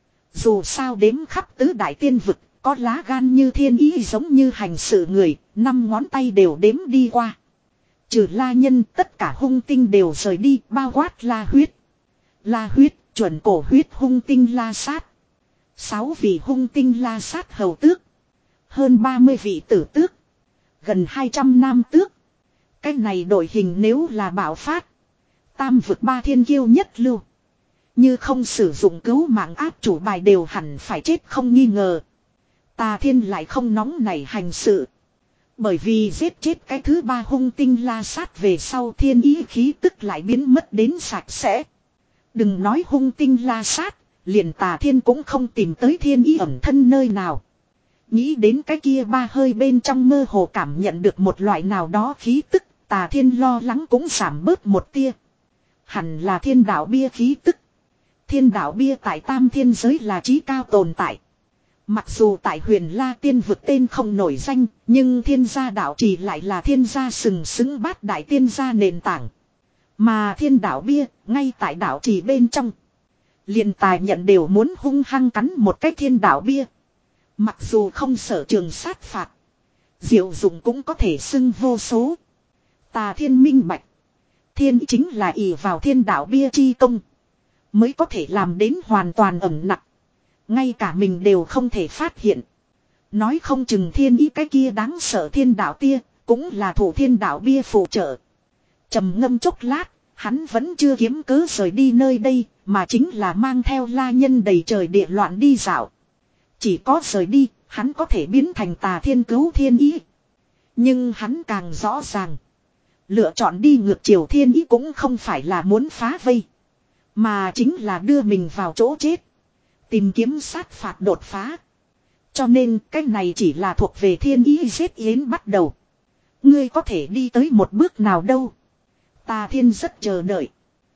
Dù sao đếm khắp tứ đại tiên vực, có lá gan như thiên ý giống như hành sự người, năm ngón tay đều đếm đi qua. Trừ La Nhân, tất cả hung tinh đều rời đi, bao quát La Huyết. La Huyết, chuẩn cổ huyết hung tinh la sát. Sáu vị hung tinh la sát hầu tước. Hơn ba mươi vị tử tước. Gần hai trăm nam tước. Cái này đội hình nếu là bạo phát, tam vực ba thiên kiêu nhất lưu, như không sử dụng cứu mạng áp chủ bài đều hẳn phải chết không nghi ngờ. Tà thiên lại không nóng nảy hành sự. Bởi vì giết chết cái thứ ba hung tinh la sát về sau, thiên ý khí tức lại biến mất đến sạch sẽ. Đừng nói hung tinh la sát, liền tà thiên cũng không tìm tới thiên ý ẩn thân nơi nào. Nghĩ đến cái kia ba hơi bên trong mơ hồ cảm nhận được một loại nào đó khí tức, Tà Thiên lo lắng cũng giảm bớt một tia. Hẳn là thiên đạo bia khí tức. Thiên đạo bia tại tam thiên giới là chí cao tồn tại. Mặc dù tại huyền La Tiên vực tên không nổi danh, nhưng thiên gia đạo trì lại là thiên gia sừng sững bát đại tiên gia nền tảng. Mà thiên đạo bia, ngay tại đạo trì bên trong. Liền tài nhận đều muốn hung hăng cắn một cái thiên đạo bia. Mặc dù không sở trường sát phạt, diệu dụng cũng có thể xưng vô số. Tà Thiên minh bạch. Thiên chính là ỷ vào thiên đạo bia chi công, mới có thể làm đến hoàn toàn ẩn nặc. Ngay cả mình đều không thể phát hiện. Nói không chừng thiên ý cái kia đáng sợ thiên đạo tia, cũng là thủ thiên đạo bia phụ trợ. Trầm ngâm chốc lát, hắn vẫn chưa kiếm cớ rời đi nơi đây, mà chính là mang theo la nhân đầy trời địa loạn đi dạo. Chỉ có rời đi, hắn có thể biến thành Tà Thiên cứu thiên ý. Nhưng hắn càng rõ ràng, lựa chọn đi ngược chiều thiên ý cũng không phải là muốn phá vây, mà chính là đưa mình vào chỗ chết. Tìm kiếm sát phạt đột phá. Cho nên cái này chỉ là thuộc về thiên ý giết yến bắt đầu. Ngươi có thể đi tới một bước nào đâu. Tà Thiên rất chờ đợi.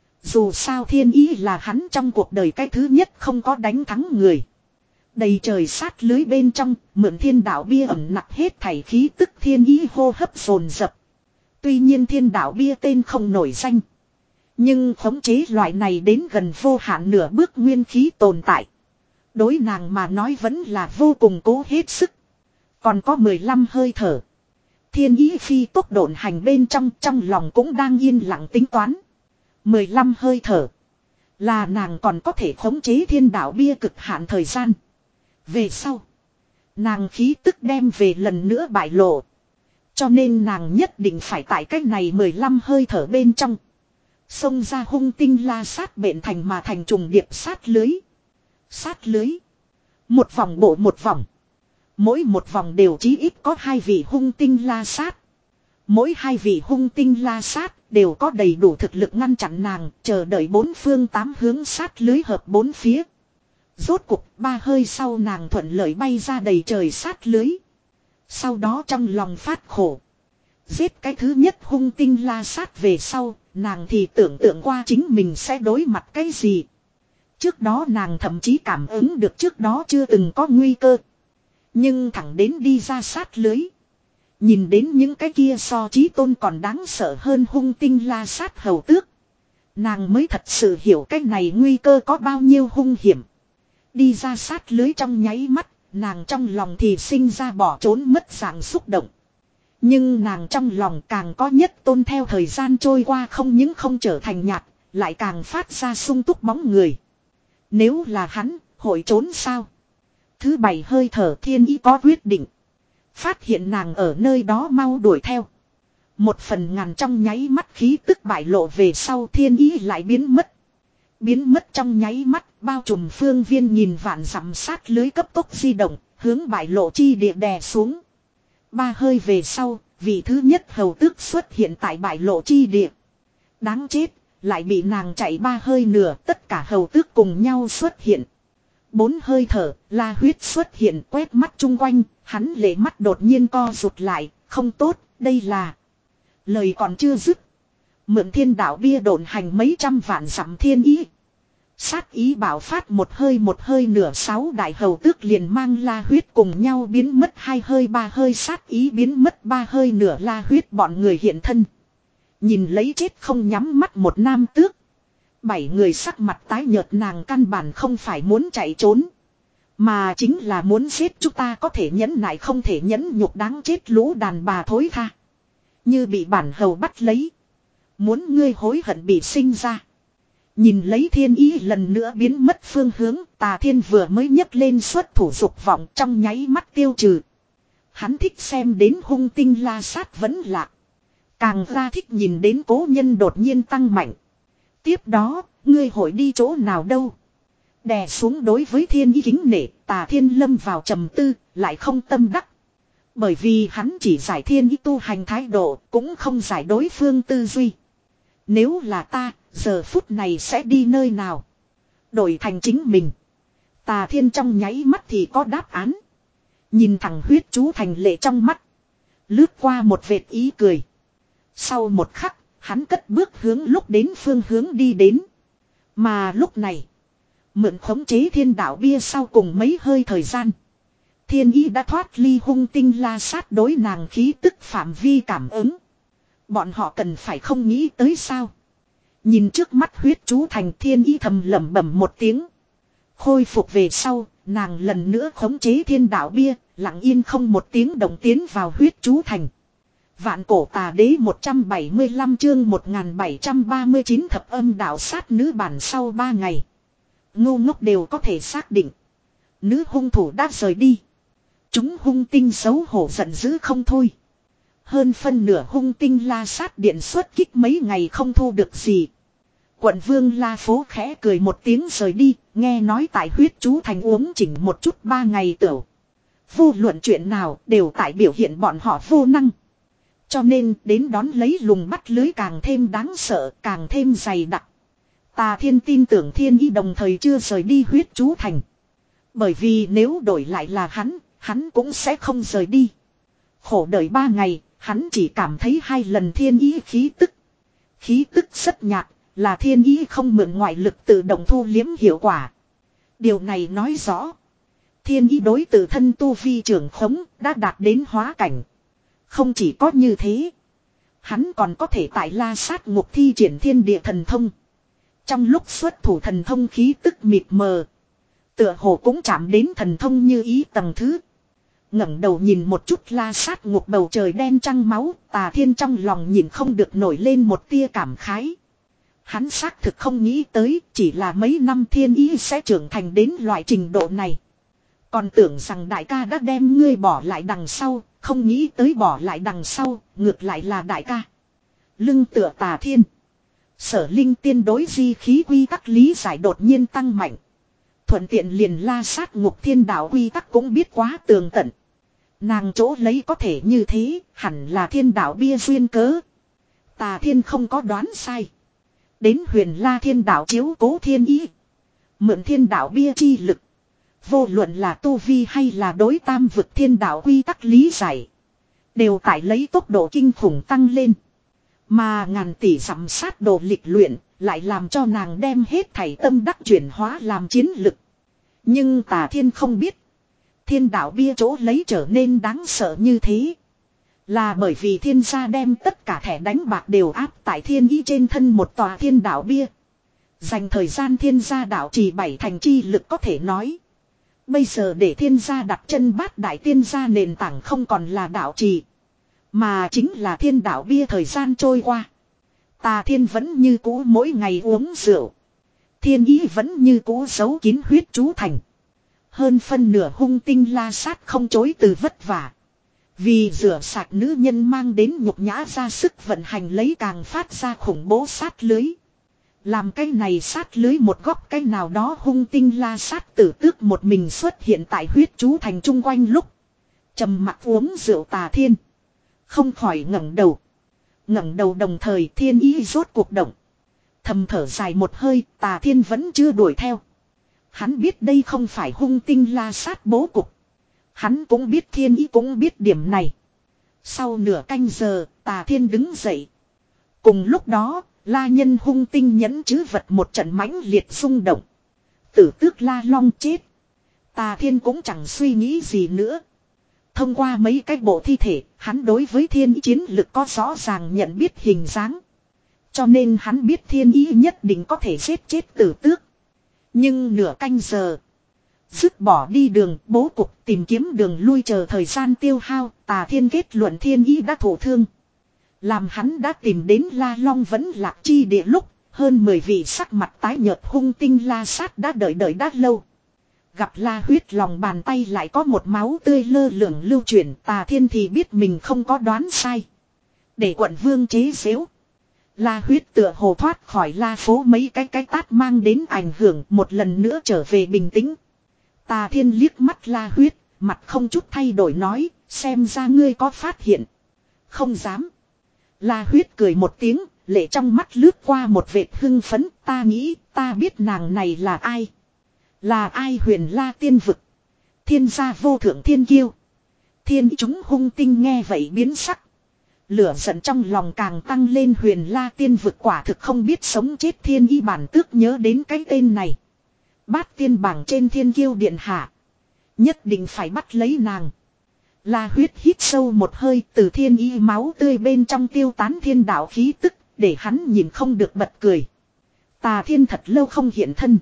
Dù sao thiên ý là hắn trong cuộc đời cái thứ nhất không có đánh thắng người. Đầy trời sát lưới bên trong, mượn thiên đạo bia ẩn nặc hết thảy khí tức thiên ý hô hấp dồn dập. Tuy nhiên thiên đạo bia tên không nổi danh, nhưng khống chế loại này đến gần vô hạn nửa bước nguyên khí tồn tại, đối nàng mà nói vẫn là vô cùng cố hết sức. Còn có mười lăm hơi thở. Thiên ý phi tốc độn hành bên trong, trong lòng cũng đang yên lặng tính toán. mười lăm hơi thở là nàng còn có thể khống chế thiên đạo bia cực hạn thời gian. Về sau, nàng khí tức đem về lần nữa bại lộ. Cho nên nàng nhất định phải tại cách này mười lăm hơi thở bên trong xông ra hung tinh la sát bện thành mà thành trùng điệp sát lưới. Sát lưới. Một vòng bộ một vòng. Mỗi một vòng đều chí ít có hai vị hung tinh la sát. Mỗi hai vị hung tinh la sát đều có đầy đủ thực lực ngăn chặn nàng, chờ đợi bốn phương tám hướng sát lưới hợp bốn phía. Rốt cuộc ba hơi sau nàng thuận lợi bay ra đầy trời sát lưới. Sau đó trong lòng phát khổ. Giết cái thứ nhất hung tinh la sát về sau, nàng thì tưởng tượng qua chính mình sẽ đối mặt cái gì. Trước đó nàng thậm chí cảm ứng được trước đó chưa từng có nguy cơ. Nhưng thẳng đến đi ra sát lưới, nhìn đến những cái kia so chí tôn còn đáng sợ hơn hung tinh la sát hầu tước, nàng mới thật sự hiểu cái này nguy cơ có bao nhiêu hung hiểm. Đi ra sát lưới trong nháy mắt, nàng trong lòng thì sinh ra bỏ trốn mất dạng xúc động. Nhưng nàng trong lòng càng có nhất tôn theo thời gian trôi qua không những không trở thành nhạt, lại càng phát ra sung túc bóng người. Nếu là hắn, hội trốn sao? Thứ bảy hơi thở thiên ý có quyết định. Phát hiện nàng ở nơi đó mau đuổi theo. Một phần ngàn trong nháy mắt khí tức bại lộ về sau thiên ý lại biến mất. Biến mất trong nháy mắt, bao trùm phương viên nhìn vạn dặm sát lưới cấp tốc di động, hướng bại lộ chi địa đè xuống. Ba hơi về sau, vị thứ nhất hầu tước xuất hiện tại bại lộ chi địa. Đáng chết, lại bị nàng chạy ba hơi nửa, tất cả hầu tước cùng nhau xuất hiện. Bốn hơi thở, la huyết xuất hiện quét mắt chung quanh, hắn lệ mắt đột nhiên co rụt lại, không tốt, đây là... Lời còn chưa dứt. Mượn thiên đạo bia độn hành mấy trăm vạn dặm thiên ý. Sát ý bảo phát một hơi một hơi nửa sáu đại hầu tước liền mang la huyết cùng nhau biến mất hai hơi ba hơi sát ý biến mất ba hơi nửa la huyết bọn người hiện thân. Nhìn lấy chết không nhắm mắt một nam tước. Bảy người sắc mặt tái nhợt nàng căn bản không phải muốn chạy trốn. Mà chính là muốn giết chúng ta có thể nhẫn nại không thể nhẫn nhục đáng chết lũ đàn bà thối tha. Như bị bản hầu bắt lấy. Muốn ngươi hối hận bị sinh ra. Nhìn lấy thiên ý lần nữa biến mất phương hướng, Tà Thiên vừa mới nhấc lên xuất thủ dục vọng trong nháy mắt tiêu trừ. Hắn thích xem đến hung tinh la sát vẫn lạ. Càng ra thích nhìn đến cố nhân đột nhiên tăng mạnh. Tiếp đó, ngươi hội đi chỗ nào đâu? Đè xuống đối với thiên ý kính nể, Tà Thiên lâm vào trầm tư, lại không tâm đắc. Bởi vì hắn chỉ giải thiên ý tu hành thái độ, cũng không giải đối phương tư duy. Nếu là ta, giờ phút này sẽ đi nơi nào? Đổi thành chính mình. Tà Thiên trong nháy mắt thì có đáp án. Nhìn thẳng huyết chú thành lệ trong mắt. Lướt qua một vệt ý cười. Sau một khắc, hắn cất bước hướng lúc đến phương hướng đi đến. Mà lúc này, mượn khống chế thiên đạo bia sau cùng mấy hơi thời gian. Thiên ý đã thoát ly hung tinh la sát đối nàng khí tức phạm vi cảm ứng. Bọn họ cần phải không nghĩ tới sao. Nhìn trước mắt huyết chú thành thiên ý thầm lẩm bẩm một tiếng. Khôi phục về sau, nàng lần nữa khống chế thiên đạo bia, lặng yên không một tiếng động tiến vào huyết chú thành. Vạn cổ tà đế một trăm bảy mươi lăm chương một nghìn bảy trăm ba mươi chín thập âm đạo sát nữ bản sau ba ngày. Ngu ngốc đều có thể xác định. Nữ hung thủ đã rời đi. Chúng hung tinh xấu hổ giận dữ không thôi. Hơn phân nửa hung tinh la sát điện xuất kích mấy ngày không thu được gì. Quận vương la phố khẽ cười một tiếng rời đi, nghe nói tại huyết chú thành uống chỉnh một chút ba ngày tửu. Vô luận chuyện nào đều tại biểu hiện bọn họ vô năng. Cho nên đến đón lấy lùng bắt lưới càng thêm đáng sợ, càng thêm dày đặc. Tà Thiên tin tưởng Thiên Ý đồng thời chưa rời đi huyết chú thành. Bởi vì nếu đổi lại là hắn, hắn cũng sẽ không rời đi. Khổ đợi ba ngày, hắn chỉ cảm thấy hai lần Thiên Ý khí tức. Khí tức rất nhạt, là Thiên Ý không mượn ngoại lực tự động thu liếm hiệu quả. Điều này nói rõ. Thiên Ý đối tự thân tu vi trưởng khống đã đạt đến hóa cảnh. Không chỉ có như thế. Hắn còn có thể tại la sát ngục thi triển thiên địa thần thông. Trong lúc xuất thủ thần thông khí tức mịt mờ. Tựa hồ cũng chạm đến thần thông như ý tầng thứ. ngẩng đầu nhìn một chút la sát ngục bầu trời đen trăng máu. Tà Thiên trong lòng nhìn không được nổi lên một tia cảm khái. Hắn xác thực không nghĩ tới chỉ là mấy năm Thiên Ý sẽ trưởng thành đến loại trình độ này. Còn tưởng rằng đại ca đã đem ngươi bỏ lại đằng sau. Không nghĩ tới bỏ lại đằng sau, ngược lại là đại ca. Lưng tựa Tà Thiên. Sở linh tiên đối di khí quy tắc lý giải đột nhiên tăng mạnh. Thuận tiện liền la sát ngục thiên đạo quy tắc cũng biết quá tường tận. Nàng chỗ lấy có thể như thế, hẳn là thiên đạo bia duyên cớ. Tà Thiên không có đoán sai. Đến huyền la thiên đạo chiếu cố Thiên Ý. Mượn thiên đạo bia chi lực. Vô luận là tu vi hay là đối tam vực thiên đạo quy tắc lý giải. Đều tại lấy tốc độ kinh khủng tăng lên. Mà ngàn tỷ dặm sát đồ lịch luyện. Lại làm cho nàng đem hết thảy tâm đắc chuyển hóa làm chiến lực. Nhưng Tà Thiên không biết. Thiên đạo bia chỗ lấy trở nên đáng sợ như thế. Là bởi vì thiên gia đem tất cả thẻ đánh bạc đều áp tại Thiên Ý trên thân một tòa thiên đạo bia. Dành thời gian thiên gia đạo trì bảy thành chi lực có thể nói. Bây giờ để thiên gia đặt chân bát đại tiên gia nền tảng không còn là đạo trì. Mà chính là thiên đạo bia thời gian trôi qua. Tà Thiên vẫn như cũ mỗi ngày uống rượu. Thiên Ý vẫn như cũ giấu kín huyết chú thành. Hơn phân nửa hung tinh la sát không chối từ vất vả. Vì rửa sạch nữ nhân mang đến nhục nhã ra sức vận hành lấy càng phát ra khủng bố sát lưới. Làm cái này sát lưới một góc cái nào đó hung tinh la sát tử tước một mình xuất hiện tại huyết chú thành chung quanh lúc. Trầm mặc uống rượu Tà Thiên. Không khỏi ngẩng đầu. ngẩng đầu đồng thời Thiên Ý rốt cuộc động. Thầm thở dài một hơi, Tà Thiên vẫn chưa đuổi theo. Hắn biết đây không phải hung tinh la sát bố cục. Hắn cũng biết Thiên Ý cũng biết điểm này. Sau nửa canh giờ, Tà Thiên đứng dậy. Cùng lúc đó, La Nhân hung tinh nhẫn chứ vật một trận mãnh liệt rung động. Tử tước La Long chết. Tà Thiên cũng chẳng suy nghĩ gì nữa. Thông qua mấy cái bộ thi thể, hắn đối với Thiên Ý chiến lực có rõ ràng nhận biết hình dáng. Cho nên hắn biết Thiên Ý nhất định có thể giết chết tử tước. Nhưng nửa canh giờ. Dứt bỏ đi đường, bố cục tìm kiếm đường lui chờ thời gian tiêu hao, Tà Thiên kết luận Thiên Ý đã thổ thương. Làm hắn đã tìm đến La Long vẫn lạc chi địa lúc, hơn mười vị sắc mặt tái nhợt hung tinh la sát đã đợi đợi đã lâu. Gặp La Huyết lòng bàn tay lại có một máu tươi lơ lửng lưu chuyển, Tà Thiên thì biết mình không có đoán sai. Để quận vương chế giễu. La Huyết tựa hồ thoát khỏi La phố mấy cái cái tát mang đến ảnh hưởng, một lần nữa trở về bình tĩnh. Tà Thiên liếc mắt La Huyết, mặt không chút thay đổi nói, xem ra ngươi có phát hiện. Không dám. La Huyết cười một tiếng, lệ trong mắt lướt qua một vệt hưng phấn, ta nghĩ, ta biết nàng này là ai. Là ai huyền la tiên vực. Thiên gia vô thượng thiên kiêu. Thiên chúng hung tinh nghe vậy biến sắc. Lửa giận trong lòng càng tăng lên. Huyền La Tiên vực quả thực không biết sống chết. Thiên ý bản tước nhớ đến cái tên này. Bát tiên bảng trên thiên kiêu điện hạ. Nhất định phải bắt lấy nàng. La Huyết hít sâu một hơi, từ thiên ý máu tươi bên trong tiêu tán thiên đạo khí tức, để hắn nhìn không được bật cười. Tà Thiên thật lâu không hiện thân.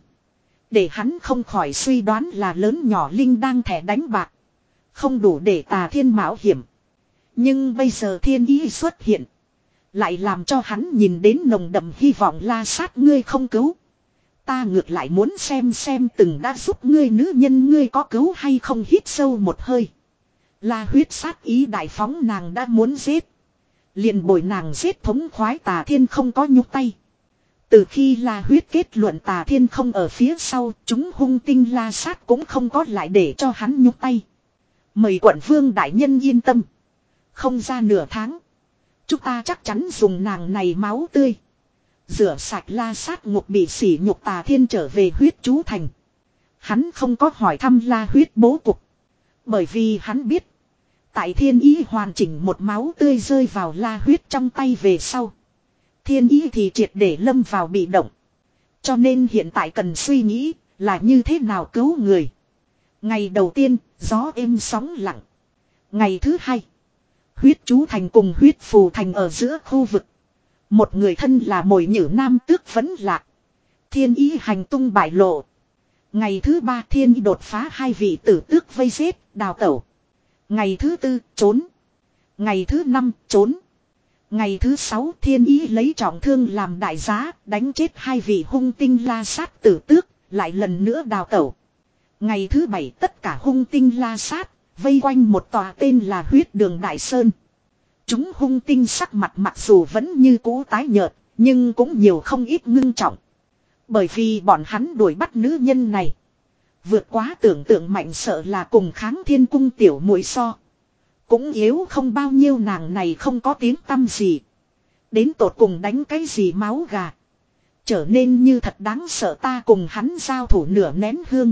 Để hắn không khỏi suy đoán là lớn nhỏ linh đang thẻ đánh bạc. Không đủ để Tà Thiên mạo hiểm. Nhưng bây giờ thiên ý xuất hiện. Lại làm cho hắn nhìn đến nồng đậm hy vọng. La Sát, ngươi không cứu. Ta ngược lại muốn xem xem từng đã giúp ngươi nữ nhân ngươi có cứu hay không. Hít sâu một hơi. La Huyết sát ý đại phóng, nàng đã muốn giết. Liền bồi nàng giết thống khoái. Tà Thiên không có nhúc tay. Từ khi La Huyết kết luận Tà Thiên không ở phía sau, chúng hung tinh La Sát cũng không có lại để cho hắn nhúc tay. Mời quận vương đại nhân yên tâm. Không ra nửa tháng, chúng ta chắc chắn dùng nàng này máu tươi rửa sạch La Sát ngục bị sỉ nhục. Tà Thiên trở về huyết chú thành. Hắn không có hỏi thăm La Huyết bố cục. Bởi vì hắn biết, tại thiên ý hoàn chỉnh một máu tươi rơi vào La Huyết trong tay về sau, thiên ý thì triệt để lâm vào bị động. Cho nên hiện tại cần suy nghĩ là như thế nào cứu người. Ngày đầu tiên, gió êm sóng lặng. Ngày thứ hai, huyết chú thành cùng huyết phù thành ở giữa khu vực. Một người thân là mồi nhử nam tước vẫn lạc. Thiên ý hành tung bại lộ. Ngày thứ ba, thiên ý đột phá hai vị tử tước vây giết, đào tẩu. Ngày thứ tư, trốn. Ngày thứ năm, trốn. Ngày thứ sáu, thiên ý lấy trọng thương làm đại giá, đánh chết hai vị hung tinh La Sát tử tước, lại lần nữa đào tẩu. Ngày thứ bảy, tất cả hung tinh La Sát vây quanh một tòa tên là huyết đường Đại Sơn. Chúng hung tinh sắc mặt mặc dù vẫn như cũ tái nhợt, nhưng cũng nhiều không ít ngưng trọng. Bởi vì bọn hắn đuổi bắt nữ nhân này vượt quá tưởng tượng mạnh, sợ là cùng Kháng Thiên cung tiểu muội so. Cũng yếu không bao nhiêu, nàng này không có tiếng tăm gì. Đến tột cùng đánh cái gì máu gà. Trở nên như thật đáng sợ. Ta cùng hắn giao thủ nửa nén hương.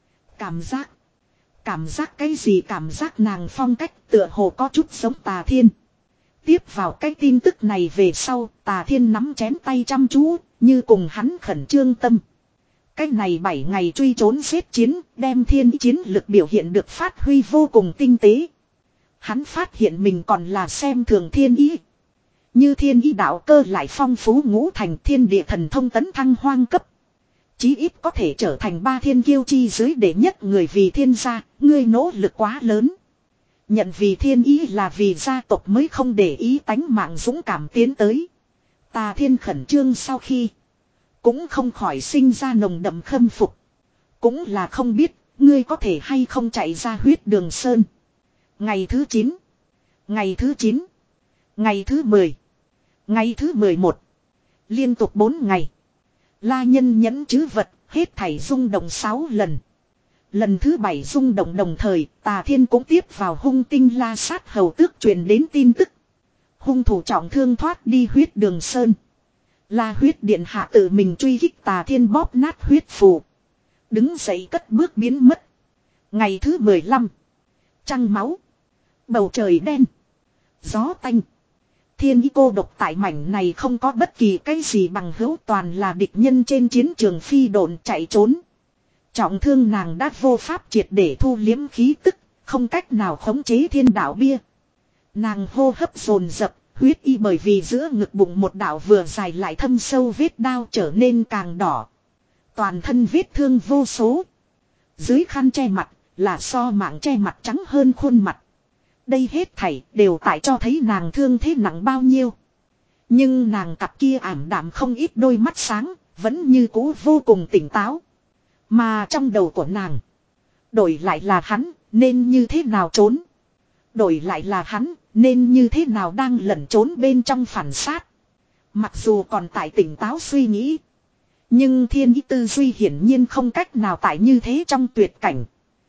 Cảm giác. Cảm giác cái gì? Cảm giác nàng phong cách tựa hồ có chút giống Tà Thiên. Tiếp vào cái tin tức này về sau, Tà Thiên nắm chén tay chăm chú, như cùng hắn khẩn trương tâm. Cái này bảy ngày truy trốn giết chiến, đem thiên chiến lực biểu hiện được phát huy vô cùng tinh tế. Hắn phát hiện mình còn là xem thường thiên ý. Như thiên ý đạo cơ lại phong phú ngũ thành thiên địa thần thông tấn thăng hoang cấp. Chí ít có thể trở thành ba thiên kiêu chi dưới đệ nhất người. Vì thiên gia, ngươi nỗ lực quá lớn. Nhận vì thiên ý là vì gia tộc mới không để ý tánh mạng dũng cảm tiến tới. Tà Thiên khẩn trương sau khi cũng không khỏi sinh ra nồng đậm khâm phục. Cũng là không biết ngươi có thể hay không chạy ra huyết đường sơn. Ngày thứ chín, ngày thứ chín, ngày thứ mười, ngày thứ mười một. Liên tục bốn ngày. La Nhân nhẫn chứ vật hết thảy rung động sáu lần. Lần thứ bảy rung động đồng thời, Tà Thiên cũng tiếp vào hung tinh La Sát hầu tước truyền đến tin tức. Hung thủ trọng thương thoát đi huyết đường sơn. La Huyết điện hạ tự mình truy kích. Tà Thiên bóp nát huyết phù, đứng dậy cất bước biến mất. Ngày thứ mười lăm. Trăng máu. Bầu trời đen. Gió tanh. Thiên ý cô độc tại mảnh này, không có bất kỳ cái gì bằng hữu, toàn là địch nhân trên chiến trường phi độn chạy trốn. Trọng thương nàng đã vô pháp triệt để thu liếm khí tức, không cách nào khống chế thiên đạo bia. Nàng hô hấp dồn dập, huyết y bởi vì giữa ngực bụng một đạo vừa dài lại thâm sâu vết đao trở nên càng đỏ. Toàn thân vết thương vô số. Dưới khăn che mặt là so mạng che mặt trắng hơn khuôn mặt. Đây hết thảy đều tại cho thấy nàng thương thế nặng bao nhiêu. Nhưng nàng cặp kia ảm đạm không ít đôi mắt sáng, vẫn như cũ vô cùng tỉnh táo. Mà trong đầu của nàng, đổi lại là hắn, nên như thế nào trốn. Đổi lại là hắn, nên như thế nào đang lẩn trốn bên trong phản sát. Mặc dù còn tại tỉnh táo suy nghĩ, nhưng thiên ý tư duy hiển nhiên không cách nào tại như thế trong tuyệt cảnh.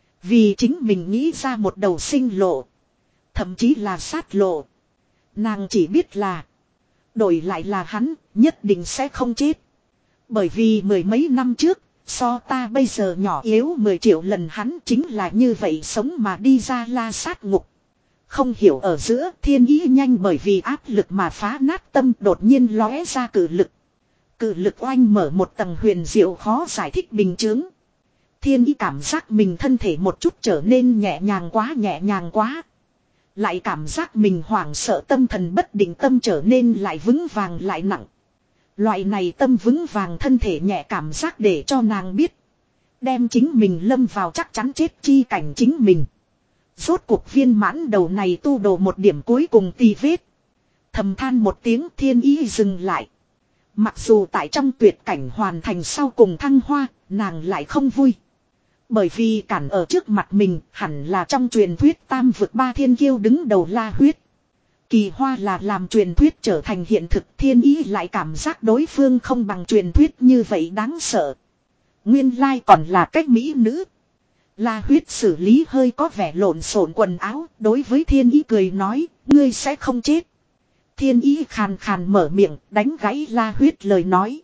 Vì chính mình nghĩ ra một đầu sinh lộ, thậm chí là sát lộ. Nàng chỉ biết là đổi lại là hắn, nhất định sẽ không chết. Bởi vì mười mấy năm trước, so ta bây giờ nhỏ yếu mười triệu lần, hắn chính là như vậy sống mà đi ra La Sát ngục. Không hiểu ở giữa thiên ý nhanh bởi vì áp lực mà phá nát tâm đột nhiên lóe ra cử lực. Cử lực oanh mở một tầng huyền diệu khó giải thích bình chướng. Thiên ý cảm giác mình thân thể một chút trở nên nhẹ nhàng quá nhẹ nhàng quá. Lại cảm giác mình hoảng sợ tâm thần bất định tâm trở nên lại vững vàng lại nặng. Loại này tâm vững vàng thân thể nhẹ cảm giác để cho nàng biết. Đem chính mình lâm vào chắc chắn chết chi cảnh chính mình. Rốt cuộc viên mãn đầu này tu đồ một điểm cuối cùng tì vết. Thầm than một tiếng thiên ý dừng lại. Mặc dù tại trong tuyệt cảnh hoàn thành sau cùng thăng hoa, nàng lại không vui. Bởi vì cản ở trước mặt mình hẳn là trong truyền thuyết tam vực ba thiên kiêu đứng đầu La Huyết. Kỳ hoa là làm truyền thuyết trở thành hiện thực, thiên ý lại cảm giác đối phương không bằng truyền thuyết như vậy đáng sợ. Nguyên lai còn là cách mỹ nữ. La Huyết xử lý hơi có vẻ lộn xộn quần áo, đối với thiên ý cười nói, ngươi sẽ không chết. Thiên ý khàn khàn mở miệng, đánh gãy La Huyết lời nói.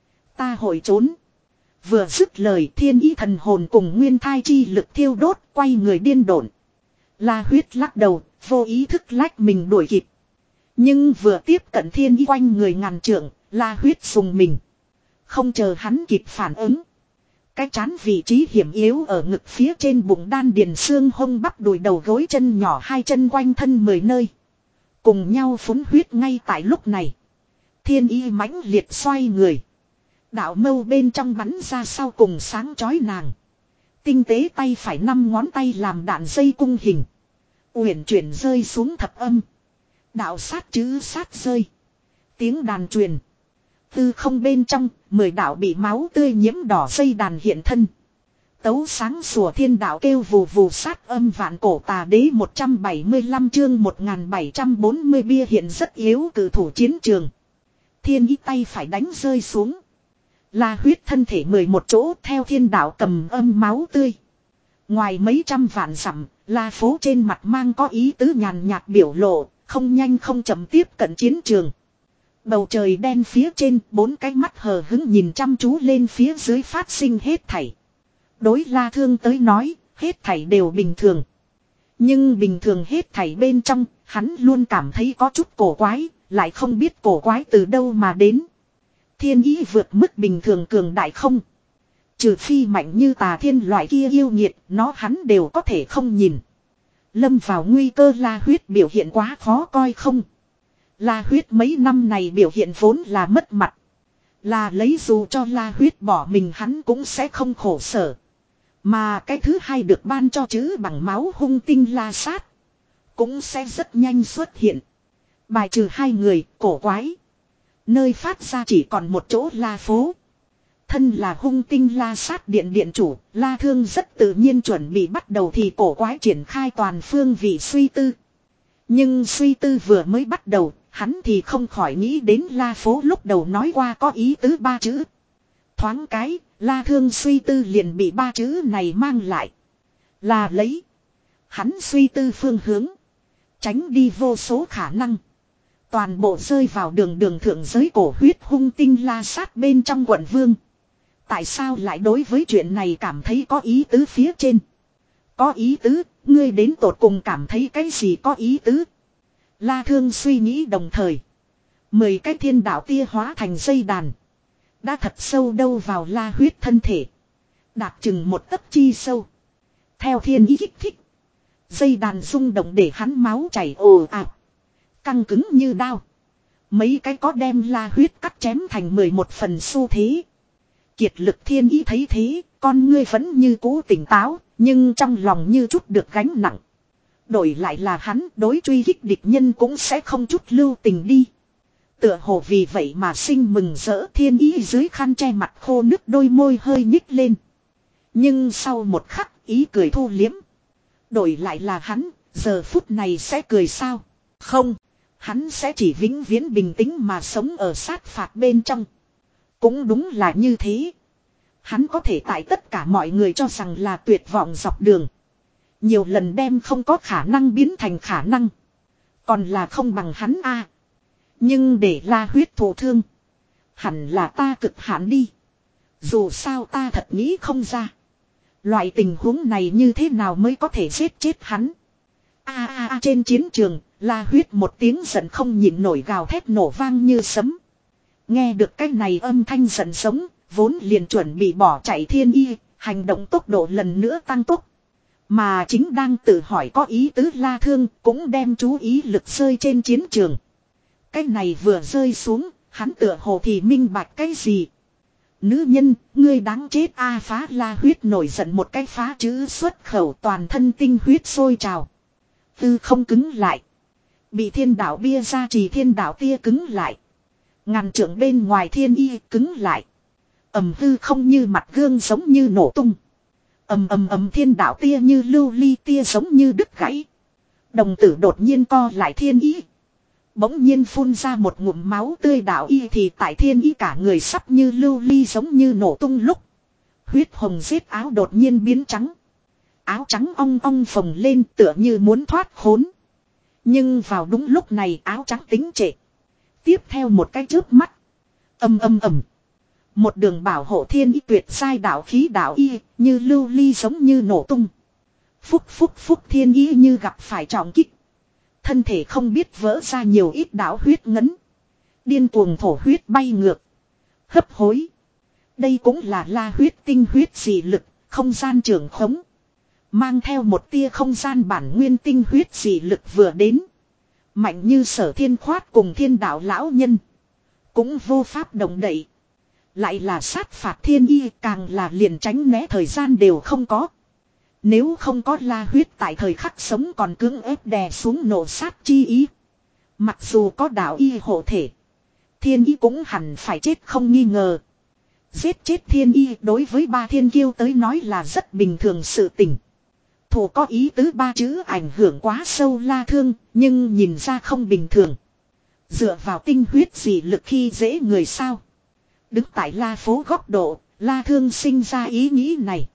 Ta hội trốn. Vừa dứt lời thiên ý thần hồn cùng nguyên thai chi lực thiêu đốt, quay người điên độn. La Huyết lắc đầu, vô ý thức lách mình đuổi kịp. Nhưng vừa tiếp cận thiên ý quanh người ngàn trượng, La Huyết dùng mình. Không chờ hắn kịp phản ứng. Cái chán vị trí hiểm yếu ở ngực phía trên bụng đan điền xương hông bắp đùi đầu gối chân nhỏ hai chân quanh thân mười nơi. Cùng nhau phúng huyết ngay tại lúc này. Thiên ý mãnh liệt xoay người. Đạo mâu bên trong bắn ra sau cùng sáng chói nàng. Tinh tế tay phải năm ngón tay làm đạn dây cung hình. Uyển chuyển rơi xuống thập âm. Đạo sát chữ sát rơi. Tiếng đàn truyền. Tư không bên trong, mười đạo bị máu tươi nhiễm đỏ dây đàn hiện thân. Tấu sáng sủa thiên đạo kêu vù vù sát âm vạn cổ tà đế một trăm bảy mươi lăm chương một nghìn bảy trăm bốn mươi bia hiện rất yếu cử thủ chiến trường. Thiên ý tay phải đánh rơi xuống. La Huyết thân thể mười một chỗ theo thiên đạo cầm âm máu tươi. Ngoài mấy trăm vạn dặm, La phố trên mặt mang có ý tứ nhàn nhạt biểu lộ, không nhanh không chậm tiếp cận chiến trường. Bầu trời đen phía trên, bốn cái mắt hờ hứng nhìn chăm chú lên phía dưới phát sinh hết thảy. Đối La Thương tới nói, hết thảy đều bình thường. Nhưng bình thường hết thảy bên trong, hắn luôn cảm thấy có chút cổ quái, lại không biết cổ quái từ đâu mà đến. Thiên ý vượt mức bình thường cường đại không? Trừ phi mạnh như Tà Thiên loại kia yêu nghiệt, nó hắn đều có thể không nhìn. Lâm vào nguy cơ La Huyết biểu hiện quá khó coi không? La Huyết mấy năm này biểu hiện vốn là mất mặt. Là lấy dù cho La Huyết bỏ mình hắn cũng sẽ không khổ sở. Mà cái thứ hai được ban cho chữ bằng máu hung tinh La Sát. Cũng sẽ rất nhanh xuất hiện. Bài trừ hai người, cổ quái. Nơi phát ra chỉ còn một chỗ La phố. Thân là hung tinh La Sát điện điện chủ, La Thương rất tự nhiên chuẩn bị bắt đầu thì cổ quái triển khai toàn phương vị suy tư. Nhưng suy tư vừa mới bắt đầu, hắn thì không khỏi nghĩ đến La phố lúc đầu nói qua có ý tứ ba chữ. Thoáng cái, La Thương suy tư liền bị ba chữ này mang lại. Là lấy. Hắn suy tư phương hướng. Tránh đi vô số khả năng. Toàn bộ rơi vào đường đường thượng giới cổ huyết hung tinh La Sát bên trong quận vương. Tại sao lại đối với chuyện này cảm thấy có ý tứ phía trên? Có ý tứ, ngươi đến tột cùng cảm thấy cái gì có ý tứ? La Thương suy nghĩ đồng thời. Mười cái thiên đạo tia hóa thành dây đàn. Đã thật sâu đâu vào La Huyết thân thể. Đạt chừng một tấc chi sâu. Theo thiên ý kích thích. Dây đàn rung động để hắn máu chảy ồ ạt. Căng cứng như đao. Mấy cái có đem La Huyết cắt chém thành mười một phần xu thế. Kiệt lực thiên ý thấy thế, con ngươi vẫn như cũ tỉnh táo, nhưng trong lòng như chút được gánh nặng. Đổi lại là hắn đối truy kích địch nhân cũng sẽ không chút lưu tình đi. Tựa hồ vì vậy mà sinh mừng rỡ thiên ý dưới khăn che mặt khô nứt đôi môi hơi nhích lên. Nhưng sau một khắc ý cười thu liếm. Đổi lại là hắn, giờ phút này sẽ cười sao? Không, hắn sẽ chỉ vĩnh viễn bình tĩnh mà sống ở sát phạt bên trong. Cũng đúng là như thế. Hắn có thể tại tất cả mọi người cho rằng là tuyệt vọng dọc đường. Nhiều lần đem không có khả năng biến thành khả năng. Còn là không bằng hắn a. À. Nhưng để La Huyết thụ thương. Hẳn là ta cực hạn đi. Dù sao ta thật nghĩ không ra. Loại tình huống này như thế nào mới có thể giết chết hắn. A a a trên chiến trường, la huyết một tiếng giận không nhịn nổi gào thét nổ vang như sấm. Nghe được cái này âm thanh giận sống, vốn liền chuẩn bị bỏ chạy thiên y, hành động tốc độ lần nữa tăng tốc. Mà chính đang tự hỏi có ý tứ La Thương cũng đem chú ý lực rơi trên chiến trường. Cái này vừa rơi xuống, hắn tựa hồ thì minh bạch cái gì. Nữ nhân, ngươi đáng chết a phá la huyết nổi giận một cái phá chữ xuất khẩu toàn thân tinh huyết sôi trào. Tư không cứng lại. Bị thiên đạo bia ra trì thiên đạo tia cứng lại. Ngàn trượng bên ngoài thiên y cứng lại. Ầm hư không như mặt gương giống như nổ tung. Ầm ầm ầm thiên đạo tia như lưu ly tia giống như đứt gãy. Đồng tử đột nhiên co lại thiên y. Bỗng nhiên phun ra một ngụm máu tươi đạo y thì tại thiên y cả người sắp như lưu ly giống như nổ tung lúc. Huyết hồng giết áo đột nhiên biến trắng. Áo trắng ong ong phồng lên tựa như muốn thoát khốn. Nhưng vào đúng lúc này áo trắng tính trệ. Tiếp theo một cái chớp mắt. Âm âm ầm. Một đường bảo hộ thiên y tuyệt sai đạo khí đạo y như lưu ly giống như nổ tung. Phúc phúc phúc thiên y như gặp phải trọng kích. Thân thể không biết vỡ ra nhiều ít đạo huyết ngấn. Điên cuồng thổ huyết bay ngược. Hấp hối. Đây cũng là la huyết tinh huyết dị lực, không gian trường khống. Mang theo một tia không gian bản nguyên tinh huyết dị lực vừa đến. Mạnh như Sở Thiên khoát cùng thiên đạo lão nhân. Cũng vô pháp động đậy. Lại là sát phạt thiên y càng là liền tránh né thời gian đều không có. Nếu không có la huyết tại thời khắc sống còn cưỡng ép đè xuống nổ sát chi ý. Mặc dù có đạo y hộ thể. Thiên y cũng hẳn phải chết không nghi ngờ. Giết chết thiên y đối với ba thiên kiêu tới nói là rất bình thường sự tình. Thủ có ý tứ ba chữ ảnh hưởng quá sâu La Thương, nhưng nhìn ra không bình thường. Dựa vào tinh huyết gì lực khi dễ người sao. Đứng tại La phố góc độ, La Thương sinh ra ý nghĩ này.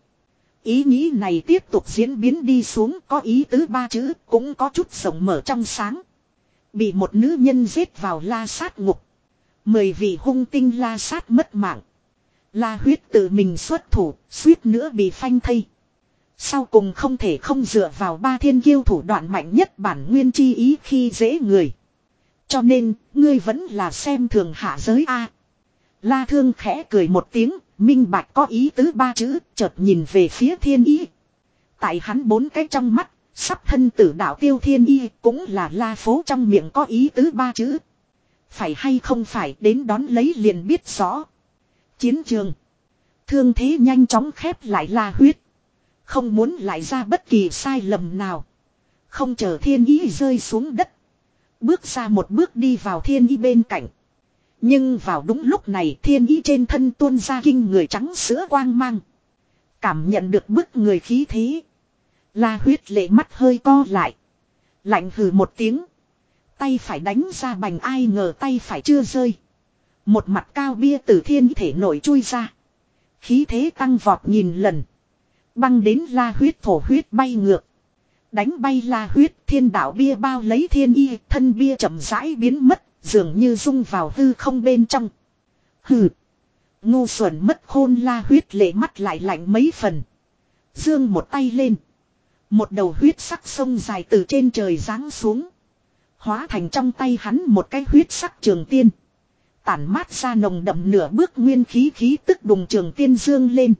Ý nghĩ này tiếp tục diễn biến đi xuống có ý tứ ba chữ cũng có chút rộng mở trong sáng. Bị một nữ nhân giết vào la sát ngục. Mười vị hung tinh la sát mất mạng. La huyết tự mình xuất thủ, suýt nữa bị phanh thây. Sau cùng không thể không dựa vào ba thiên kiêu thủ đoạn mạnh nhất bản nguyên chi ý khi dễ người. Cho nên, ngươi vẫn là xem thường hạ giới A. La Thương khẽ cười một tiếng, minh bạch có ý tứ ba chữ, chợt nhìn về phía thiên ý. Tại hắn bốn cái trong mắt, sắp thân tử đạo tiêu thiên y cũng là la phố trong miệng có ý tứ ba chữ. Phải hay không phải đến đón lấy liền biết rõ. Chiến trường. Thương thế nhanh chóng khép lại la huyết. Không muốn lại ra bất kỳ sai lầm nào. Không chờ thiên ý rơi xuống đất. Bước ra một bước đi vào thiên ý bên cạnh. Nhưng vào đúng lúc này thiên ý trên thân tuôn ra kinh người trắng sữa quang mang. Cảm nhận được bức người khí thế. La huyết lệ mắt hơi co lại. Lạnh hừ một tiếng. Tay phải đánh ra bành ai ngờ tay phải chưa rơi. Một mặt cao bia từ thiên ý thể nổi chui ra. Khí thế tăng vọt nghìn lần. Băng đến la huyết thổ huyết bay ngược. Đánh bay la huyết thiên đạo bia bao lấy thiên y thân bia chậm rãi biến mất. Dường như rung vào hư không bên trong. Hừ. Ngu xuẩn mất khôn la huyết lệ mắt lại lạnh mấy phần. Dương một tay lên. Một đầu huyết sắc sông dài từ trên trời giáng xuống. Hóa thành trong tay hắn một cái huyết sắc trường tiên. Tản mát ra nồng đậm nửa bước nguyên khí khí tức đùng trường tiên dương lên.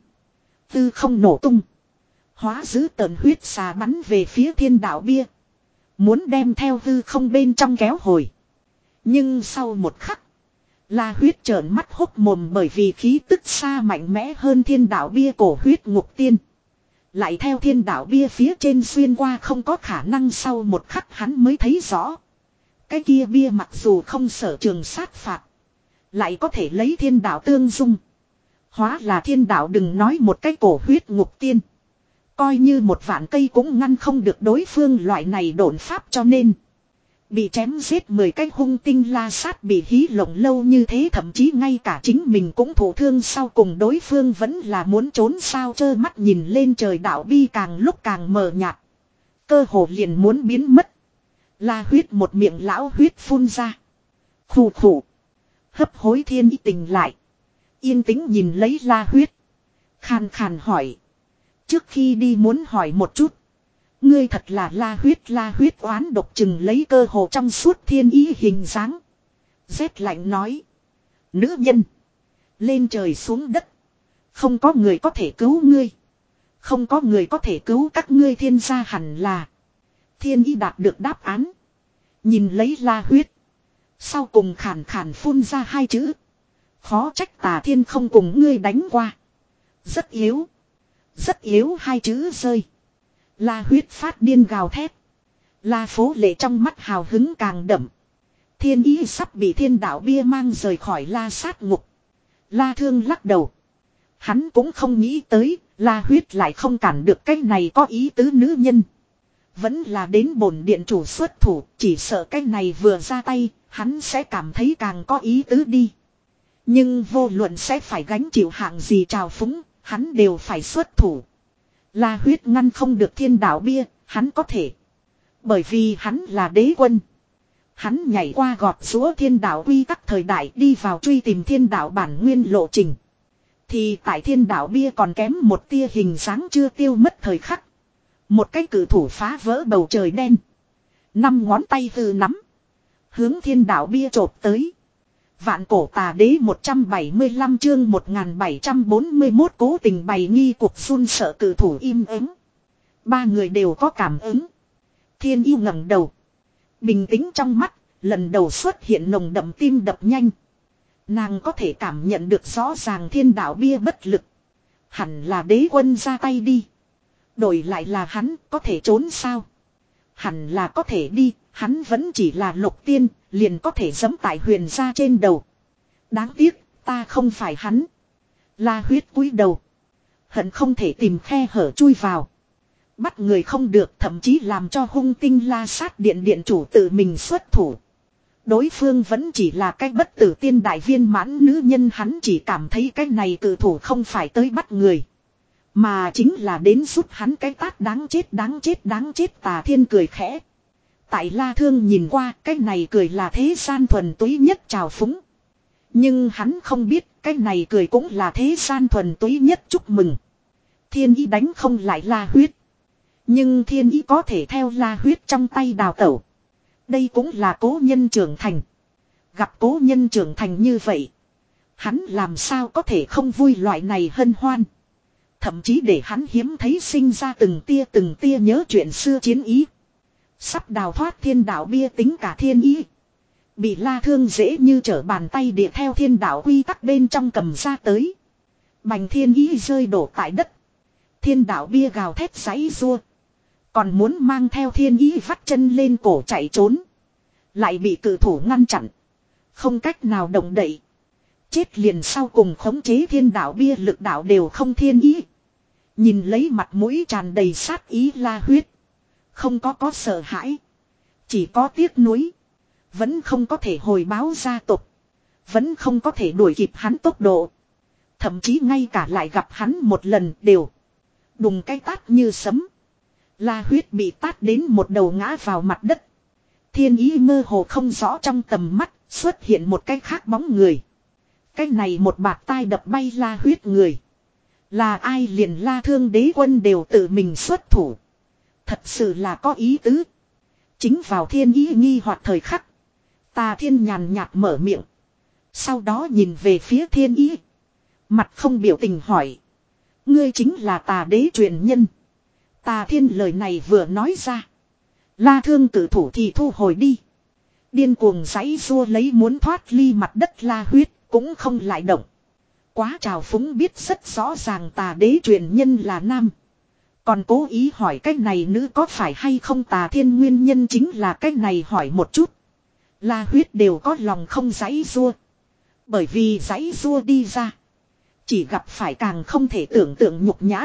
Tư không nổ tung. Hóa giữ tờn huyết xà bắn về phía thiên đạo bia. Muốn đem theo hư không bên trong kéo hồi. Nhưng sau một khắc. La huyết trợn mắt hốc mồm bởi vì khí tức xa mạnh mẽ hơn thiên đạo bia cổ huyết ngục tiên. Lại theo thiên đạo bia phía trên xuyên qua không có khả năng sau một khắc hắn mới thấy rõ. Cái kia bia mặc dù không sở trường sát phạt. Lại có thể lấy thiên đạo tương dung. Hóa là thiên đạo đừng nói một cái cổ huyết ngục tiên. Coi như một vạn cây cũng ngăn không được đối phương loại này độn pháp cho nên. Bị chém giết mười cái hung tinh la sát bị hí lộng lâu như thế thậm chí ngay cả chính mình cũng thổ thương sau cùng đối phương vẫn là muốn trốn sao trơ mắt nhìn lên trời đạo bi càng lúc càng mờ nhạt. Cơ hồ liền muốn biến mất. La huyết một miệng lão huyết phun ra. Khủ khủ. Hấp hối thiên ý tình lại. Yên tĩnh nhìn lấy la huyết. Khàn khàn hỏi. Trước khi đi muốn hỏi một chút. Ngươi thật là la huyết la huyết oán độc chừng lấy cơ hồ trong suốt thiên ý hình dáng. Rét lạnh nói. Nữ nhân. Lên trời xuống đất. Không có người có thể cứu ngươi. Không có người có thể cứu các ngươi thiên gia hẳn là. Thiên ý đạt được đáp án. Nhìn lấy la huyết. Sau cùng khàn khàn phun ra hai chữ. Khó trách tà thiên không cùng ngươi đánh qua. Rất yếu. Rất yếu hai chữ rơi. La huyết phát điên gào thét. La phố lệ trong mắt hào hứng càng đậm. Thiên ý sắp bị thiên đạo bia mang rời khỏi la sát ngục. La thương lắc đầu. Hắn cũng không nghĩ tới, la huyết lại không cản được cái này có ý tứ nữ nhân. Vẫn là đến bổn điện chủ xuất thủ, chỉ sợ cái này vừa ra tay, hắn sẽ cảm thấy càng có ý tứ đi. Nhưng vô luận sẽ phải gánh chịu hạng gì trào phúng, hắn đều phải xuất thủ. La huyết ngăn không được thiên đạo bia, hắn có thể. Bởi vì hắn là đế quân. Hắn nhảy qua gọt rũa thiên đạo quy tắc thời đại đi vào truy tìm thiên đạo bản nguyên lộ trình. Thì tại thiên đạo bia còn kém một tia hình dáng chưa tiêu mất thời khắc. Một cái cử thủ phá vỡ bầu trời đen. Năm ngón tay hư nắm. Hướng thiên đạo bia chộp tới. Vạn cổ tà đế một trăm bảy mươi lăm chương một nghìn bảy trăm bốn mươi mốt cố tình bày nghi cuộc run sợ cử thủ im ắng. Ba người đều có cảm ứng. Thiên yêu ngẩng đầu. Bình tĩnh trong mắt, lần đầu xuất hiện nồng đậm tim đập nhanh. Nàng có thể cảm nhận được rõ ràng thiên đạo bia bất lực. Hẳn là đế quân ra tay đi. Đổi lại là hắn, có thể trốn sao? Hẳn là có thể đi, hắn vẫn chỉ là lục tiên, liền có thể giẫm tại huyền gia trên đầu. Đáng tiếc, ta không phải hắn. La huyết cúi đầu. Hận không thể tìm khe hở chui vào. Bắt người không được, thậm chí làm cho hung tinh la sát điện điện chủ tự mình xuất thủ. Đối phương vẫn chỉ là cái bất tử tiên đại viên mãn nữ nhân, hắn chỉ cảm thấy cái này cử thủ không phải tới bắt người. Mà chính là đến giúp hắn cái tát đáng chết đáng chết đáng chết. Tà thiên cười khẽ. Tại La Thương nhìn qua cái này cười là thế gian thuần túy nhất trào phúng. Nhưng hắn không biết cái này cười cũng là thế gian thuần túy nhất chúc mừng. Thiên ý đánh không lại La huyết. Nhưng thiên ý có thể theo La huyết trong tay đào tẩu. Đây cũng là cố nhân trưởng thành. Gặp cố nhân trưởng thành như vậy. Hắn làm sao có thể không vui loại này hân hoan. Thậm chí để hắn hiếm thấy sinh ra từng tia từng tia nhớ chuyện xưa chiến ý. Sắp đào thoát thiên đạo bia tính cả thiên ý. Bị La Thương dễ như trở bàn tay địa theo thiên đạo quy tắc bên trong cầm ra tới. Bành thiên ý rơi đổ tại đất. Thiên đạo bia gào thét giãy giụa. Còn muốn mang theo thiên ý vắt chân lên cổ chạy trốn. Lại bị cử thủ ngăn chặn. Không cách nào động đậy. Chết liền sau cùng khống chế thiên đạo bia lực đạo đều không thiên ý. Nhìn lấy mặt mũi tràn đầy sát ý La huyết. Không có có sợ hãi. Chỉ có tiếc nuối. Vẫn không có thể hồi báo gia tộc. Vẫn không có thể đuổi kịp hắn tốc độ. Thậm chí ngay cả lại gặp hắn một lần đều. Đùng cái tát như sấm. La huyết bị tát đến một đầu ngã vào mặt đất. Thiên ý mơ hồ không rõ trong tầm mắt. Xuất hiện một cái khác bóng người. Cái này một bạt tai đập bay La huyết người. Là ai liền La Thương đế quân đều tự mình xuất thủ. Thật sự là có ý tứ. Chính vào thiên ý nghi hoặc thời khắc. Tà thiên nhàn nhạt mở miệng. Sau đó nhìn về phía thiên ý. Mặt không biểu tình hỏi. Ngươi chính là tà đế truyền nhân. Tà thiên lời này vừa nói ra. La Thương cử thủ thì thu hồi đi. Điên cuồng giãy giụa lấy muốn thoát ly mặt đất La huyết cũng không lại động. Quá trào phúng biết rất rõ ràng tà đế truyền nhân là nam. Còn cố ý hỏi cái này nữ có phải hay không. Tà thiên nguyên nhân chính là cái này hỏi một chút. La huyết đều có lòng không giãy giụa. Bởi vì giãy giụa đi ra. Chỉ gặp phải càng không thể tưởng tượng nhục nhã.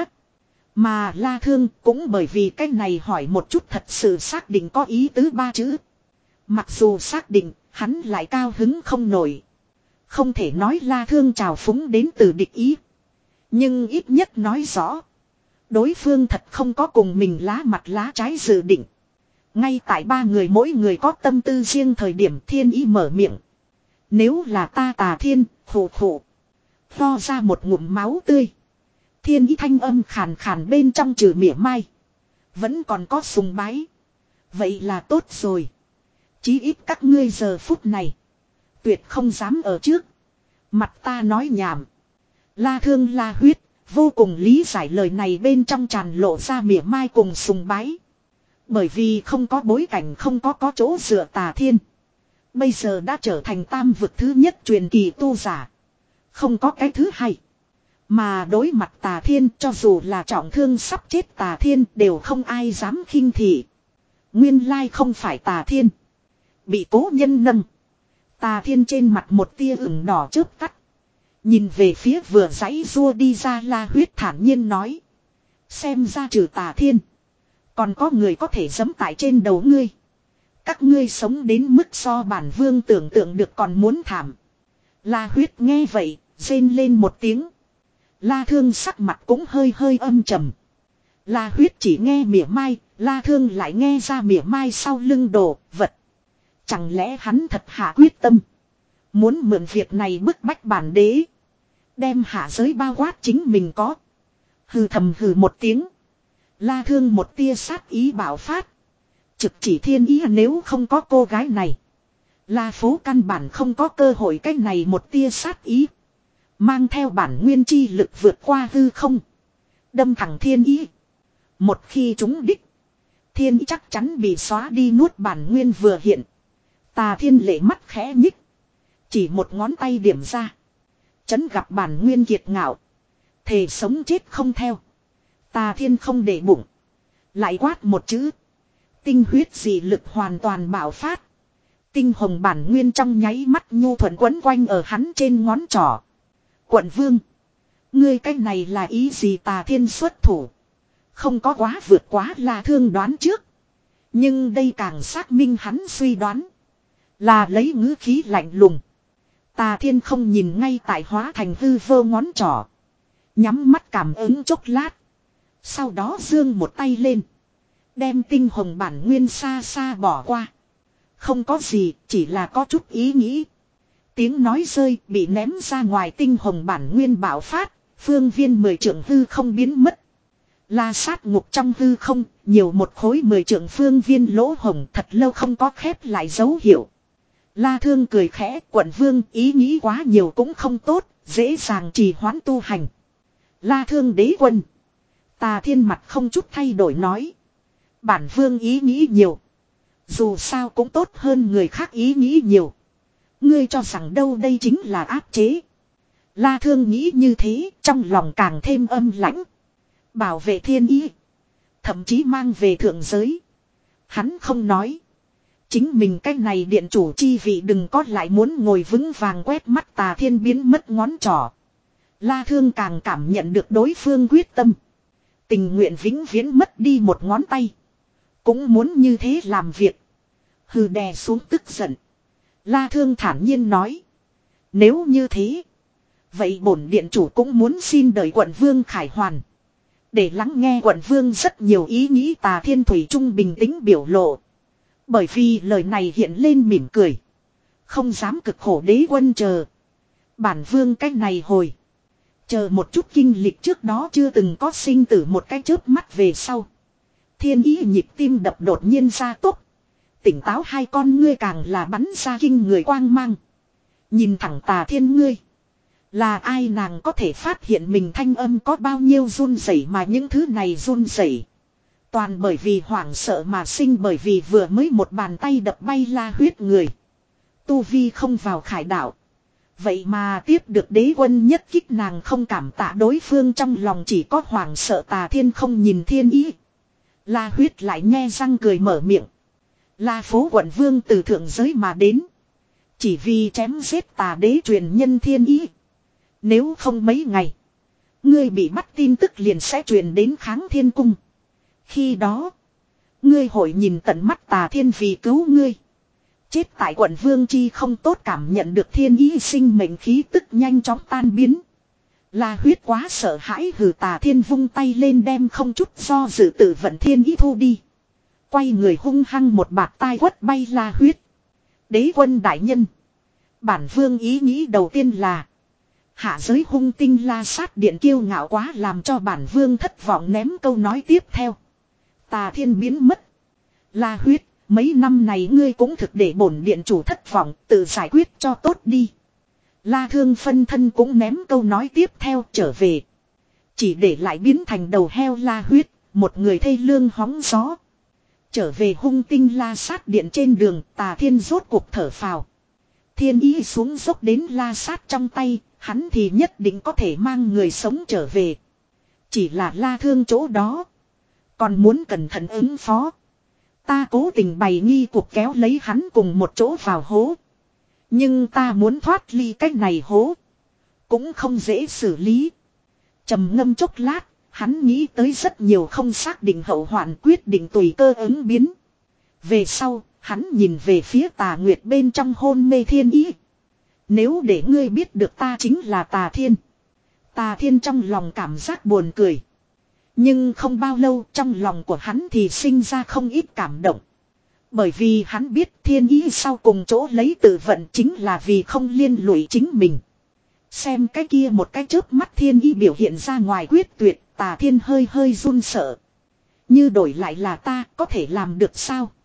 Mà La Thương cũng bởi vì cái này hỏi một chút thật sự xác định có ý tứ ba chữ. Mặc dù xác định hắn lại cao hứng không nổi. Không thể nói La Thương trào phúng đến từ địch ý. Nhưng ít nhất nói rõ. Đối phương thật không có cùng mình lá mặt lá trái dự định. Ngay tại ba người mỗi người có tâm tư riêng thời điểm thiên ý mở miệng. Nếu là ta tà thiên, khổ khổ. Pho ra một ngụm máu tươi. Thiên ý thanh âm khàn khàn bên trong trừ mỉa mai. Vẫn còn có sùng bái. Vậy là tốt rồi. Chí ít các ngươi giờ phút này. Tuyệt không dám ở trước. Mặt ta nói nhảm. La Thương La Huyết. Vô cùng lý giải lời này bên trong tràn lộ ra mỉa mai cùng sùng bái. Bởi vì không có bối cảnh, không có có chỗ dựa Tà Thiên. Bây giờ đã trở thành tam vực thứ nhất truyền kỳ tu giả. Không có cái thứ hai. Mà đối mặt Tà Thiên, cho dù là trọng thương sắp chết Tà Thiên đều không ai dám khinh thị. Nguyên lai không phải Tà Thiên. Bị cố nhân nâng. Tà Thiên trên mặt một tia ửng đỏ chớp tắt. Nhìn về phía vừa giãy rua đi ra La Huyết thản nhiên nói. Xem ra trừ Tà Thiên. Còn có người có thể giẫm tại trên đầu ngươi. Các ngươi sống đến mức so bản vương tưởng tượng được còn muốn thảm. La Huyết nghe vậy, rên lên một tiếng. La Thương sắc mặt cũng hơi hơi âm trầm. La Huyết chỉ nghe mỉa mai, La Thương lại nghe ra mỉa mai sau lưng đồ vật. Chẳng lẽ hắn thật hạ quyết tâm. Muốn mượn việc này bức bách bản đế. Đem hạ giới bao quát chính mình có. Hừ thầm hừ một tiếng. La Thương một tia sát ý bạo phát. Trực chỉ thiên ý nếu không có cô gái này. La phố căn bản không có cơ hội cái này một tia sát ý. Mang theo bản nguyên chi lực vượt qua hư không. Đâm thẳng thiên ý. Một khi chúng đích. Thiên ý chắc chắn bị xóa đi nuốt bản nguyên vừa hiện. Tà Thiên lệ mắt khẽ nhích. Chỉ một ngón tay điểm ra. Chấn gặp bản nguyên kiệt ngạo. Thề sống chết không theo. Tà Thiên không để bụng. Lại quát một chữ. Tinh huyết dị lực hoàn toàn bạo phát. Tinh hồng bản nguyên trong nháy mắt nhu thuận quấn quanh ở hắn trên ngón trỏ. Quận vương. Ngươi cái này là ý gì Tà Thiên xuất thủ. Không có quá vượt quá La Thương đoán trước. Nhưng đây càng xác minh hắn suy đoán. Là lấy ngữ khí lạnh lùng. Tà Thiên không nhìn ngay tại hóa thành hư vô ngón trỏ. Nhắm mắt cảm ứng chốc lát. Sau đó giương một tay lên. Đem tinh hồng bản nguyên xa xa bỏ qua. Không có gì, chỉ là có chút ý nghĩ. Tiếng nói rơi bị ném ra ngoài tinh hồng bản nguyên bạo phát. Phương viên mười trượng hư không biến mất. La sát ngục trong hư không, nhiều một khối mười trượng phương viên lỗ hồng thật lâu không có khép lại dấu hiệu. La Thương cười khẽ, quận vương ý nghĩ quá nhiều cũng không tốt, dễ dàng trì hoãn tu hành. La Thương đế quân. Tà Thiên mặt không chút thay đổi nói. Bản vương ý nghĩ nhiều. Dù sao cũng tốt hơn người khác ý nghĩ nhiều. Ngươi cho rằng đâu đây chính là áp chế. La Thương nghĩ như thế, trong lòng càng thêm âm lãnh. Bảo vệ thiên ý. Thậm chí mang về thượng giới. Hắn không nói. Chính mình cái này điện chủ chi vị đừng có lại muốn ngồi vững vàng quét mắt Tà Thiên biến mất ngón trỏ. La Thương càng cảm nhận được đối phương quyết tâm. Tình nguyện vĩnh viễn mất đi một ngón tay. Cũng muốn như thế làm việc. Hừ đè xuống tức giận. La Thương thản nhiên nói. Nếu như thế. Vậy bổn điện chủ cũng muốn xin đợi quận vương khải hoàn. Để lắng nghe quận vương rất nhiều ý nghĩ. Tà Thiên thủy trung bình tĩnh biểu lộ. Bởi vì lời này hiện lên mỉm cười. Không dám cực khổ đế quân chờ. Bản vương cách này hồi. Chờ một chút kinh lịch trước đó chưa từng có sinh tử một cái chớp mắt về sau. Thiên ý nhịp tim đập đột nhiên ra tốc. Tỉnh táo hai con ngươi càng là bắn ra kinh người quang mang. Nhìn thẳng Tà Thiên ngươi. Là ai nàng có thể phát hiện mình thanh âm có bao nhiêu run rẩy mà những thứ này run rẩy. Toàn bởi vì hoảng sợ mà sinh bởi vì vừa mới một bàn tay đập bay La Huyết người. Tu vi không vào khải đạo. Vậy mà tiếp được đế quân nhất kích nàng không cảm tạ đối phương trong lòng chỉ có hoảng sợ. Tà Thiên không nhìn thiên ý. La Huyết lại nhe răng cười mở miệng. La phố quận vương từ thượng giới mà đến. Chỉ vì chém giết Tà đế truyền nhân thiên ý. Nếu không mấy ngày. Ngươi bị bắt tin tức liền sẽ truyền đến Kháng Thiên Cung. Khi đó. Ngươi hội nhìn tận mắt Tà Thiên vì cứu ngươi. Chết tại quận vương chi không tốt cảm nhận được thiên ý sinh mệnh khí tức nhanh chóng tan biến. La Huyết quá sợ hãi hừ. Tà Thiên vung tay lên đem không chút do dự tự vận thiên ý thu đi. Quay người hung hăng một bạt tai quất bay La Huyết. Đế quân đại nhân. Bản vương ý nghĩ đầu tiên là. Hạ giới hung tinh La Sát điện kiêu ngạo quá làm cho bản vương thất vọng ném câu nói tiếp theo. Tà Thiên biến mất. La Huyết, mấy năm này ngươi cũng thực để bổn điện chủ thất vọng, tự giải quyết cho tốt đi. La Thương phân thân cũng ném câu nói tiếp theo trở về. Chỉ để lại biến thành đầu heo La Huyết, một người thê lương hóng gió. Trở về hung tinh La Sát điện trên đường, Tà Thiên rốt cuộc thở phào. Thiên ý xuống dốc đến La Sát trong tay, hắn thì nhất định có thể mang người sống trở về. Chỉ là La Thương chỗ đó, còn muốn cẩn thận ứng phó. Ta cố tình bày nghi cuộc kéo lấy hắn cùng một chỗ vào hố. Nhưng ta muốn thoát ly cách này hố, cũng không dễ xử lý. Trầm ngâm chốc lát, hắn nghĩ tới rất nhiều không xác định hậu hoạn, quyết định tùy cơ ứng biến. Về sau, hắn nhìn về phía Tà Nguyệt bên trong hôn mê Thiên Ý. Nếu để ngươi biết được ta chính là Tà Thiên. Tà Thiên trong lòng cảm giác buồn cười. Nhưng không bao lâu trong lòng của hắn thì sinh ra không ít cảm động. Bởi vì hắn biết Thiên Ý sau cùng chỗ lấy tự vận chính là vì không liên lụy chính mình. Xem cái kia một cái chớp mắt Thiên Ý biểu hiện ra ngoài quyết tuyệt, Tà Thiên hơi hơi run sợ. Như đổi lại là ta có thể làm được sao?